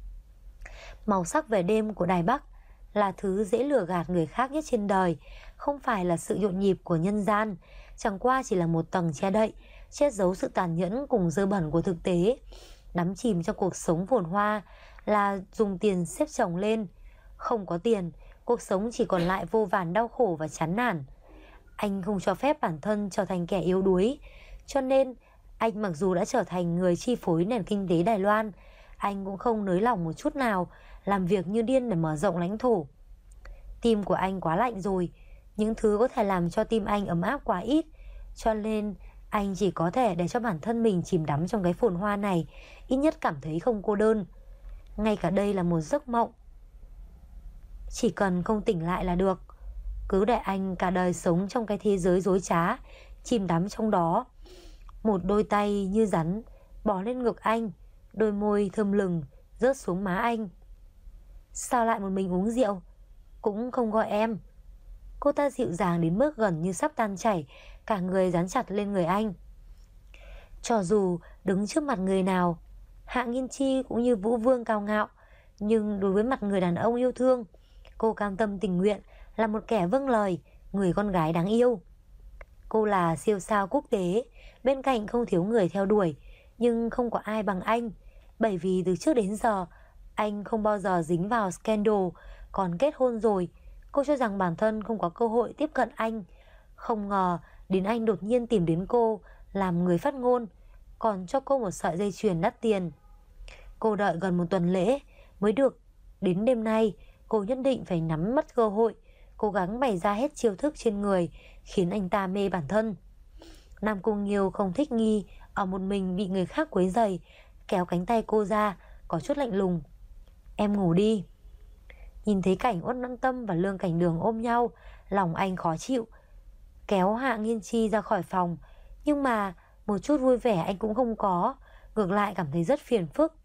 Speaker 1: Màu sắc về đêm của Đài Bắc là thứ dễ lừa gạt người khác nhất trên đời, không phải là sự nhộn nhịp của nhân gian, chẳng qua chỉ là một tầng che đậy, che giấu sự tàn nhẫn cùng dơ bẩn của thực tế. Đắm chìm trong cuộc sống phồn hoa là dùng tiền xếp chồng lên. Không có tiền, cuộc sống chỉ còn lại vô vàn đau khổ và chán nản. Anh không cho phép bản thân trở thành kẻ yếu đuối, cho nên anh mặc dù đã trở thành người chi phối nền kinh tế Đài Loan, anh cũng không nới lỏng một chút nào, làm việc như điên để mở rộng lãnh thổ. Tim của anh quá lạnh rồi, những thứ có thể làm cho tim anh ấm áp quá ít, cho nên anh chỉ có thể để cho bản thân mình chìm đắm trong cái phồn hoa này, ít nhất cảm thấy không cô đơn. Ngay cả đây là một giấc mộng, chỉ cần không tỉnh lại là được. Cứ để anh cả đời sống trong cái thế giới dối trá, chìm đắm trong đó. Một đôi tay như rắn bỏ lên ngực anh, đôi môi thơm lừng rớt xuống má anh. Sao lại một mình uống rượu, cũng không gọi em. Cô ta dịu dàng đến mức gần như sắp tan chảy, cả người dán chặt lên người anh. Cho dù đứng trước mặt người nào, Hạ Nghiên Chi cũng như Vũ Vương cao ngạo, nhưng đối với mặt người đàn ông yêu thương, cô cam tâm tình nguyện là một kẻ vâng lời, người con gái đáng yêu. Cô là siêu sao quốc tế, bên cạnh không thiếu người theo đuổi, nhưng không có ai bằng anh, bởi vì từ trước đến giờ anh không bao giờ dính vào scandal. Còn kết hôn rồi, cô cho rằng bản thân không có cơ hội tiếp cận anh. Không ngờ đến anh đột nhiên tìm đến cô làm người phát ngôn, còn cho cô một sợi dây chuyền đắt tiền. Cô đợi gần một tuần lễ mới được. Đến đêm nay, cô nhất định phải nắm bắt cơ hội, cố gắng bày ra hết chiêu thức trên người, khiến anh ta mê bản thân. Nam Cung Nghiêu không thích nghi ở một mình bị người khác quấy rầy, kéo cánh tay cô ra, có chút lạnh lùng. Em ngủ đi. Nhìn thấy cảnh Uất Noãn Tâm và Lương Cảnh Đường ôm nhau, lòng anh khó chịu, kéo Hạ Nghiên Chi ra khỏi phòng. Nhưng mà một chút vui vẻ anh cũng không có, ngược lại cảm thấy rất phiền phức.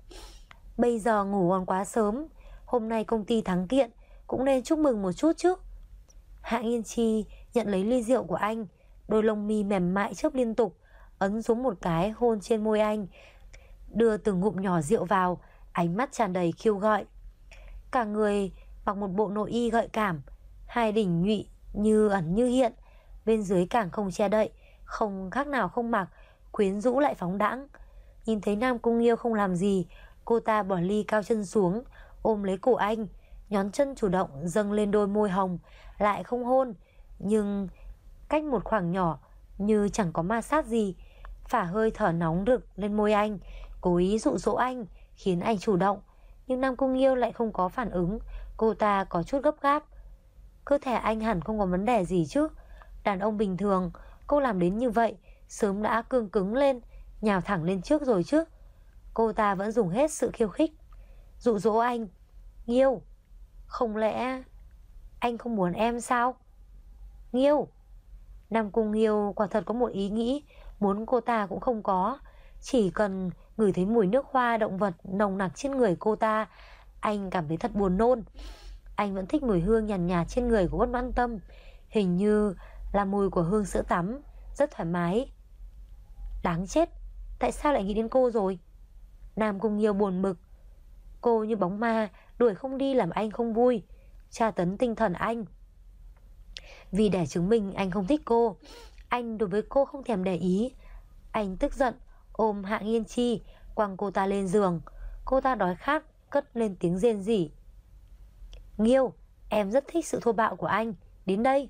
Speaker 1: Bây giờ ngủ còn quá sớm, hôm nay công ty thắng kiện, cũng nên chúc mừng một chút chứ. Hạ Nghiên Chi nhận lấy ly rượu của anh, đôi lông mi mềm mại chớp liên tục, ấn xuống một cái hôn trên môi anh, đưa từng ngụm nhỏ rượu vào, ánh mắt tràn đầy khiêu gợi. Cả người mặc một bộ nội y gợi cảm, hai đỉnh nhụy như ẩn như hiện, bên dưới càng không che đậy, không khác nào không mặc, quyến rũ lại phóng đãng. Nhìn thấy Nam Cung Nghiêu không làm gì, cô ta bỏ ly cao chân xuống, ôm lấy cổ anh, nhón chân chủ động dâng lên đôi môi hồng, lại không hôn, nhưng cách một khoảng nhỏ, như chẳng có ma sát gì, phả hơi thở nóng rực lên môi anh, cố ý dụ dỗ anh, khiến anh chủ động. Nhưng Nam Cung Nghiêu lại không có phản ứng. Cô ta có chút gấp gáp. Cơ thể anh hẳn không có vấn đề gì chứ? Đàn ông bình thường, cô làm đến như vậy sớm đã cương cứng lên, nhào thẳng lên trước rồi chứ. Cô ta vẫn dùng hết sự khiêu khích, dụ dỗ anh. Nghiêu, không lẽ anh không muốn em sao? Nghiêu. Nam Cung Nghiêu quả thật có một ý nghĩ muốn cô ta cũng không có. Chỉ cần ngửi thấy mùi nước hoa động vật nồng nặc trên người cô ta, anh cảm thấy thật buồn nôn. Anh vẫn thích mùi hương nhàn nhạt trên người của Uất Noãn Tâm, hình như là mùi của hương sữa tắm, rất thoải mái. Đáng chết, tại sao lại nghĩ đến cô rồi? Nam Cung Nghiêu buồn bực. Cô như bóng ma, đuổi không đi làm anh không vui, tra tấn tinh thần anh. Vì để chứng minh anh không thích cô, anh đối với cô không thèm để ý. Anh tức giận ôm Hạ Nghiên Chi, quăng cô ta lên giường. Cô ta đói khát cất lên tiếng rên rỉ. Nghiêu, em rất thích sự thô bạo của anh, đến đây.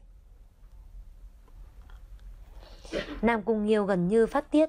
Speaker 1: Nam Cung Nghiêu gần như phát tiết.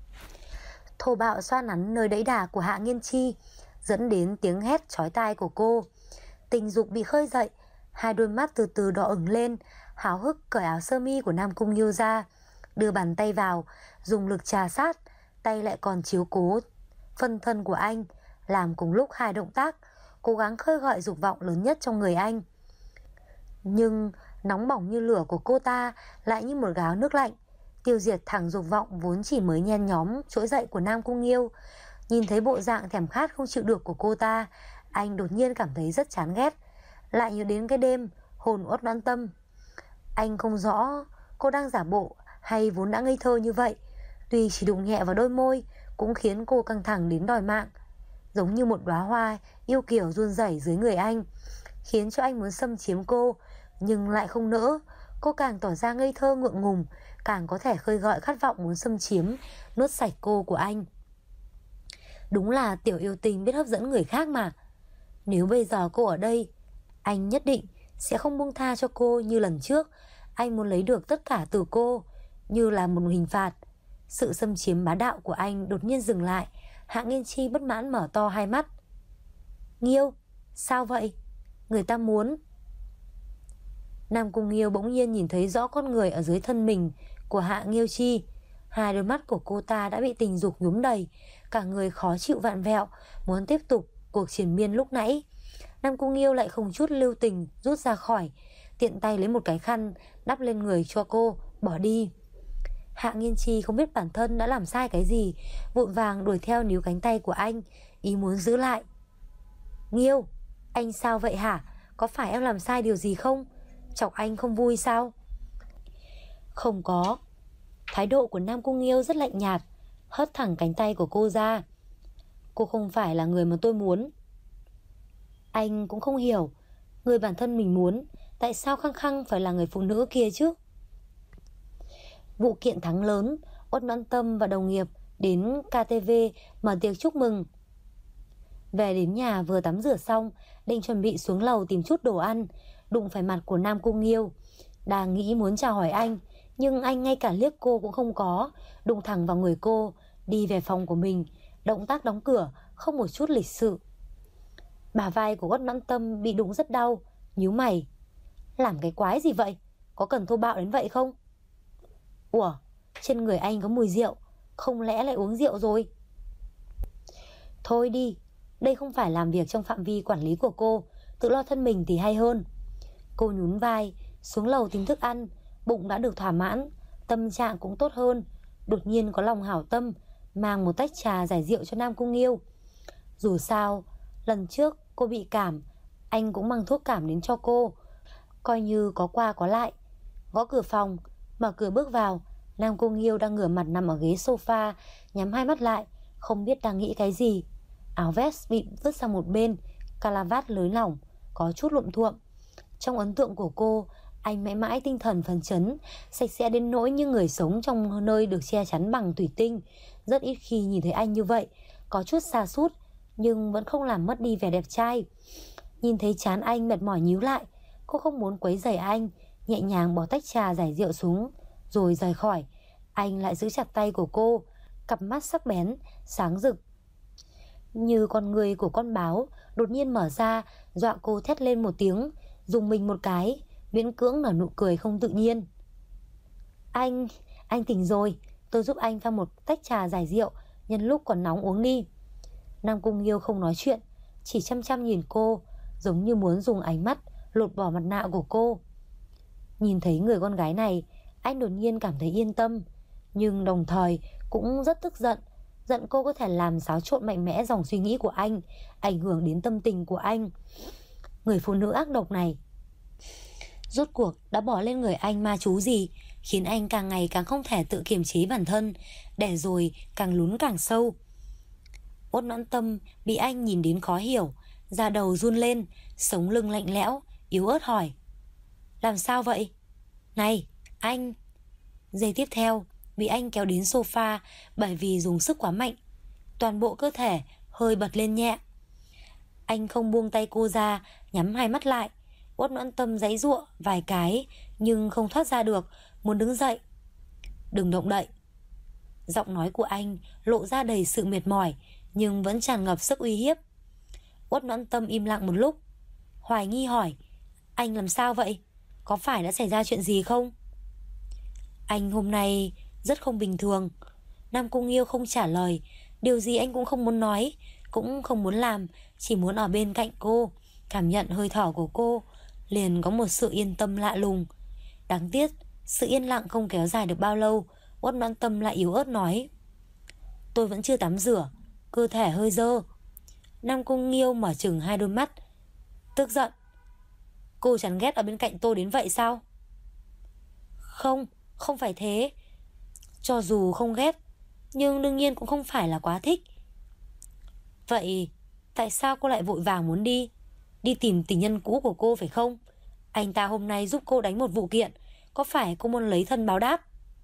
Speaker 1: Thô bạo xoa nắn nơi đẫy đà của Hạ Nghiên Chi, dẫn đến tiếng hét chói tai của cô. Tình dục bị khơi dậy, hai đôi mắt từ từ đỏ ửng lên, háo hức cởi áo sơ mi của Nam Cung Nghiêu ra, đưa bàn tay vào, dùng lực trà sát, tay lại còn chiếu cố phân thân của anh, làm cùng lúc hai động tác, cố gắng khơi gợi dục vọng lớn nhất trong người anh. Nhưng nóng bỏng như lửa của cô ta lại như một gáo nước lạnh, tiêu diệt thẳng dục vọng vốn chỉ mới nhen nhóm trỗi dậy của Nam Cung Nghiêu. Nhìn thấy bộ dạng thèm khát không chịu được của cô ta, anh đột nhiên cảm thấy rất chán ghét. Lại nhớ đến cái đêm hồn Uất Noãn Tâm. Anh không rõ cô đang giả bộ hay vốn đã ngây thơ như vậy. Tuy chỉ đụng nhẹ vào đôi môi cũng khiến cô căng thẳng đến đòi mạng, giống như một đóa hoa yêu kiều run rẩy dưới người anh, khiến cho anh muốn xâm chiếm cô, nhưng lại không nỡ. Cô càng tỏ ra ngây thơ ngượng ngùng, càng có thể khơi gợi khát vọng muốn xâm chiếm, nuốt sạch cô của anh. Đúng là tiểu yêu tình biết hấp dẫn người khác mà. Nếu bây giờ cô ở đây, anh nhất định sẽ không buông tha cho cô như lần trước. Anh muốn lấy được tất cả từ cô, như là một hình phạt. Sự xâm chiếm bá đạo của anh đột nhiên dừng lại. Hạ Nghiên Chi bất mãn mở to hai mắt. Nghiêu, sao vậy? Người ta muốn... Nam Cung Nghiêu bỗng nhiên nhìn thấy rõ con người ở dưới thân mình của Hạ Nghiêu Chi. Hai đôi mắt của cô ta đã bị tình dục nhuốm đầy, cả người khó chịu vặn vẹo, muốn tiếp tục cuộc triền miên lúc nãy. Nam Cung Nghiêu lại không chút lưu tình rút ra khỏi, tiện tay lấy một cái khăn đắp lên người cho cô, bỏ đi. Hạ Nghiên Chi không biết bản thân đã làm sai cái gì, vội vàng đuổi theo níu cánh tay của anh, ý muốn giữ lại. Nghiêu, anh sao vậy hả? Có phải em làm sai điều gì không? Chọc anh không vui sao? Không có. Thái độ của Nam Cung Nghiêu rất lạnh nhạt, hất thẳng cánh tay của cô ra. Cô không phải là người mà tôi muốn. Anh cũng không hiểu, người bản thân mình muốn, tại sao khăng khăng phải là người phụ nữ kia chứ? Vụ kiện thắng lớn, Uất Noãn Tâm và đồng nghiệp đến KTV mở tiệc chúc mừng. Về đến nhà vừa tắm rửa xong, định chuẩn bị xuống lầu tìm chút đồ ăn, đụng phải mặt của Nam Cung Nghiêu. Đang nghĩ muốn chào hỏi anh, nhưng anh ngay cả liếc cô cũng không có, đụng thẳng vào người cô, đi về phòng của mình, động tác đóng cửa không một chút lịch sự. Bả vai của Uất Noãn Tâm bị đụng rất đau, nhíu mày. Làm cái quái gì vậy? Có cần thô bạo đến vậy không? Ủa, trên người anh có mùi rượu, không lẽ lại uống rượu rồi? Thôi đi, đây không phải làm việc trong phạm vi quản lý của cô, tự lo thân mình thì hay hơn. Cô nhún vai, xuống lầu tìm thức ăn, bụng đã được thỏa mãn, tâm trạng cũng tốt hơn. Đột nhiên có lòng hảo tâm, mang một tách trà giải rượu cho Nam Cung Nghiêu. Dù sao, lần trước cô bị cảm, anh cũng mang thuốc cảm đến cho cô, coi như có qua có lại. Gõ cửa phòng, mở cửa bước vào. Nam Cung Nghiêu đang ngửa mặt nằm ở ghế sofa, nhắm hai mắt lại, không biết đang nghĩ cái gì. Áo vest bị vứt sang một bên, cà vạt lới lỏng, có chút luộm thuộm. Trong ấn tượng của cô, anh mãi mãi tinh thần phấn chấn, sạch sẽ đến nỗi như người sống trong nơi được che chắn bằng thủy tinh. Rất ít khi nhìn thấy anh như vậy, có chút sa sút nhưng vẫn không làm mất đi vẻ đẹp trai. Nhìn thấy trán anh mệt mỏi nhíu lại, cô không muốn quấy rầy anh, nhẹ nhàng bỏ tách trà giải rượu xuống rồi rời khỏi. Anh lại giữ chặt tay của cô, cặp mắt sắc bén, sáng rực như con người của con báo, đột nhiên mở ra, dọa cô thét lên một tiếng, dùng mình một cái, miễn cưỡng nở nụ cười không tự nhiên. Anh tỉnh rồi, tôi giúp anh pha một tách trà giải rượu, nhân lúc còn nóng uống đi. Nam Cung Nghiêu không nói chuyện, chỉ chăm chăm nhìn cô, giống như muốn dùng ánh mắt lột bỏ mặt nạ của cô. Nhìn thấy người con gái này, anh đột nhiên cảm thấy yên tâm, nhưng đồng thời cũng rất tức giận. Giận cô có thể làm xáo trộn mạnh mẽ dòng suy nghĩ của anh, ảnh hưởng đến tâm tình của anh. Người phụ nữ ác độc này rốt cuộc đã bỏ lên người anh ma chú gì, khiến anh càng ngày càng không thể tự kiềm chế bản thân, để rồi càng lún càng sâu. Uất Noãn Tâm bị anh nhìn đến khó hiểu, da đầu run lên, sống lưng lạnh lẽo, yếu ớt hỏi: làm sao vậy? Này, anh! Giây tiếp theo, bị anh kéo đến sofa bởi vì dùng sức quá mạnh, toàn bộ cơ thể hơi bật lên nhẹ. Anh không buông tay cô ra, nhắm hai mắt lại. Uất Noãn Tâm giãy giụa vài cái nhưng không thoát ra được, muốn đứng dậy. Đừng động đậy. Giọng nói của anh lộ ra đầy sự mệt mỏi, nhưng vẫn tràn ngập sức uy hiếp. Uất Noãn Tâm im lặng một lúc, hoài nghi hỏi: anh làm sao vậy? Có phải đã xảy ra chuyện gì không? Anh hôm nay rất không bình thường. Nam Cung Nghiêu không trả lời. Điều gì anh cũng không muốn nói, cũng không muốn làm, chỉ muốn ở bên cạnh cô, cảm nhận hơi thở của cô, liền có một sự yên tâm lạ lùng. Đáng tiếc sự yên lặng không kéo dài được bao lâu. Uất Noãn Tâm lại yếu ớt nói: tôi vẫn chưa tắm rửa, cơ thể hơi dơ. Nam Cung Nghiêu mở trừng hai đôi mắt, tức giận: cô chán ghét ở bên cạnh tôi đến vậy sao? Không, không phải thế. Cho dù không ghét, nhưng đương nhiên cũng không phải là quá thích. Vậy tại sao cô lại vội vàng muốn đi? Đi tìm tình nhân cũ của cô phải không? Anh ta hôm nay giúp cô đánh một vụ kiện, có phải cô muốn lấy thân báo đáp?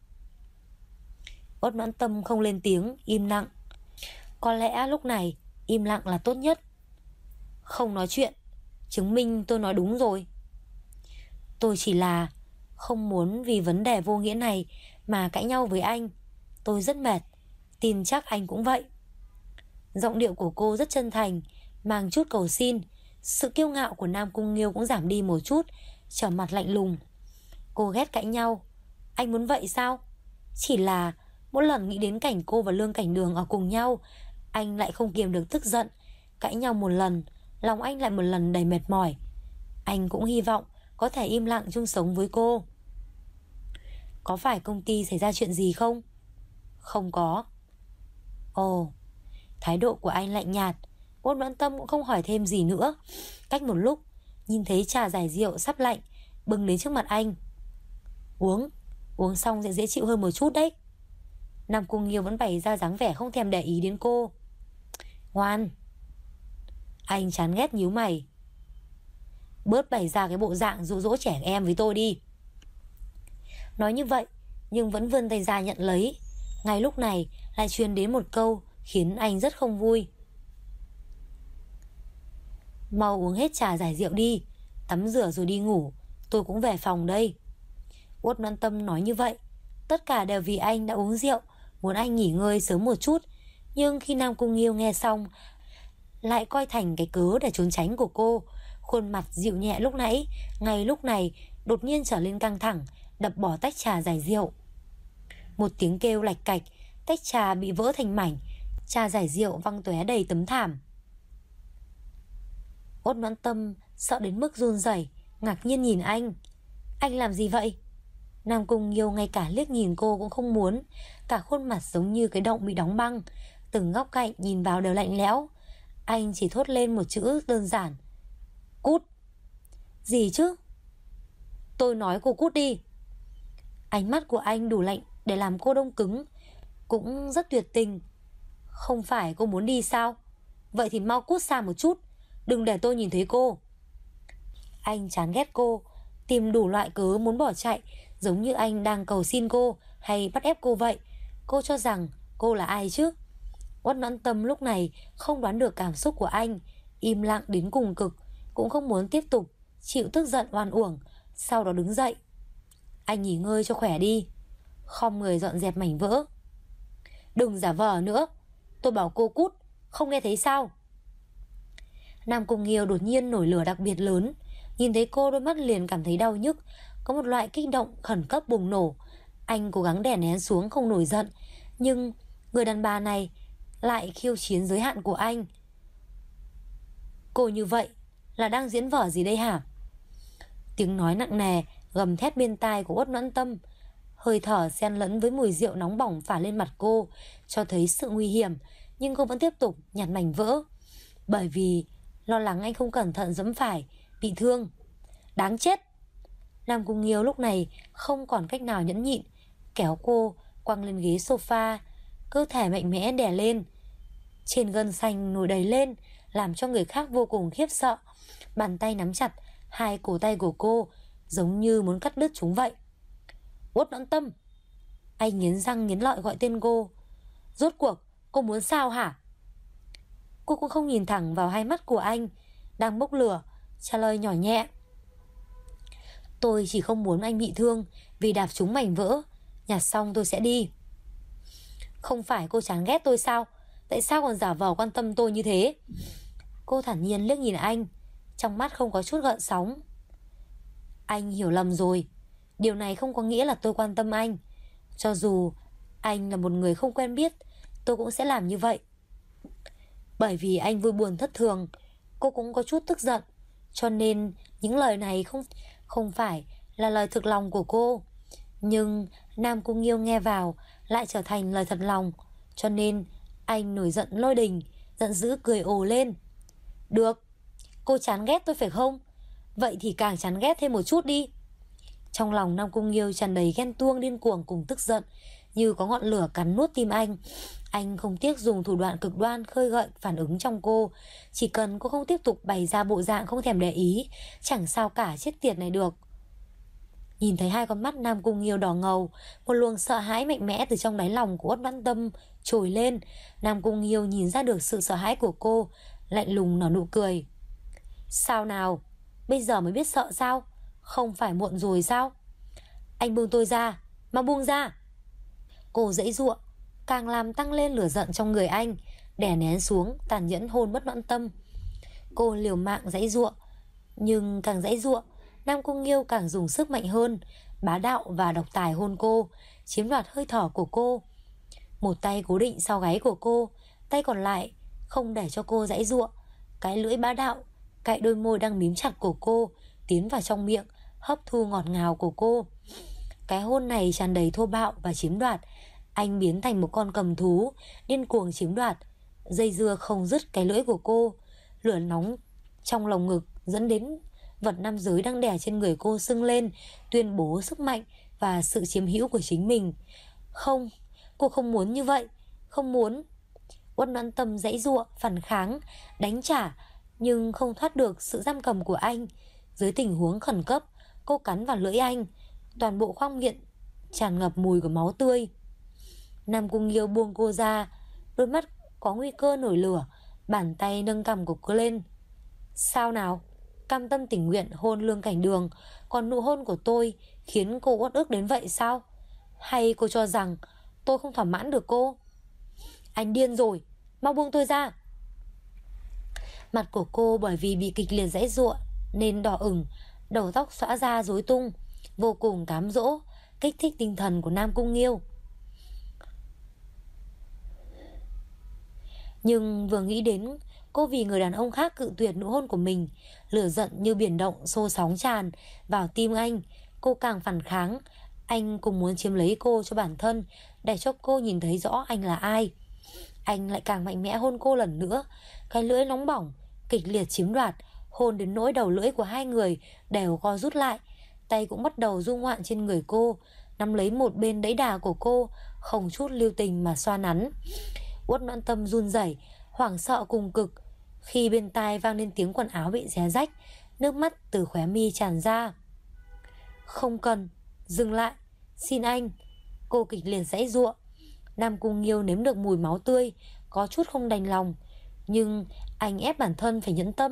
Speaker 1: Uất Noãn Tâm không lên tiếng, im lặng. Có lẽ lúc này im lặng là tốt nhất. Không nói chuyện chứng minh tôi nói đúng rồi. Tôi chỉ là không muốn vì vấn đề vô nghĩa này mà cãi nhau với anh. Tôi rất mệt, tin chắc anh cũng vậy. Giọng điệu của cô rất chân thành, mang chút cầu xin. Sự kiêu ngạo của Nam Cung Nghiêu cũng giảm đi một chút, trở mặt lạnh lùng. Cô ghét cãi nhau, anh muốn vậy sao? Chỉ là mỗi lần nghĩ đến cảnh cô và Lương Cảnh Đường ở cùng nhau, anh lại không kiềm được tức giận. Cãi nhau một lần, lòng anh lại một lần đầy mệt mỏi. Anh cũng hy vọng có thể im lặng chung sống với cô. Có phải công ty xảy ra chuyện gì không? Không có. Ồ. Thái độ của anh lạnh nhạt. Uất Noãn Tâm cũng không hỏi thêm gì nữa. Cách một lúc, nhìn thấy trà giải rượu sắp lạnh bưng đến trước mặt anh. Uống xong sẽ dễ chịu hơn một chút đấy. Nam Cung Nghiêu vẫn bày ra dáng vẻ không thèm để ý đến cô. Ngoan. Anh chán ghét nhíu mày. Bớt bày ra cái bộ dạng dụ dỗ trẻ em với tôi đi. Nói như vậy nhưng vẫn vươn tay ra nhận lấy. Ngay lúc này lại truyền đến một câu khiến anh rất không vui. Mau uống hết trà giải rượu đi, tắm rửa rồi đi ngủ, tôi cũng về phòng đây. Uất Noãn Tâm nói như vậy, tất cả đều vì anh đã uống rượu, muốn anh nghỉ ngơi sớm một chút. Nhưng khi Nam Cung Nghiêu nghe xong, lại coi thành cái cớ để trốn tránh của cô. Khuôn mặt dịu nhẹ lúc nãy, ngay lúc này đột nhiên trở lên căng thẳng, đập bỏ tách trà giải rượu. Một tiếng kêu lạch cạch, tách trà bị vỡ thành mảnh, trà giải rượu văng tóe đầy tấm thảm. Uất Noãn Tâm sợ đến mức run rẩy, ngạc nhiên nhìn anh. Anh làm gì vậy? Nam Cung Nghiêu ngay cả liếc nhìn cô cũng không muốn, cả khuôn mặt giống như cái động bị đóng băng, từng góc cạnh nhìn vào đều lạnh lẽo. Anh chỉ thốt lên một chữ đơn giản: cút. Gì chứ? Tôi nói cô cút đi. Ánh mắt của anh đủ lạnh để làm cô đông cứng, cũng rất tuyệt tình. Không phải cô muốn đi sao? Vậy thì mau cút xa một chút, đừng để tôi nhìn thấy cô. Anh chán ghét cô, tìm đủ loại cớ muốn bỏ chạy, giống như anh đang cầu xin cô hay bắt ép cô vậy. Cô cho rằng cô là ai chứ? Uất Noãn Tâm lúc này không đoán được cảm xúc của anh, im lặng đến cùng cực. cũng không muốn tiếp tục chịu tức giận oan uổng. Sau đó đứng dậy. Anh nghỉ ngơi cho khỏe đi. Khom người dọn dẹp mảnh vỡ. Đừng giả vờ nữa. Tôi bảo cô cút, không nghe thấy sao? Nam Cung Nghiêu đột nhiên nổi lửa đặc biệt lớn. Nhìn thấy cô, đôi mắt liền cảm thấy đau nhức. Có một loại kích động khẩn cấp bùng nổ. Anh cố gắng đè nén xuống không nổi giận, nhưng người đàn bà này lại khiêu chiến giới hạn của anh. Cô như vậy là đang diễn vở gì đây hả? Tiếng nói nặng nề gầm thét bên tai của Uất Noãn Tâm. Hơi thở xen lẫn với mùi rượu nóng bỏng phả lên mặt cô, cho thấy sự nguy hiểm. Nhưng cô vẫn tiếp tục nhặt mảnh vỡ, bởi vì lo lắng anh không cẩn thận giẫm phải, bị thương. Đáng chết! Nam Cung Nghiêu lúc này không còn cách nào nhẫn nhịn, kéo cô quăng lên ghế sofa, cơ thể mạnh mẽ đè lên. Trên gân xanh nổi đầy lên, làm cho người khác vô cùng khiếp sợ. Bàn tay nắm chặt hai cổ tay của cô, giống như muốn cắt đứt chúng vậy. Uất Noãn Tâm! Anh nghiến răng nghiến lợi gọi tên cô. Rốt cuộc cô muốn sao hả? Cô cũng không nhìn thẳng vào hai mắt của anh đang bốc lửa, trả lời nhỏ nhẹ. Tôi chỉ không muốn anh bị thương vì đạp trúng mảnh vỡ. Nhặt xong tôi sẽ đi. Không phải cô chán ghét tôi sao? Tại sao còn giả vờ quan tâm tôi như thế? Cô thản nhiên liếc nhìn anh, trong mắt không có chút gợn sóng. Anh hiểu lầm rồi. Điều này không có nghĩa là tôi quan tâm anh. Cho dù anh là một người không quen biết, tôi cũng sẽ làm như vậy. Bởi vì anh vui buồn thất thường, cô cũng có chút tức giận. Cho nên những lời này không phải là lời thực lòng của cô. Nhưng Nam Cung Nghiêu nghe vào lại trở thành lời thật lòng. Cho nên anh nổi giận lôi đình, giận dữ cười ồ lên. Được, cô chán ghét tôi phải không? Vậy thì càng chán ghét thêm một chút đi. Trong lòng Nam Cung Nghiêu tràn đầy ghen tuông điên cuồng cùng tức giận, như có ngọn lửa cắn nuốt tim anh. Anh không tiếc dùng thủ đoạn cực đoan khơi gợi phản ứng trong cô. Chỉ cần cô không tiếp tục bày ra bộ dạng không thèm để ý, chẳng sao cả, chết tiệt này được. Nhìn thấy hai con mắt Nam Cung Nghiêu đỏ ngầu, một luồng sợ hãi mạnh mẽ từ trong đáy lòng của Uất Noãn Tâm trồi lên. Nam Cung Nghiêu nhìn ra được sự sợ hãi của cô, lạnh lùng nở nụ cười. Sao nào? Bây giờ mới biết sợ sao? Không phải muộn rồi sao? Anh buông tôi ra, mà buông ra! Cô giãy giụa, càng làm tăng lên lửa giận trong người anh, đè nén xuống, tàn nhẫn hôn Uất Noãn Tâm. Cô liều mạng giãy giụa, nhưng càng giãy giụa, Nam Cung Nghiêu càng dùng sức mạnh hơn, bá đạo và độc tài hôn cô, chiếm đoạt hơi thở của cô. Một tay cố định sau gáy của cô, tay còn lại không để cho cô giãy giụa. Cái lưỡi bá đạo cạy đôi môi đang mím chặt của cô, tiến vào trong miệng, hấp thu ngọt ngào của cô. Cái hôn này tràn đầy thô bạo và chiếm đoạt. Anh biến thành một con cầm thú, điên cuồng chiếm đoạt, dây dưa không dứt cái lưỡi của cô. Lửa nóng trong lồng ngực dẫn đến vật nam giới đang đè trên người cô sưng lên, tuyên bố sức mạnh và sự chiếm hữu của chính mình. Không, cô không muốn như vậy, không muốn. Uất Noãn Tâm giãy giụa, phản kháng, đánh trả, nhưng không thoát được sự giam cầm của anh. Dưới tình huống khẩn cấp, cô cắn vào lưỡi anh, toàn bộ khoang miệng tràn ngập mùi của máu tươi. Nam Cung Nghiêu buông cô ra, đôi mắt có nguy cơ nổi lửa, bàn tay nâng cằm của cô lên. Sao nào? Cam tâm tình nguyện hôn Lương Cảnh Đường, còn nụ hôn của tôi khiến cô uất ức đến vậy sao? Hay cô cho rằng tôi không thỏa mãn được cô? Anh điên rồi, mau buông tôi ra! Mặt của cô bởi vì bị kịch liệt giãy giụa nên đỏ ửng, đầu tóc xõa ra rối tung, vô cùng cám dỗ, kích thích tinh thần của Nam Cung Nghiêu. Nhưng vừa nghĩ đến cô vì người đàn ông khác cự tuyệt nụ hôn của mình, lửa giận như biển động xô sóng tràn vào tim anh. Cô càng phản kháng. Anh cũng muốn chiếm lấy cô cho bản thân, để cho cô nhìn thấy rõ anh là ai. Anh lại càng mạnh mẽ hôn cô lần nữa. Cái lưỡi nóng bỏng kịch liệt chiếm đoạt, hôn đến nỗi đầu lưỡi của hai người đều co rút lại. Tay cũng bắt đầu du ngoạn trên người cô, nắm lấy một bên đẫy đà của cô, không chút lưu tình mà xoa nắn. Uất Noãn Tâm run rẩy, hoảng sợ cùng cực khi bên tai vang lên tiếng quần áo bị xé rách, nước mắt từ khóe mi tràn ra. Không cần, dừng lại, xin anh. Cô kịch liệt giãy giụa. Nam Cung Nghiêu nếm được mùi máu tươi, có chút không đành lòng, nhưng anh ép bản thân phải nhẫn tâm,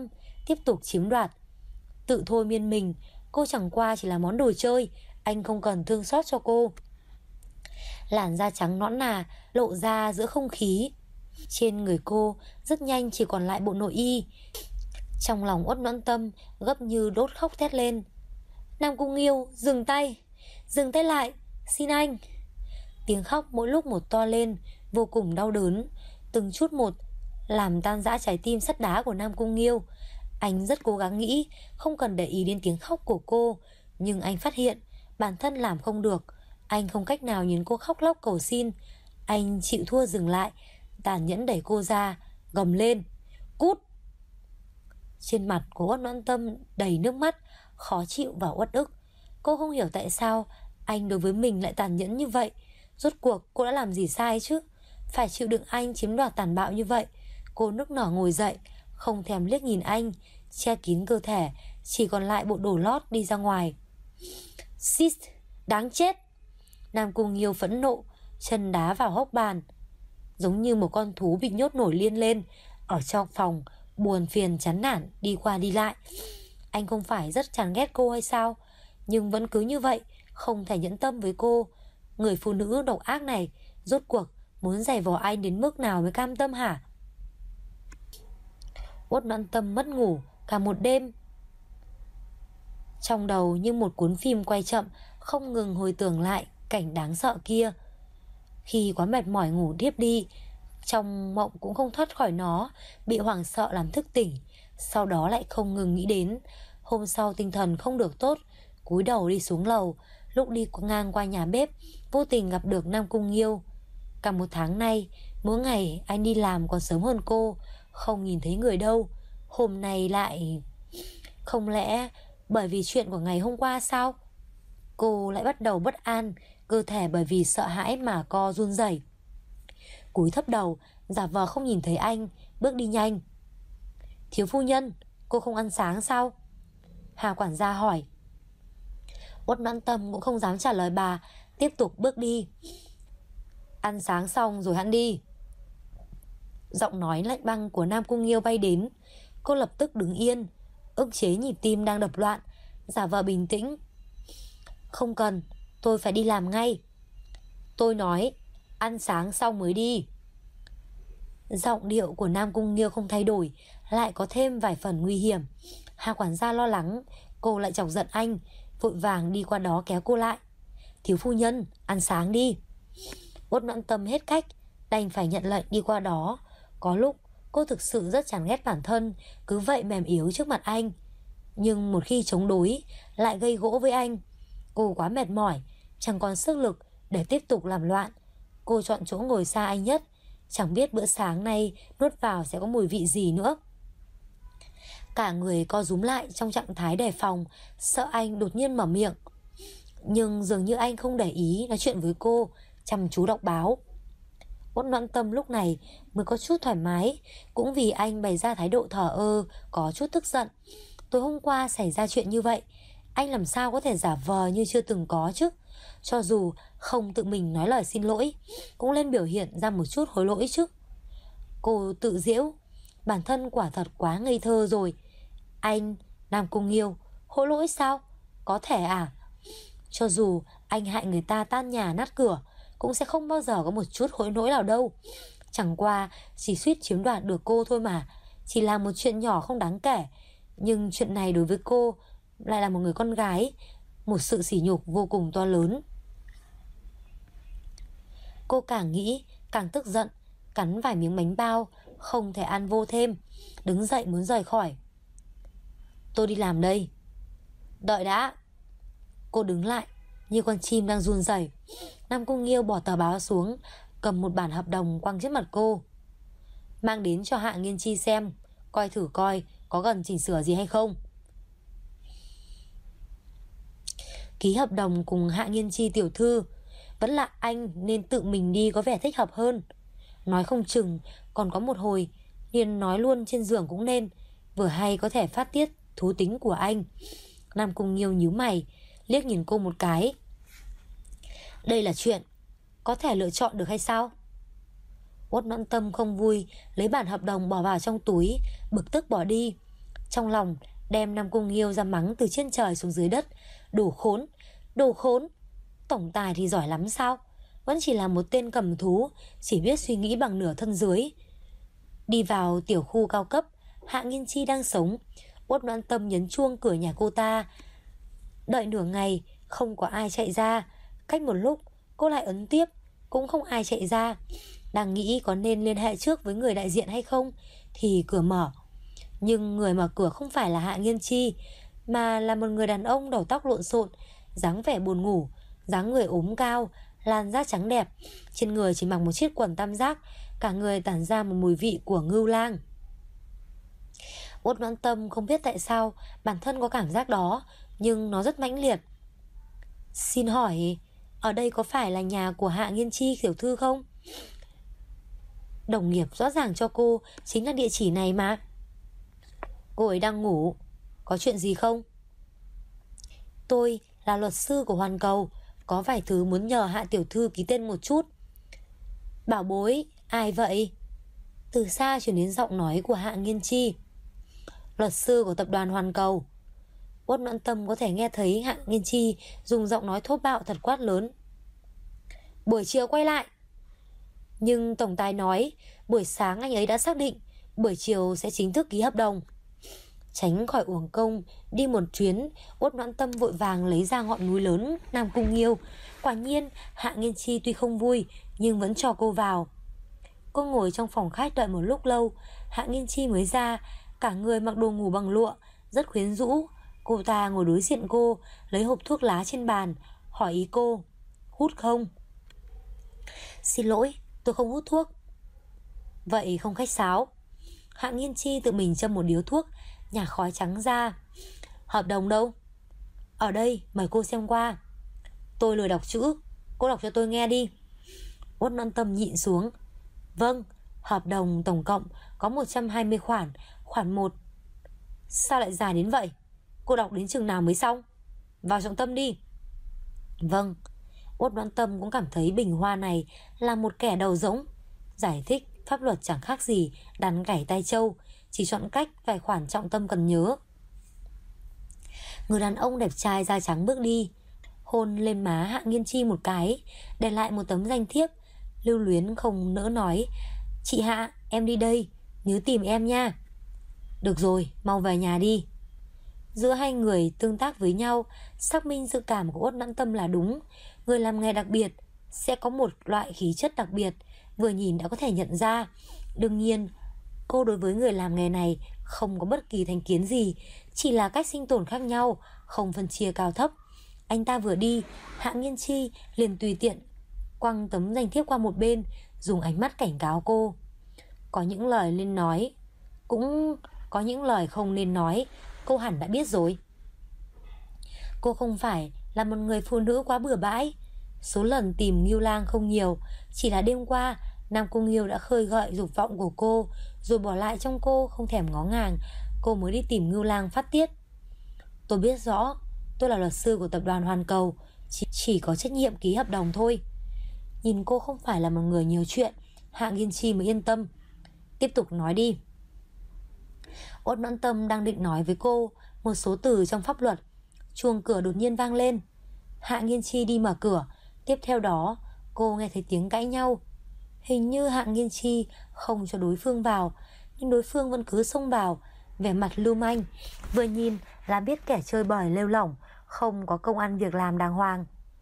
Speaker 1: tiếp tục chiếm đoạt. Tự thôi miên mình, cô chẳng qua chỉ là món đồ chơi, anh không cần thương xót cho cô. Làn da trắng nõn nà lộ ra giữa không khí. Trên người cô rất nhanh chỉ còn lại bộ nội y. Trong lòng Uất Noãn Tâm gấp như đốt khóc thét lên: Nam Cung Nghiêu, dừng tay! Dừng tay lại, xin anh! Tiếng khóc mỗi lúc một to lên, vô cùng đau đớn, từng chút một làm tan rã trái tim sắt đá của Nam Cung Nghiêu. Anh rất cố gắng nghĩ không cần để ý đến tiếng khóc của cô, nhưng anh phát hiện bản thân làm không được. Anh không cách nào nhìn cô khóc lóc cầu xin. Anh chịu thua dừng lại, tàn nhẫn đẩy cô ra, gầm lên: Cút! Trên mặt của Uất Noãn Tâm đầy nước mắt, khó chịu và uất ức. Cô không hiểu tại sao anh đối với mình lại tàn nhẫn như vậy. Rốt cuộc cô đã làm gì sai chứ? Phải chịu đựng anh chiếm đoạt tàn bạo như vậy. Cô nức nở ngồi dậy, không thèm liếc nhìn anh, che kín cơ thể, chỉ còn lại bộ đồ lót đi ra ngoài. Xít! Đáng chết! Nam Cung Nghiêu phẫn nộ, chân đá vào hốc bàn, giống như một con thú bị nhốt nổi điên lên. Ở trong phòng buồn phiền chán nản đi qua đi lại. Anh không phải rất chán ghét cô hay sao? Nhưng vẫn cứ như vậy, không thể nhẫn tâm với cô. Người phụ nữ độc ác này rốt cuộc muốn giày vò anh đến mức nào mới cam tâm hả? Uất Noãn Tâm mất ngủ cả một đêm. Trong đầu như một cuốn phim quay chậm, không ngừng hồi tưởng lại cảnh đáng sợ kia. Khi quá mệt mỏi ngủ thiếp đi, trong mộng cũng không thoát khỏi nó, bị hoảng sợ làm thức tỉnh. Sau đó lại không ngừng nghĩ đến. Hôm sau tinh thần không được tốt, cúi đầu đi xuống lầu. Lúc đi ngang qua nhà bếp, vô tình gặp được Nam Cung Nghiêu. Cả một tháng nay, mỗi ngày anh đi làm còn sớm hơn cô, không nhìn thấy người đâu. Hôm nay lại... Không lẽ bởi vì chuyện của ngày hôm qua sao? Cô lại bắt đầu bất an, cơ thể bởi vì sợ hãi mà co run rẩy. Cúi thấp đầu, giả vờ không nhìn thấy anh, bước đi nhanh. Thiếu phu nhân, cô không ăn sáng sao? Hà quản gia hỏi. Uất Noãn Tâm cũng không dám trả lời bà, tiếp tục bước đi. Ăn sáng xong rồi hẵng đi. Giọng nói lạnh băng của Nam Cung Nghiêu bay đến. Cô lập tức đứng yên, ức chế nhịp tim đang đập loạn, giả vờ bình tĩnh. Không cần, tôi phải đi làm ngay. Tôi nói ăn sáng xong mới đi. Giọng điệu của Nam Cung Nghiêu không thay đổi, lại có thêm vài phần nguy hiểm. Hà quản gia lo lắng cô lại chọc giận anh, vội vàng đi qua đó kéo cô lại. Thiếu phu nhân, ăn sáng đi. Uất Noãn Tâm hết cách, đành phải nhận lệnh đi qua đó. Có lúc cô thực sự rất chán ghét bản thân cứ vậy mềm yếu trước mặt anh, nhưng một khi chống đối lại gây gỗ với anh. Cô quá mệt mỏi, chẳng còn sức lực để tiếp tục làm loạn. Cô chọn chỗ ngồi xa anh nhất, chẳng biết bữa sáng nay nuốt vào sẽ có mùi vị gì nữa. Cả người co rúm lại trong trạng thái đề phòng, sợ anh đột nhiên mở miệng. Nhưng dường như anh không để ý nói chuyện với cô, chăm chú đọc báo. Uất Noãn Tâm lúc này mới có chút thoải mái, cũng vì anh bày ra thái độ thờ ơ, có chút tức giận. Tối hôm qua xảy ra chuyện như vậy, anh làm sao có thể giả vờ như chưa từng có chứ? Cho dù không tự mình nói lời xin lỗi, cũng nên biểu hiện ra một chút hối lỗi chứ. Cô tự giễu, bản thân quả thật quá ngây thơ rồi. Anh, Nam Cung Nghiêu, hối lỗi sao? Có thể à? Cho dù anh hại người ta tan nhà nát cửa, cũng sẽ không bao giờ có một chút hối lỗi nào đâu. Chẳng qua chỉ suýt chiếm đoạt được cô thôi mà, chỉ là một chuyện nhỏ không đáng kể. Nhưng chuyện này đối với cô, lại là một người con gái, một sự sỉ nhục vô cùng to lớn. Cô càng nghĩ càng tức giận, cắn vài miếng bánh bao, không thể ăn vô thêm, đứng dậy muốn rời khỏi. Tôi đi làm đây. Đợi đã. Cô đứng lại như con chim đang run rẩy. Nam Cung Nghiêu bỏ tờ báo xuống, cầm một bản hợp đồng quăng trước mặt cô. Mang đến cho Hạ Nghiên Chi xem, coi thử coi có cần chỉnh sửa gì hay không. Ký hợp đồng cùng Hạ Nghiên Chi tiểu thư, vẫn là anh nên tự mình đi có vẻ thích hợp hơn. Nói không chừng còn có một hồi liền nói luôn trên giường cũng nên, vừa hay có thể phát tiết thú tính của anh. Nam Cung Nghiêu nhíu mày, liếc nhìn cô một cái. Đây là chuyện có thể lựa chọn được hay sao? Uất Noãn Tâm không vui, lấy bản hợp đồng bỏ vào trong túi, bực tức bỏ đi. trong lòng đem Nam Cung Nghiêu ra mắng từ trên trời xuống dưới đất. Đồ khốn, đồ khốn. Tổng tài thì giỏi lắm sao? Vẫn chỉ là một tên cầm thú, chỉ biết suy nghĩ bằng nửa thân dưới. Đi vào tiểu khu cao cấp, Hạ Nghiên Chi đang sống. Uất Noãn Tâm nhấn chuông cửa nhà cô ta. Đợi nửa ngày không có ai chạy ra. Cách một lúc cô lại ấn tiếp, cũng không ai chạy ra. Đang nghĩ có nên liên hệ trước với người đại diện hay không thì cửa mở. Nhưng người mở cửa không phải là Hạ Nghiên Chi, mà là một người đàn ông đầu tóc lộn xộn, dáng vẻ buồn ngủ, dáng người ốm cao, làn da trắng đẹp, trên người chỉ mặc một chiếc quần tam giác, cả người tản ra một mùi vị của ngưu lang. Uất Noãn Tâm không biết tại sao bản thân có cảm giác đó, nhưng nó rất mãnh liệt. Xin hỏi, ở đây có phải là nhà của Hạ Nghiên Chi tiểu thư không? Đồng nghiệp rõ ràng cho cô chính là địa chỉ này mà. Cô ấy đang ngủ, có chuyện gì không? Tôi là luật sư của Hoàn Cầu, có vài thứ muốn nhờ Hạ tiểu thư ký tên một chút. Bảo bối, ai vậy? Từ xa chuyển đến giọng nói của Hạ Nghiên Chi. Luật sư của tập đoàn Hoàn Cầu. Uất Noãn Tâm có thể nghe thấy Hạ Nghiên Chi dùng giọng nói thô bạo thật quát lớn. Buổi chiều quay lại. Nhưng tổng tài nói buổi sáng anh ấy đã xác định buổi chiều sẽ chính thức ký hợp đồng. Tránh khỏi uổng công đi một chuyến, Uất Noãn Tâm vội vàng lấy ra ngọn núi lớn Nam Cung Nghiêu. Quả nhiên Hạ Nghiên Chi tuy không vui nhưng vẫn cho cô vào. Cô ngồi trong phòng khách đợi một lúc lâu, Hạ Nghiên Chi mới ra. Cả người mặc đồ ngủ bằng lụa, rất quyến rũ. Cô ta ngồi đối diện cô, lấy hộp thuốc lá trên bàn, hỏi ý cô. Hút không? Xin lỗi, tôi không hút thuốc. Vậy không khách sáo. Hạ Nghiên Chi tự mình châm một điếu thuốc, nhả khói trắng ra. Hợp đồng đâu? Ở đây, mời cô xem qua. Tôi lười đọc chữ, cô đọc cho tôi nghe đi. Uất Noãn Tâm nhịn xuống. Vâng, hợp đồng tổng cộng có 120 khoản. Khoản 1. Sao lại dài đến vậy? Cô đọc đến chừng nào mới xong? Vào trọng tâm đi. Vâng. Uất Noãn Tâm cũng cảm thấy Bình Hoa này là một kẻ đầu rỗng. Giải thích pháp luật chẳng khác gì đàn gảy tai trâu, chỉ chọn cách vài khoản trọng tâm cần nhớ. Người đàn ông đẹp trai da trắng bước đi, hôn lên má Hạ Nghiên Chi một cái, để lại một tấm danh thiếp. Lưu luyến không nỡ nói. Chị Hạ, em đi đây, nhớ tìm em nha. Được rồi, mau về nhà đi. Giữa hai người tương tác với nhau, xác minh dự cảm của Uất Noãn Tâm là đúng. Người làm nghề đặc biệt sẽ có một loại khí chất đặc biệt, vừa nhìn đã có thể nhận ra. Đương nhiên, cô đối với người làm nghề này không có bất kỳ thành kiến gì, chỉ là cách sinh tồn khác nhau, không phân chia cao thấp. Anh ta vừa đi, Hạ Nghiên Chi liền tùy tiện quăng tấm danh thiếp qua một bên, dùng ánh mắt cảnh cáo cô. Có những lời nên nói, cũng có những lời không nên nói, cô hẳn đã biết rồi. Cô không phải là một người phụ nữ quá bừa bãi. Số lần tìm Ngưu Lang không nhiều, chỉ là đêm qua Nam Cung Nghiêu đã khơi gợi dục vọng của cô, rồi bỏ lại trong cô không thèm ngó ngàng. Cô mới đi tìm Ngưu Lang phát tiết. Tôi biết rõ, tôi là luật sư của tập đoàn Hoàn Cầu, chỉ có trách nhiệm ký hợp đồng thôi. Nhìn cô không phải là một người nhiều chuyện, Hạ Nghiên Chi mới yên tâm. Tiếp tục nói đi. Uất Noãn Tâm đang định nói với cô một số từ trong pháp luật, chuông cửa đột nhiên vang lên. Hạ Nghiên Chi đi mở cửa. Tiếp theo đó cô nghe thấy tiếng cãi nhau. Hình như Hạ Nghiên Chi không cho đối phương vào, nhưng đối phương vẫn cứ xông vào, vẻ mặt lưu manh, vừa nhìn là biết kẻ chơi bời lêu lỏng, không có công ăn việc làm đàng hoàng.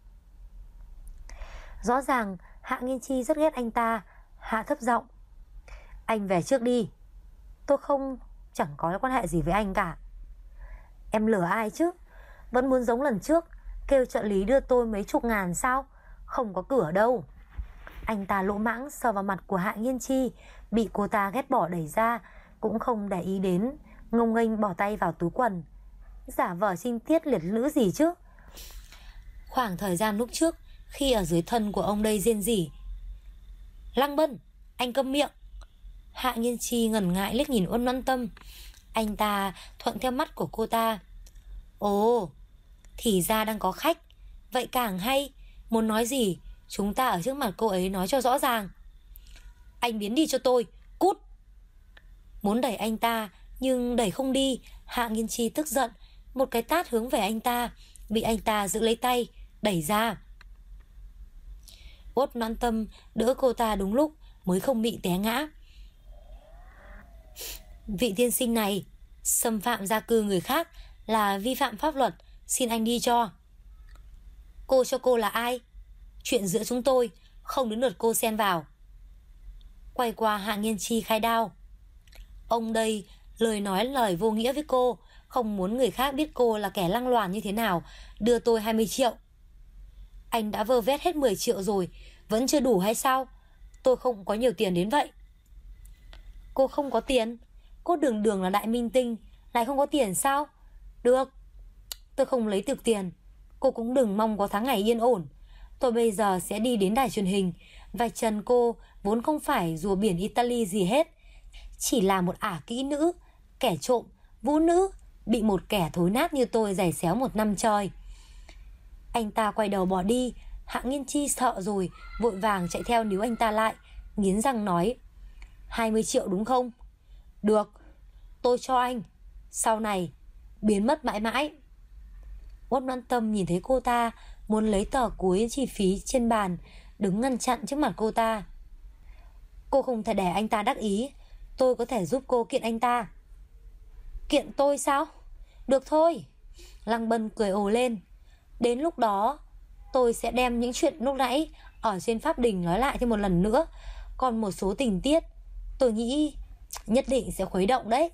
Speaker 1: Rõ ràng Hạ Nghiên Chi rất ghét anh ta. Hạ thấp giọng. Anh về trước đi. Tôi chẳng có quan hệ gì với anh cả. Em lừa ai chứ? Vẫn muốn giống lần trước, kêu trợ lý đưa tôi mấy chục ngàn sao? Không có cửa đâu. Anh ta lỗ mãng sờ vào mặt của Hạ Nghiên Chi, bị cô ta ghét bỏ đẩy ra, cũng không để ý đến, ngông nghênh bỏ tay vào túi quần. Giả vờ trinh tiết liệt lữ gì chứ? Khoảng thời gian lúc trước, khi ở dưới thân của ông đây rên rỉ. Lăng Bân, anh câm miệng. Hạ Nghiên Chi ngần ngại liếc nhìn Uất Noãn Tâm. Anh ta thuận theo mắt của cô ta. Ồ, thì ra đang có khách. Vậy càng hay. Muốn nói gì, chúng ta ở trước mặt cô ấy nói cho rõ ràng. Anh biến đi cho tôi, cút. Muốn đẩy anh ta, Nhưng đẩy không đi. Hạ Nghiên Chi tức giận, một cái tát hướng về anh ta, bị anh ta giữ lấy tay, đẩy ra. Uất Noãn Tâm đỡ cô ta đúng lúc mới không bị té ngã. Vị tiên sinh này, xâm phạm gia cư người khác là vi phạm pháp luật, xin anh đi cho. Cô cho cô là ai? Chuyện giữa chúng tôi không đến lượt cô xen vào. Quay qua Hạ Nghiên Chi khai đao. Ông đây lời nói lời vô nghĩa với cô, không muốn người khác biết cô là kẻ lăng loàn như thế nào. Đưa tôi 20 triệu. Anh đã vơ vét hết 10 triệu rồi, vẫn chưa đủ hay sao? Tôi không có nhiều tiền đến vậy. Cô không có tiền? Cô đường đường là đại minh tinh, lại không có tiền sao? Được, tôi không lấy được tiền. Cô cũng đừng mong có tháng ngày yên ổn. Tôi bây giờ sẽ đi đến đài truyền hình vạch trần cô vốn không phải rùa biển Italy gì hết, chỉ là một ả kỹ nữ, kẻ trộm, vũ nữ, bị một kẻ thối nát như tôi giày xéo 1 năm trời. Anh ta quay đầu bỏ đi. Hạ Nghiên Chi sợ rồi, vội vàng chạy theo níu anh ta lại, nghiến răng nói: 20 triệu đúng không? Được, tôi cho anh. Sau này biến mất mãi mãi. Uất Noãn Tâm nhìn thấy cô ta muốn lấy tờ cuối chi phí trên bàn, đứng ngăn chặn trước mặt cô ta. Cô không thể để anh ta đắc ý. Tôi có thể giúp cô kiện anh ta. Kiện tôi sao? Được thôi. Lăng Bân cười ồ lên. Đến lúc đó tôi sẽ đem những chuyện lúc nãy ở trên pháp đình nói lại thêm một lần nữa. Còn một số tình tiết tôi nghĩ nhất định sẽ khuấy động đấy.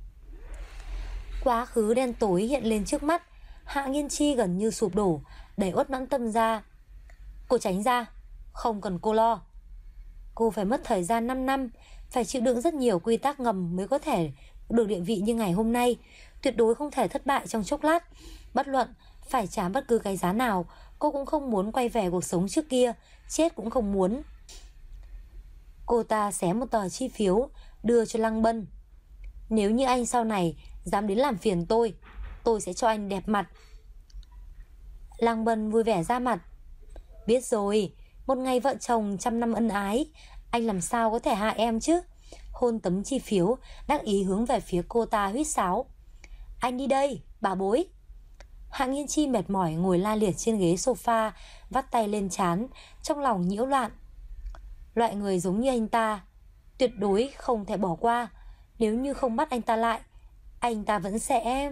Speaker 1: Quá khứ đen tối hiện lên trước mắt. Hạ Nghiên Chi gần như sụp đổ, đẩy Uất Noãn Tâm ra. Cô tránh ra, không cần cô lo. Cô phải mất thời gian 5 năm, phải chịu đựng rất nhiều quy tắc ngầm mới có thể được địa vị như ngày hôm nay. Tuyệt đối không thể thất bại trong chốc lát. Bất luận phải trả bất cứ cái giá nào, cô cũng không muốn quay về cuộc sống trước kia, chết cũng không muốn. Cô ta xé một tờ chi phiếu đưa cho Lăng Bân. Nếu như anh sau này dám đến làm phiền tôi sẽ cho anh đẹp mặt. Lăng Bân vui vẻ ra mặt. Biết rồi, một ngày vợ chồng 100 năm ân ái, anh làm sao có thể hại em chứ? Hôn tấm chi phiếu, đắc ý hướng về phía cô ta huýt sáo. Anh đi đây, bà bối. Hạ Nghiên Chi mệt mỏi ngồi la liệt trên ghế sofa, vắt tay lên trán, trong lòng nhiễu loạn. Loại người giống như anh ta tuyệt đối không thể bỏ qua. Nếu như không bắt anh ta lại, anh ta vẫn sẽ...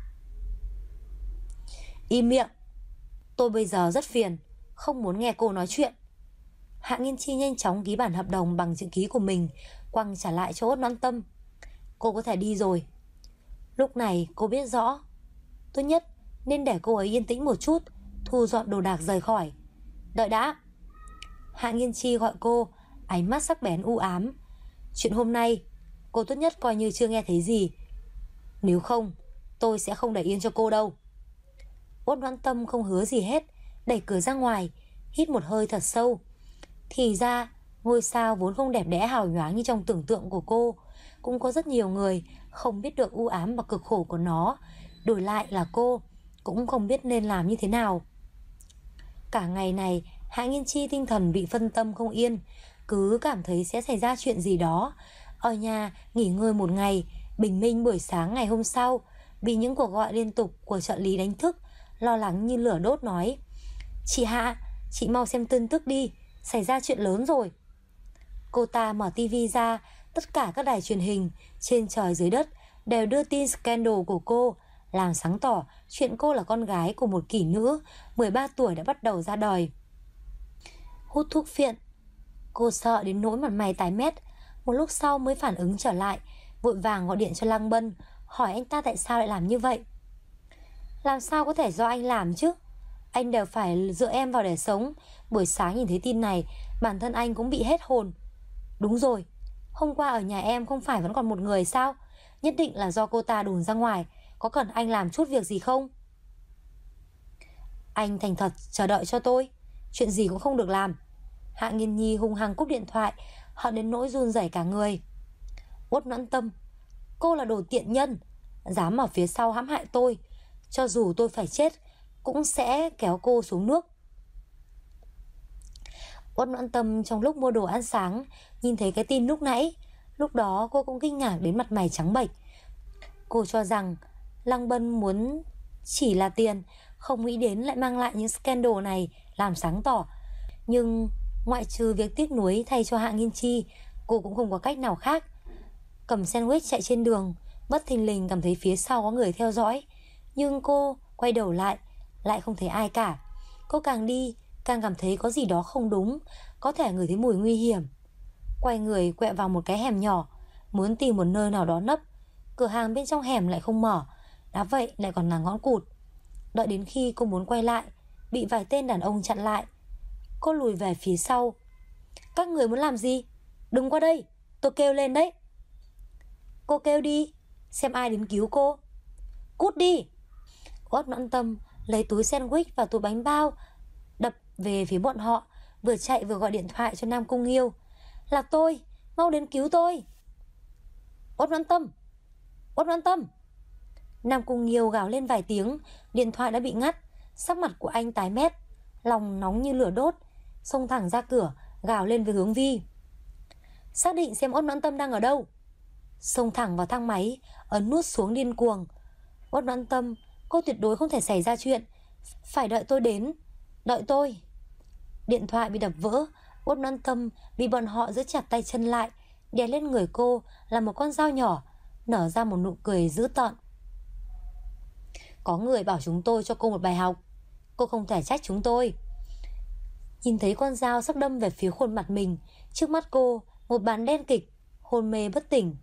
Speaker 1: Im miệng. Tôi bây giờ rất phiền, không muốn nghe cô nói chuyện. Hạ Nghiên Chi nhanh chóng ký bản hợp đồng bằng chữ ký của mình, quăng trả lại cho Uất Noãn Tâm. Cô có thể đi rồi. Lúc này cô biết rõ tốt nhất nên để cô ấy yên tĩnh một chút, thu dọn đồ đạc rời khỏi. Đợi đã. Hạ Nghiên Chi gọi cô, ánh mắt sắc bén u ám. Chuyện hôm nay cô tốt nhất coi như chưa nghe thấy gì. Nếu không, tôi sẽ không để yên cho cô đâu. Uất Noãn Tâm không hứa gì hết, đẩy cửa ra ngoài, hít một hơi thật sâu. Thì ra ngôi sao vốn không đẹp đẽ hào nhoáng như trong tưởng tượng của cô. Cũng có rất nhiều người không biết được u ám và cực khổ của nó. Đổi lại là cô cũng không biết nên làm như thế nào. Cả ngày này Hạ Nghiên Chi tinh thần bị phân tâm không yên, cứ cảm thấy sẽ xảy ra chuyện gì đó. Ở nhà nghỉ ngơi một ngày, bình minh buổi sáng ngày hôm sau bị những cuộc gọi liên tục của trợ lý đánh thức, lo lắng như lửa đốt nói: Chị Hạ, chị mau xem tin tức đi, xảy ra chuyện lớn rồi. Cô ta mở tivi ra, tất cả các đài truyền hình trên trời dưới đất đều đưa tin scandal của cô, làm sáng tỏ chuyện cô là con gái của một kỹ nữ 13 tuổi đã bắt đầu ra đời. Hút thuốc phiện. Cô sợ đến nỗi mặt mày tái mét. Một lúc sau mới phản ứng trở lại, vội vàng gọi điện cho Lăng Bân, hỏi anh ta tại sao lại làm như vậy. Làm sao có thể do anh làm chứ? Anh đều phải dựa em vào để sống. Buổi sáng nhìn thấy tin này, bản thân anh cũng bị hết hồn. Đúng rồi, hôm qua ở nhà em không phải vẫn còn một người sao? Nhất định là do cô ta đồn ra ngoài. Có cần anh làm chút việc gì không? Anh thành thật chờ đợi cho tôi, chuyện gì cũng không được làm. Hạ Nghiên Nhi hung hăng cúp điện thoại, hận đến nỗi run rẩy cả người. Uất Noãn Tâm, cô là đồ tiện nhân, dám ở phía sau hãm hại tôi. Cho dù tôi phải chết cũng sẽ kéo cô xuống nước. Uất Noãn Tâm trong lúc mua đồ ăn sáng nhìn thấy cái tin lúc nãy. Lúc đó cô cũng kinh ngạc đến mặt mày trắng bệch. Cô cho rằng Lăng Bân muốn chỉ là tiền, không nghĩ đến lại mang lại những scandal này làm sáng tỏ. Nhưng ngoại trừ việc tiếc nuối thay cho Hạ Nghiên Chi, cô cũng không có cách nào khác. Cầm sandwich chạy trên đường, bất thình lình cảm thấy phía sau có người theo dõi. Nhưng cô quay đầu lại không thấy ai cả. Cô càng đi càng cảm thấy có gì đó không đúng, có thể ngửi thấy mùi nguy hiểm. Quay người quẹo vào một cái hẻm nhỏ, muốn tìm một nơi nào đó nấp. Cửa hàng bên trong hẻm lại không mở, đã vậy lại còn là ngõ cụt. Đợi đến khi cô muốn quay lại, bị vài tên đàn ông chặn lại. Cô lùi về phía sau. Các người muốn làm gì? Đừng qua đây, tôi kêu lên đấy. Cô kêu đi, xem ai đến cứu cô. Cút đi. Uất Noãn Tâm lấy túi sandwich và túi bánh bao, đập về phía bọn họ, vừa chạy vừa gọi điện thoại cho Nam Cung Nghiêu. Là tôi, mau đến cứu tôi. Uất Noãn Tâm, Uất Noãn Tâm. Nam Cung Nghiêu gào lên vài tiếng, điện thoại đã bị ngắt. Sắc mặt của anh tái mét, lòng nóng như lửa đốt, xông thẳng ra cửa, gào lên với Hướng Vi. Xác định xem Uất Noãn Tâm đang ở đâu. Xông thẳng vào thang máy, ấn nút xuống điên cuồng. Uất Noãn Tâm, cô tuyệt đối không thể xảy ra chuyện, phải đợi tôi đến, đợi tôi. Điện thoại bị đập vỡ. Uất Noãn Tâm bị bọn họ giữ chặt tay chân lại, đè lên người cô là một con dao nhỏ, nở ra một nụ cười dữ tợn. Có người bảo chúng tôi cho cô một bài học, cô không thể trách chúng tôi. Nhìn thấy con dao sắp đâm về phía khuôn mặt mình, trước mắt cô một bán đen kịch, hôn mê bất tỉnh.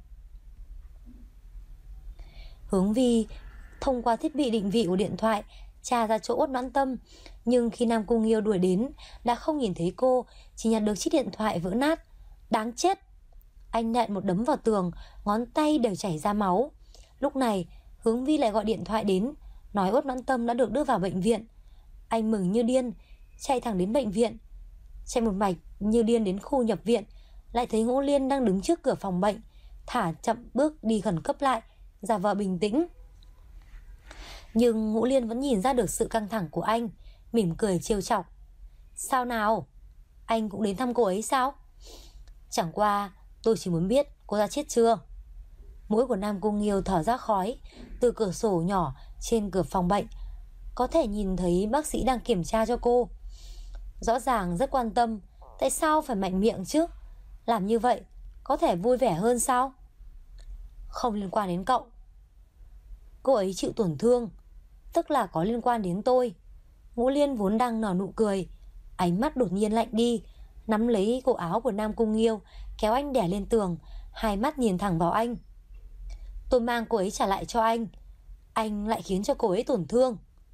Speaker 1: Hướng Vi thông qua thiết bị định vị của điện thoại tra ra chỗ Uất Noãn Tâm, nhưng khi Nam Cung Nghiêu đuổi đến đã không nhìn thấy cô, chỉ nhặt được chiếc điện thoại vỡ nát. Đáng chết. Anh nện một đấm vào tường, ngón tay đều chảy ra máu. Lúc này Hướng Vi lại gọi điện thoại đến, nói Uất Noãn Tâm đã được đưa vào bệnh viện. Anh mừng như điên, chạy thẳng đến bệnh viện. Chạy một mạch như điên đến khu nhập viện, lại thấy Ngũ Liên đang đứng trước cửa phòng bệnh, thả chậm bước đi khẩn cấp lại, giả vờ bình tĩnh. Nhưng Ngũ Liên vẫn nhìn ra được sự căng thẳng của anh, mỉm cười trêu chọc. Sao nào? Anh cũng đến thăm cô ấy sao? Chẳng qua tôi chỉ muốn biết cô ta chết chưa. Mũi của Nam Cung Nghiêu thở ra khói. Từ cửa sổ nhỏ trên cửa phòng bệnh có thể nhìn thấy bác sĩ đang kiểm tra cho cô. Rõ ràng rất quan tâm, tại sao phải mạnh miệng chứ? Làm như vậy có thể vui vẻ hơn sao? Không liên quan đến cậu. Cô ấy chịu tổn thương, tức là có liên quan đến tôi. Ngũ Liên vốn đang nở nụ cười, ánh mắt đột nhiên lạnh đi, nắm lấy cổ áo của Nam Cung Nghiêu, kéo anh đè lên tường, hai mắt nhìn thẳng vào anh. Tôi mang cô ấy trả lại cho anh lại khiến cho cô ấy tổn thương.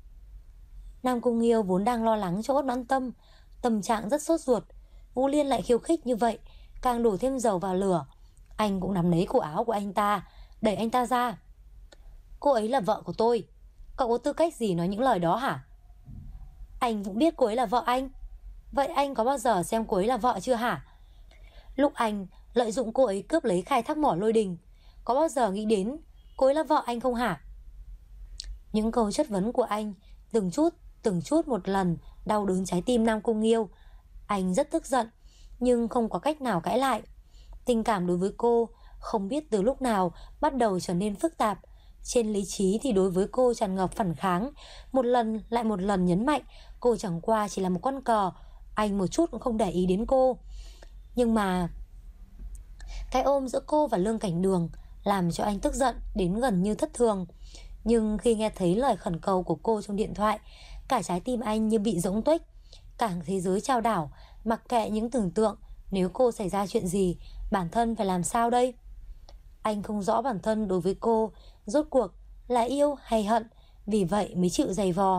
Speaker 1: Nam Cung Nghiêu vốn đang lo lắng cho Uất Noãn Tâm, tâm trạng rất sốt ruột. Ngũ Liên lại khiêu khích như vậy, càng đổ thêm dầu vào lửa. Anh cũng nắm lấy cổ áo của anh ta, đẩy anh ta ra. Cô ấy là vợ của tôi, cậu có tư cách gì nói những lời đó hả? Anh cũng biết cô ấy là vợ anh. Vậy anh có bao giờ xem cô ấy là vợ chưa hả? Lúc anh lợi dụng cô ấy cướp lấy khai thác mỏ Lôi Đình, có bao giờ nghĩ đến cô ấy là vợ anh không hả? Những câu chất vấn của anh từng chút một lần đau đớn trái tim Nam Cung Nghiêu. Anh rất tức giận, nhưng không có cách nào cãi lại. Tình cảm đối với cô không biết từ lúc nào bắt đầu trở nên phức tạp. Trên lý trí thì đối với cô tràn ngập phản kháng, một lần lại một lần nhấn mạnh cô chẳng qua chỉ là một con cờ, anh một chút cũng không để ý đến cô. Nhưng mà cái ôm giữa cô và Lương Cảnh Đường làm cho anh tức giận đến gần như thất thường. Nhưng khi nghe thấy lời khẩn cầu của cô trong điện thoại, cả trái tim anh như bị rỗng tuếch. Cả thế giới chao đảo, mặc kệ những tưởng tượng nếu cô xảy ra chuyện gì, bản thân phải làm sao đây? Anh không rõ bản thân đối với cô rốt cuộc là yêu hay hận, vì vậy mới chịu giày vò.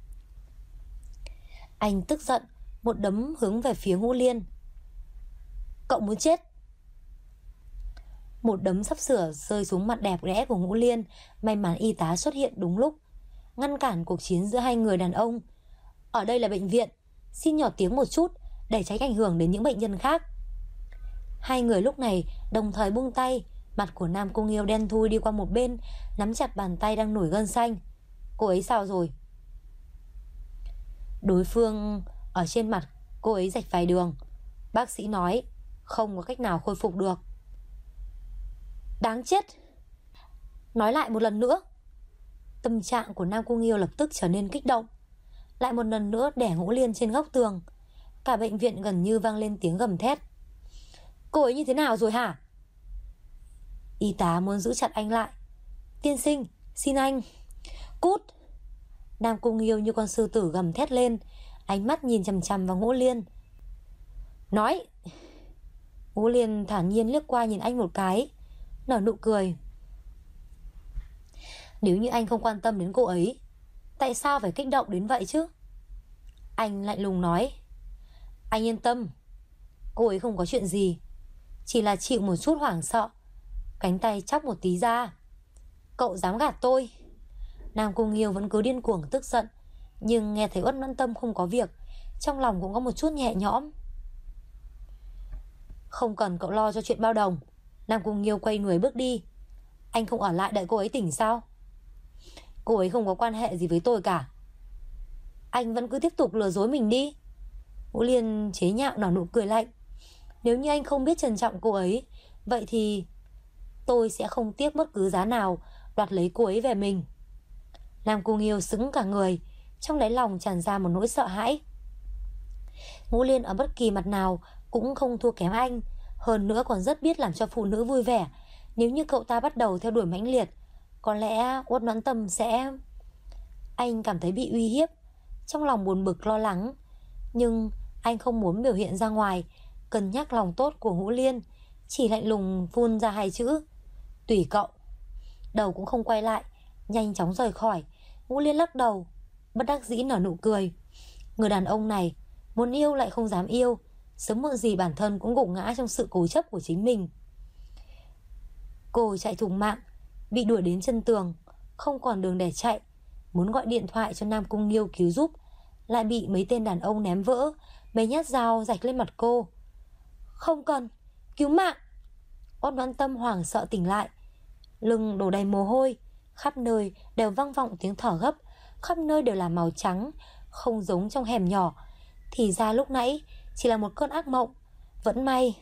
Speaker 1: Anh tức giận, một đấm hướng về phía Ngũ Liên. Cậu muốn chết. Một đấm sắp sửa rơi xuống mặt đẹp đẽ của Ngũ Liên. May mắn y tá xuất hiện đúng lúc, ngăn cản cuộc chiến giữa hai người đàn ông. Ở đây là bệnh viện, xin nhỏ tiếng một chút để tránh ảnh hưởng đến những bệnh nhân khác. Hai người lúc này đồng thời buông tay. Mặt của Nam Cung Nghiêu đen thui đi qua một bên, nắm chặt bàn tay đang nổi gân xanh. Cô ấy sao rồi? Đối phương ở trên mặt cô ấy rạch vài đường. Bác sĩ nói không có cách nào khôi phục được. Đáng chết. Nói lại một lần nữa. Tâm trạng của Nam Cung Nghiêu lập tức trở nên kích động. Lại một lần nữa đẻ Ngũ Liên trên góc tường. Cả bệnh viện gần như vang lên tiếng gầm thét. Cô ấy như thế nào rồi hả? Y tá muốn giữ chặt anh lại. Tiên sinh, xin anh. Cút. Nam Cung Nghiêu như con sư tử gầm thét lên, ánh mắt nhìn chằm chằm vào Ngũ Liên. Nói. Ngũ Liên thản nhiên liếc qua nhìn anh một cái, nở nụ cười. Nếu như anh không quan tâm đến cô ấy, tại sao phải kích động đến vậy chứ? Anh lạnh lùng nói. Anh yên tâm, cô ấy không có chuyện gì, chỉ là chịu một chút hoảng sợ, cánh tay chóc một tí ra. Cậu dám gạt tôi? Nam Cung Nghiêu vẫn cứ điên cuồng tức giận, nhưng nghe thấy Uất Noãn Tâm không có việc, trong lòng cũng có một chút nhẹ nhõm. Không cần cậu lo cho chuyện bao đồng. Nam Cung Nghiêu quay người bước đi. Anh không ở lại đợi cô ấy tỉnh sao? Cô ấy không có quan hệ gì với tôi cả. Anh vẫn cứ tiếp tục lừa dối mình đi. Ngũ Liên chế nhạo nở nụ cười lạnh. Nếu như anh không biết trân trọng cô ấy, vậy thì tôi sẽ không tiếc bất cứ giá nào đoạt lấy cô ấy về mình. Nam Cung Nghiêu sững cả người, trong đáy lòng tràn ra một nỗi sợ hãi. Ngũ Liên ở bất kỳ mặt nào cũng không thua kém anh, hơn nữa còn rất biết làm cho phụ nữ vui vẻ. Nếu như cậu ta bắt đầu theo đuổi mãnh liệt, có lẽ Uất Noãn Tâm sẽ... Anh cảm thấy bị uy hiếp, trong lòng buồn bực lo lắng, nhưng anh không muốn biểu hiện ra ngoài, cân nhắc lòng tốt của Ngũ Liên, chỉ lạnh lùng phun ra hai chữ: tùy cậu. Đầu cũng không quay lại, nhanh chóng rời khỏi. Ngũ Liên lắc đầu, bất đắc dĩ nở nụ cười. Người đàn ông này muốn yêu lại không dám yêu, sớm muộn gì bản thân cũng gục ngã trong sự cố chấp của chính mình. Cô chạy thục mạng, bị đuổi đến chân tường, không còn đường để chạy, muốn gọi điện thoại cho Nam Cung Nghiêu cứu giúp, lại bị mấy tên đàn ông ném vỡ, mấy nhát dao rạch lên mặt cô. Không cần, cứu mạng. Uất Noãn Tâm hoảng sợ tỉnh lại, lưng đổ đầy mồ hôi, khắp nơi đều vang vọng tiếng thở gấp, khắp nơi đều là màu trắng, không giống trong hẻm nhỏ. Thì ra lúc nãy chỉ là một cơn ác mộng. Vẫn may.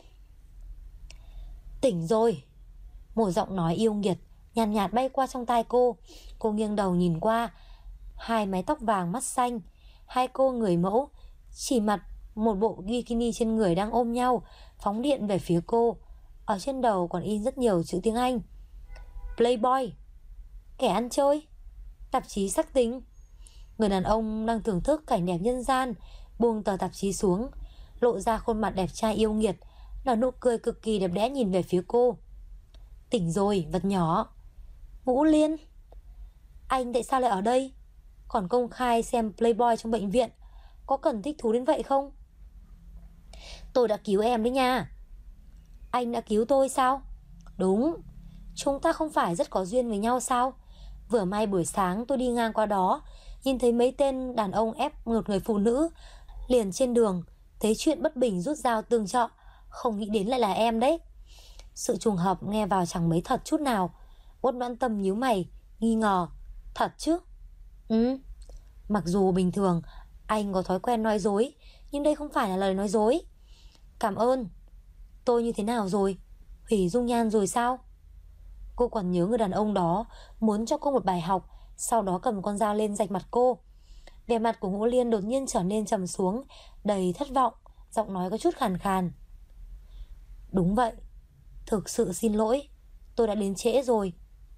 Speaker 1: Tỉnh rồi. Một giọng nói yêu nghiệt nhàn nhạt bay qua trong tai cô. Cô nghiêng đầu nhìn qua, hai mái tóc vàng mắt xanh, hai cô người mẫu chỉ mặc một bộ bikini trên người đang ôm nhau, phóng điện về phía cô. Ở trên đầu còn in rất nhiều chữ tiếng Anh. Playboy, kẻ ăn chơi, tạp chí sắc tình. Người đàn ông đang thưởng thức cảnh đẹp nhân gian buông tờ tạp chí xuống, lộ ra khuôn mặt đẹp trai yêu nghiệt, nở nụ cười cực kỳ đẹp đẽ nhìn về phía cô. Tỉnh rồi, vật nhỏ. Ngũ Liên, anh tại sao lại ở đây? Còn công khai xem Playboy trong bệnh viện, có cần thích thú đến vậy không? Tôi đã cứu em đấy nha. Anh đã cứu tôi sao? Đúng. Chúng ta không phải rất có duyên với nhau sao? Vừa may buổi sáng tôi đi ngang qua đó, nhìn thấy mấy tên đàn ông ép một người phụ nữ, liền trên đường thấy chuyện bất bình rút dao tương trợ, không nghĩ đến lại là em đấy. Sự trùng hợp nghe vào chẳng mấy thật chút nào. Uất Noãn Tâm nhíu mày, nghi ngờ. Thật chứ? Mặc dù bình thường anh có thói quen nói dối, nhưng đây không phải là lời nói dối. Cảm ơn. Tôi như thế nào rồi? Hủy dung nhan rồi sao? Cô còn nhớ người đàn ông đó muốn cho cô một bài học, sau đó cầm con dao lên rạch mặt cô. Vẻ mặt của Ngũ Liên đột nhiên trở nên trầm xuống, đầy thất vọng, giọng nói có chút khàn khàn. Đúng vậy, thực sự xin lỗi, tôi đã đến trễ rồi.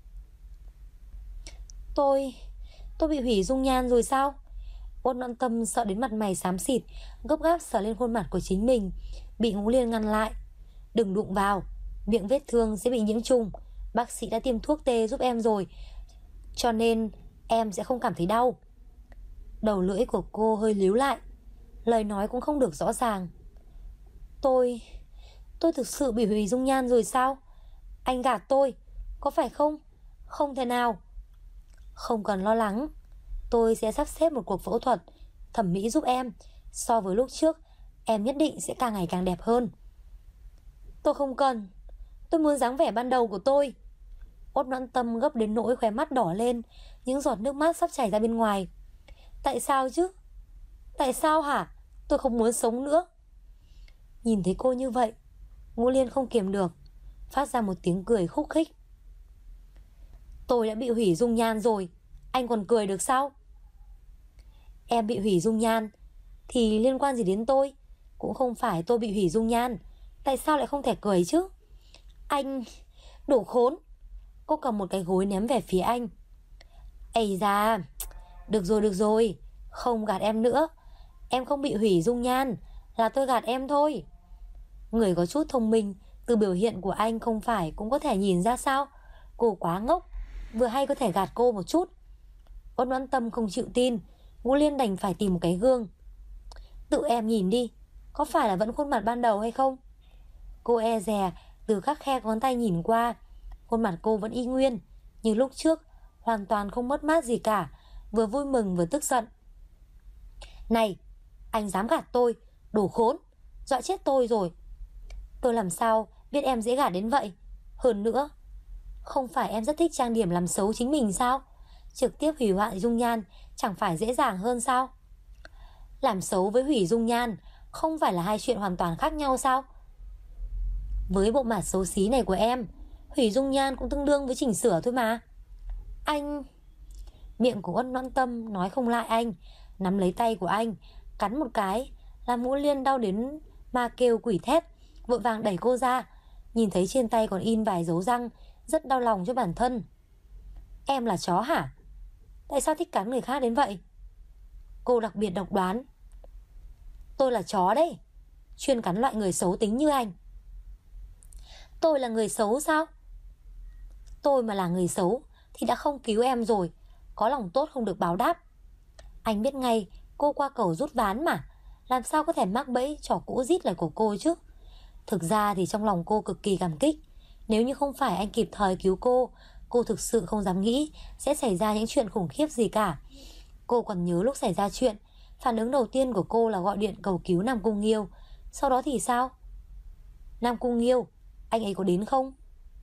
Speaker 1: Tôi bị hủy dung nhan rồi sao? Uất Noãn Tâm sợ đến mặt mày xám xịt, gấp gáp sờ lên khuôn mặt của chính mình, bị Ngũ Liên ngăn lại. Đừng đụng vào, miệng vết thương sẽ bị nhiễm trùng. Bác sĩ đã tiêm thuốc tê giúp em rồi, cho nên em sẽ không cảm thấy đau. Đầu lưỡi của cô hơi líu lại, lời nói cũng không được rõ ràng. Tôi thực sự bị hủy dung nhan rồi sao? Anh gạt tôi, có phải không? Không thể nào. Không cần lo lắng, tôi sẽ sắp xếp một cuộc phẫu thuật thẩm mỹ giúp em. So với lúc trước, em nhất định sẽ càng ngày càng đẹp hơn. Tôi không cần, tôi muốn dáng vẻ ban đầu của tôi. Uất Noãn Tâm gấp đến nỗi khóe mắt đỏ lên, những giọt nước mắt sắp chảy ra bên ngoài. Tại sao chứ? Tại sao hả? Tôi không muốn sống nữa. Nhìn thấy cô như vậy, Ngũ Liên không kiềm được, phát ra một tiếng cười khúc khích. Tôi đã bị hủy dung nhan rồi, anh còn cười được sao? Em bị hủy dung nhan thì liên quan gì đến tôi? Cũng không phải tôi bị hủy dung nhan, tại sao lại không thể cười chứ? Anh... Đồ khốn! Cô cầm một cái gối ném về phía anh. Ây da, được rồi, không gạt em nữa. Em không bị hủy dung nhan, là tôi gạt em thôi. Người có chút thông minh, từ biểu hiện của anh không phải cũng có thể nhìn ra sao? Cô quá ngốc, vừa hay có thể gạt cô một chút. Ôn Noãn Tâm không chịu tin, Ngũ Liên đành phải tìm một cái gương. Tự em nhìn đi, có phải là vẫn khuôn mặt ban đầu hay không? Cô e dè từ các khe ngón tay nhìn qua. Khuôn mặt cô vẫn y nguyên như lúc trước, hoàn toàn không mất mát gì cả, vừa vui mừng vừa tức giận. Này, anh dám gạt tôi, đồ khốn, dọa chết tôi rồi. Tôi làm sao biết em dễ gạt đến vậy? Hơn nữa, không phải em rất thích trang điểm làm xấu chính mình sao? Trực tiếp hủy hoại dung nhan chẳng phải dễ dàng hơn sao? Làm xấu với hủy dung nhan không phải là hai chuyện hoàn toàn khác nhau sao? Với bộ mặt xấu xí này của em, hủy dung nhan cũng tương đương với chỉnh sửa thôi mà. Anh... Miệng của Ôn Noãn Tâm nói không lại anh, nắm lấy tay của anh, cắn một cái, làm Ngũ Liên đau đến ma kêu quỷ thét, vội vàng đẩy cô ra. Nhìn thấy trên tay còn in vài dấu răng, rất đau lòng cho bản thân. Em là chó hả? Tại sao thích cắn người khác đến vậy? Cô đặc biệt độc đoán. Tôi là chó đấy, chuyên cắn loại người xấu tính như anh. Tôi là người xấu sao? Tôi mà là người xấu thì đã không cứu em rồi, có lòng tốt không được báo đáp. Anh biết ngay cô qua cầu rút ván mà, làm sao có thể mắc bẫy trò cũ rít lại của cô chứ? Thực ra thì trong lòng cô cực kỳ cảm kích. Nếu như không phải anh kịp thời cứu cô thực sự không dám nghĩ sẽ xảy ra những chuyện khủng khiếp gì cả. Cô còn nhớ lúc xảy ra chuyện, phản ứng đầu tiên của cô là gọi điện cầu cứu Nam Cung Nghiêu. Sau đó thì sao? Nam Cung Nghiêu, anh ấy có đến không?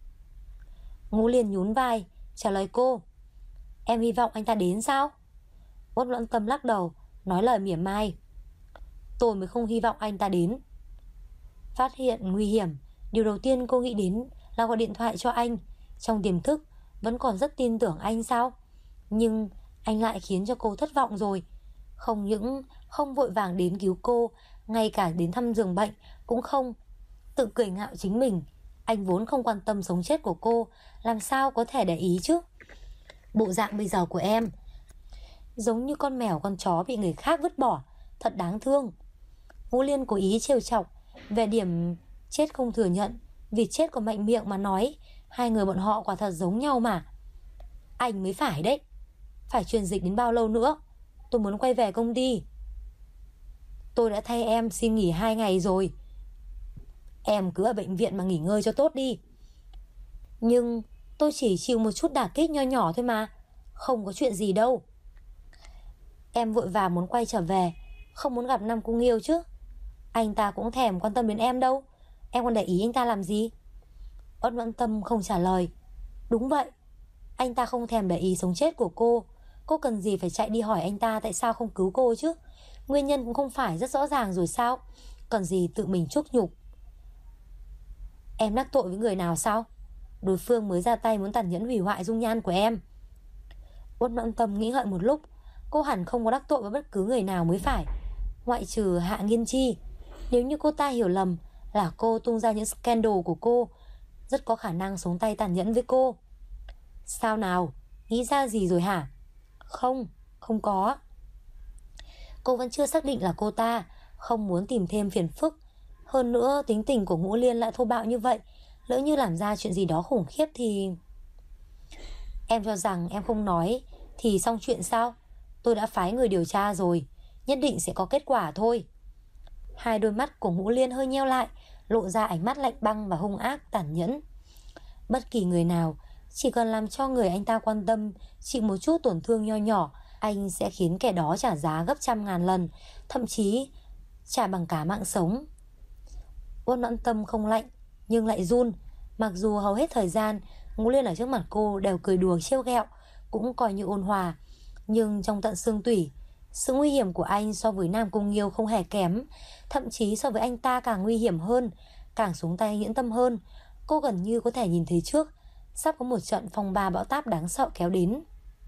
Speaker 1: Ngũ Liên nhún vai trả lời cô. Em hy vọng anh ta đến sao? Ôn Noãn Tâm lắc đầu, nói lời mỉa mai. Tôi mới không hy vọng anh ta đến. Phát hiện nguy hiểm, điều đầu tiên cô nghĩ đến là gọi điện thoại cho anh. Trong tiềm thức vẫn còn rất tin tưởng anh sao? Nhưng anh lại khiến cho cô thất vọng rồi. Không những không vội vàng đến cứu cô, ngay cả đến thăm giường bệnh cũng không. Tự cười ngạo chính mình. Anh vốn không quan tâm sống chết của cô, làm sao có thể để ý chứ? Bộ dạng bây giờ của em giống như con mèo con chó bị người khác vứt bỏ, thật đáng thương. Ngũ Liên cố ý trêu chọc về điểm chết không thừa nhận, vì chết còn mạnh miệng mà nói. Hai người bọn họ quả thật giống nhau mà. Anh mới phải đấy. Phải truyền dịch đến bao lâu nữa? Tôi muốn quay về công ty. Tôi đã thay em xin nghỉ 2 ngày rồi. Em cứ ở bệnh viện mà nghỉ ngơi cho tốt đi. Nhưng tôi chỉ chịu một chút đả kích nho nhỏ thôi mà, không có chuyện gì đâu. Em vội vàng muốn quay trở về, không muốn gặp Nam Cung Nghiêu chứ. Anh ta cũng thèm quan tâm đến em đâu. Em còn để ý anh ta làm gì? Ôn Noãn Tâm không trả lời. Đúng vậy, anh ta không thèm để ý sống chết của cô. Cô cần gì phải chạy đi hỏi anh ta tại sao không cứu cô chứ? Nguyên nhân cũng không phải rất rõ ràng rồi sao? Cần gì tự mình chuốc nhục. Em đắc tội với người nào sao? Đối phương mới ra tay muốn tàn nhẫn hủy hoại dung nhan của em. Ôn Noãn Tâm nghĩ ngợi một lúc. Cô hẳn không có đắc tội với bất cứ người nào mới phải, ngoại trừ Hạ Nghiên Chi. Nếu như cô ta hiểu lầm là cô tung ra những scandal của cô, rất có khả năng xuống tay tàn nhẫn với cô. Sao nào? Nghĩ ra gì rồi hả? Không, không có. Cô vẫn chưa xác định là cô ta, không muốn tìm thêm phiền phức. Hơn nữa tính tình của Ngũ Liên lại thô bạo như vậy, lỡ như làm ra chuyện gì đó khủng khiếp thì... Em cho rằng em không nói thì xong chuyện sao? Tôi đã phái người điều tra rồi, nhất định sẽ có kết quả thôi. Hai đôi mắt của Ngũ Liên hơi nheo lại, lộ ra ánh mắt lạnh băng và hung ác tàn nhẫn. Bất kỳ người nào chỉ cần làm cho người anh ta quan tâm chịu một chút tổn thương nho nhỏ, anh sẽ khiến kẻ đó trả giá gấp trăm ngàn lần, thậm chí trả bằng cả mạng sống. Ôn Noãn Tâm không lạnh nhưng lại run. Mặc dù hầu hết thời gian Ngũ Liên ở trước mặt cô đều cười đùa trêu ghẹo, cũng coi như ôn hòa, nhưng trong tận xương tủy, sự nguy hiểm của anh so với Nam Cung Nghiêu không hề kém, thậm chí so với anh ta càng nguy hiểm hơn, càng xuống tay nhẫn tâm hơn. Cô gần như có thể nhìn thấy trước sắp có một trận phong ba bão táp đáng sợ kéo đến.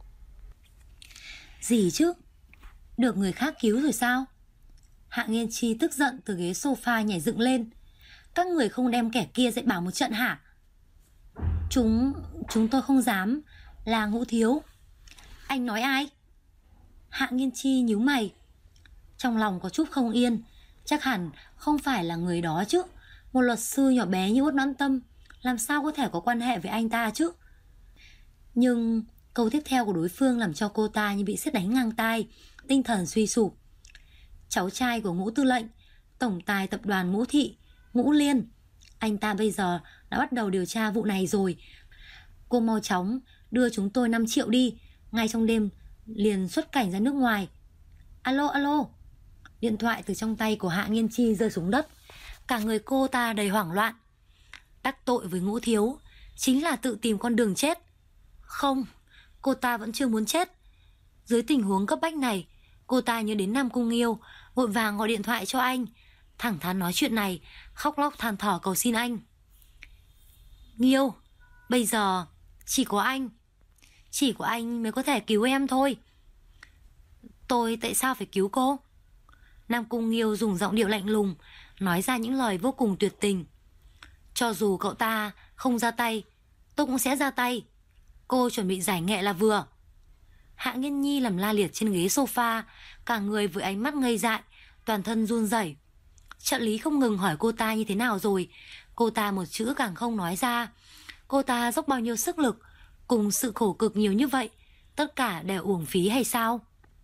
Speaker 1: Gì chứ? Được người khác cứu rồi sao? Hạ Nghiên Chi tức giận từ ghế sofa nhảy dựng lên. Các người không đem kẻ kia dạy bảo một trận hả? Chúng tôi không dám. Là Ngũ thiếu. Anh nói ai? Hạ Nghiên Chi nhíu mày. Trong lòng có chút không yên. Chắc hẳn không phải là người đó chứ. Một luật sư nhỏ bé như Uất Noãn Tâm làm sao có thể có quan hệ với anh ta chứ? Nhưng câu tiếp theo của đối phương làm cho cô ta như bị sét đánh ngang tai, tinh thần suy sụp. Cháu trai của Ngũ tư lệnh, tổng tài tập đoàn Ngũ Thị, Ngũ Liên. Anh ta bây giờ đã bắt đầu điều tra vụ này rồi. Cô mau chóng đưa chúng tôi 5 triệu đi. Ngay trong đêm liền xuất cảnh ra nước ngoài. Alo. Điện thoại từ trong tay của Hạ Nghiên Chi rơi xuống đất. Cả người cô ta đầy hoảng loạn. Đắc tội với Ngũ thiếu chính là tự tìm con đường chết. Không, cô ta vẫn chưa muốn chết. Dưới tình huống cấp bách này, cô ta nhớ đến Nam Cung Nghiêu, vội vàng gọi điện thoại cho anh, thẳng thắn nói chuyện này, khóc lóc than thở cầu xin anh. Nghiêu, bây giờ chỉ có anh mới có thể cứu em thôi. Tôi tại sao phải cứu cô? Nam Cung Nghiêu dùng giọng điệu lạnh lùng, nói ra những lời vô cùng tuyệt tình. Cho dù cậu ta không ra tay, tôi cũng sẽ ra tay. Cô chuẩn bị giải nghệ là vừa. Hạ Nghiên Nhi nằm la liệt trên ghế sofa, cả người với ánh mắt ngây dại, toàn thân run rẩy. Trợ lý không ngừng hỏi cô ta như thế nào rồi, cô ta một chữ càng không nói ra. Cô ta dốc bao nhiêu sức lực, cùng sự khổ cực nhiều như vậy, tất cả đều uổng phí hay sao?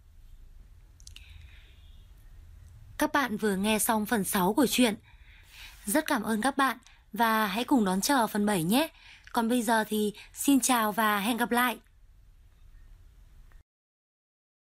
Speaker 1: Các bạn vừa nghe xong phần 6 của truyện. Rất cảm ơn các bạn và hãy cùng đón chờ phần 7 nhé. Còn bây giờ thì xin chào và hẹn gặp lại.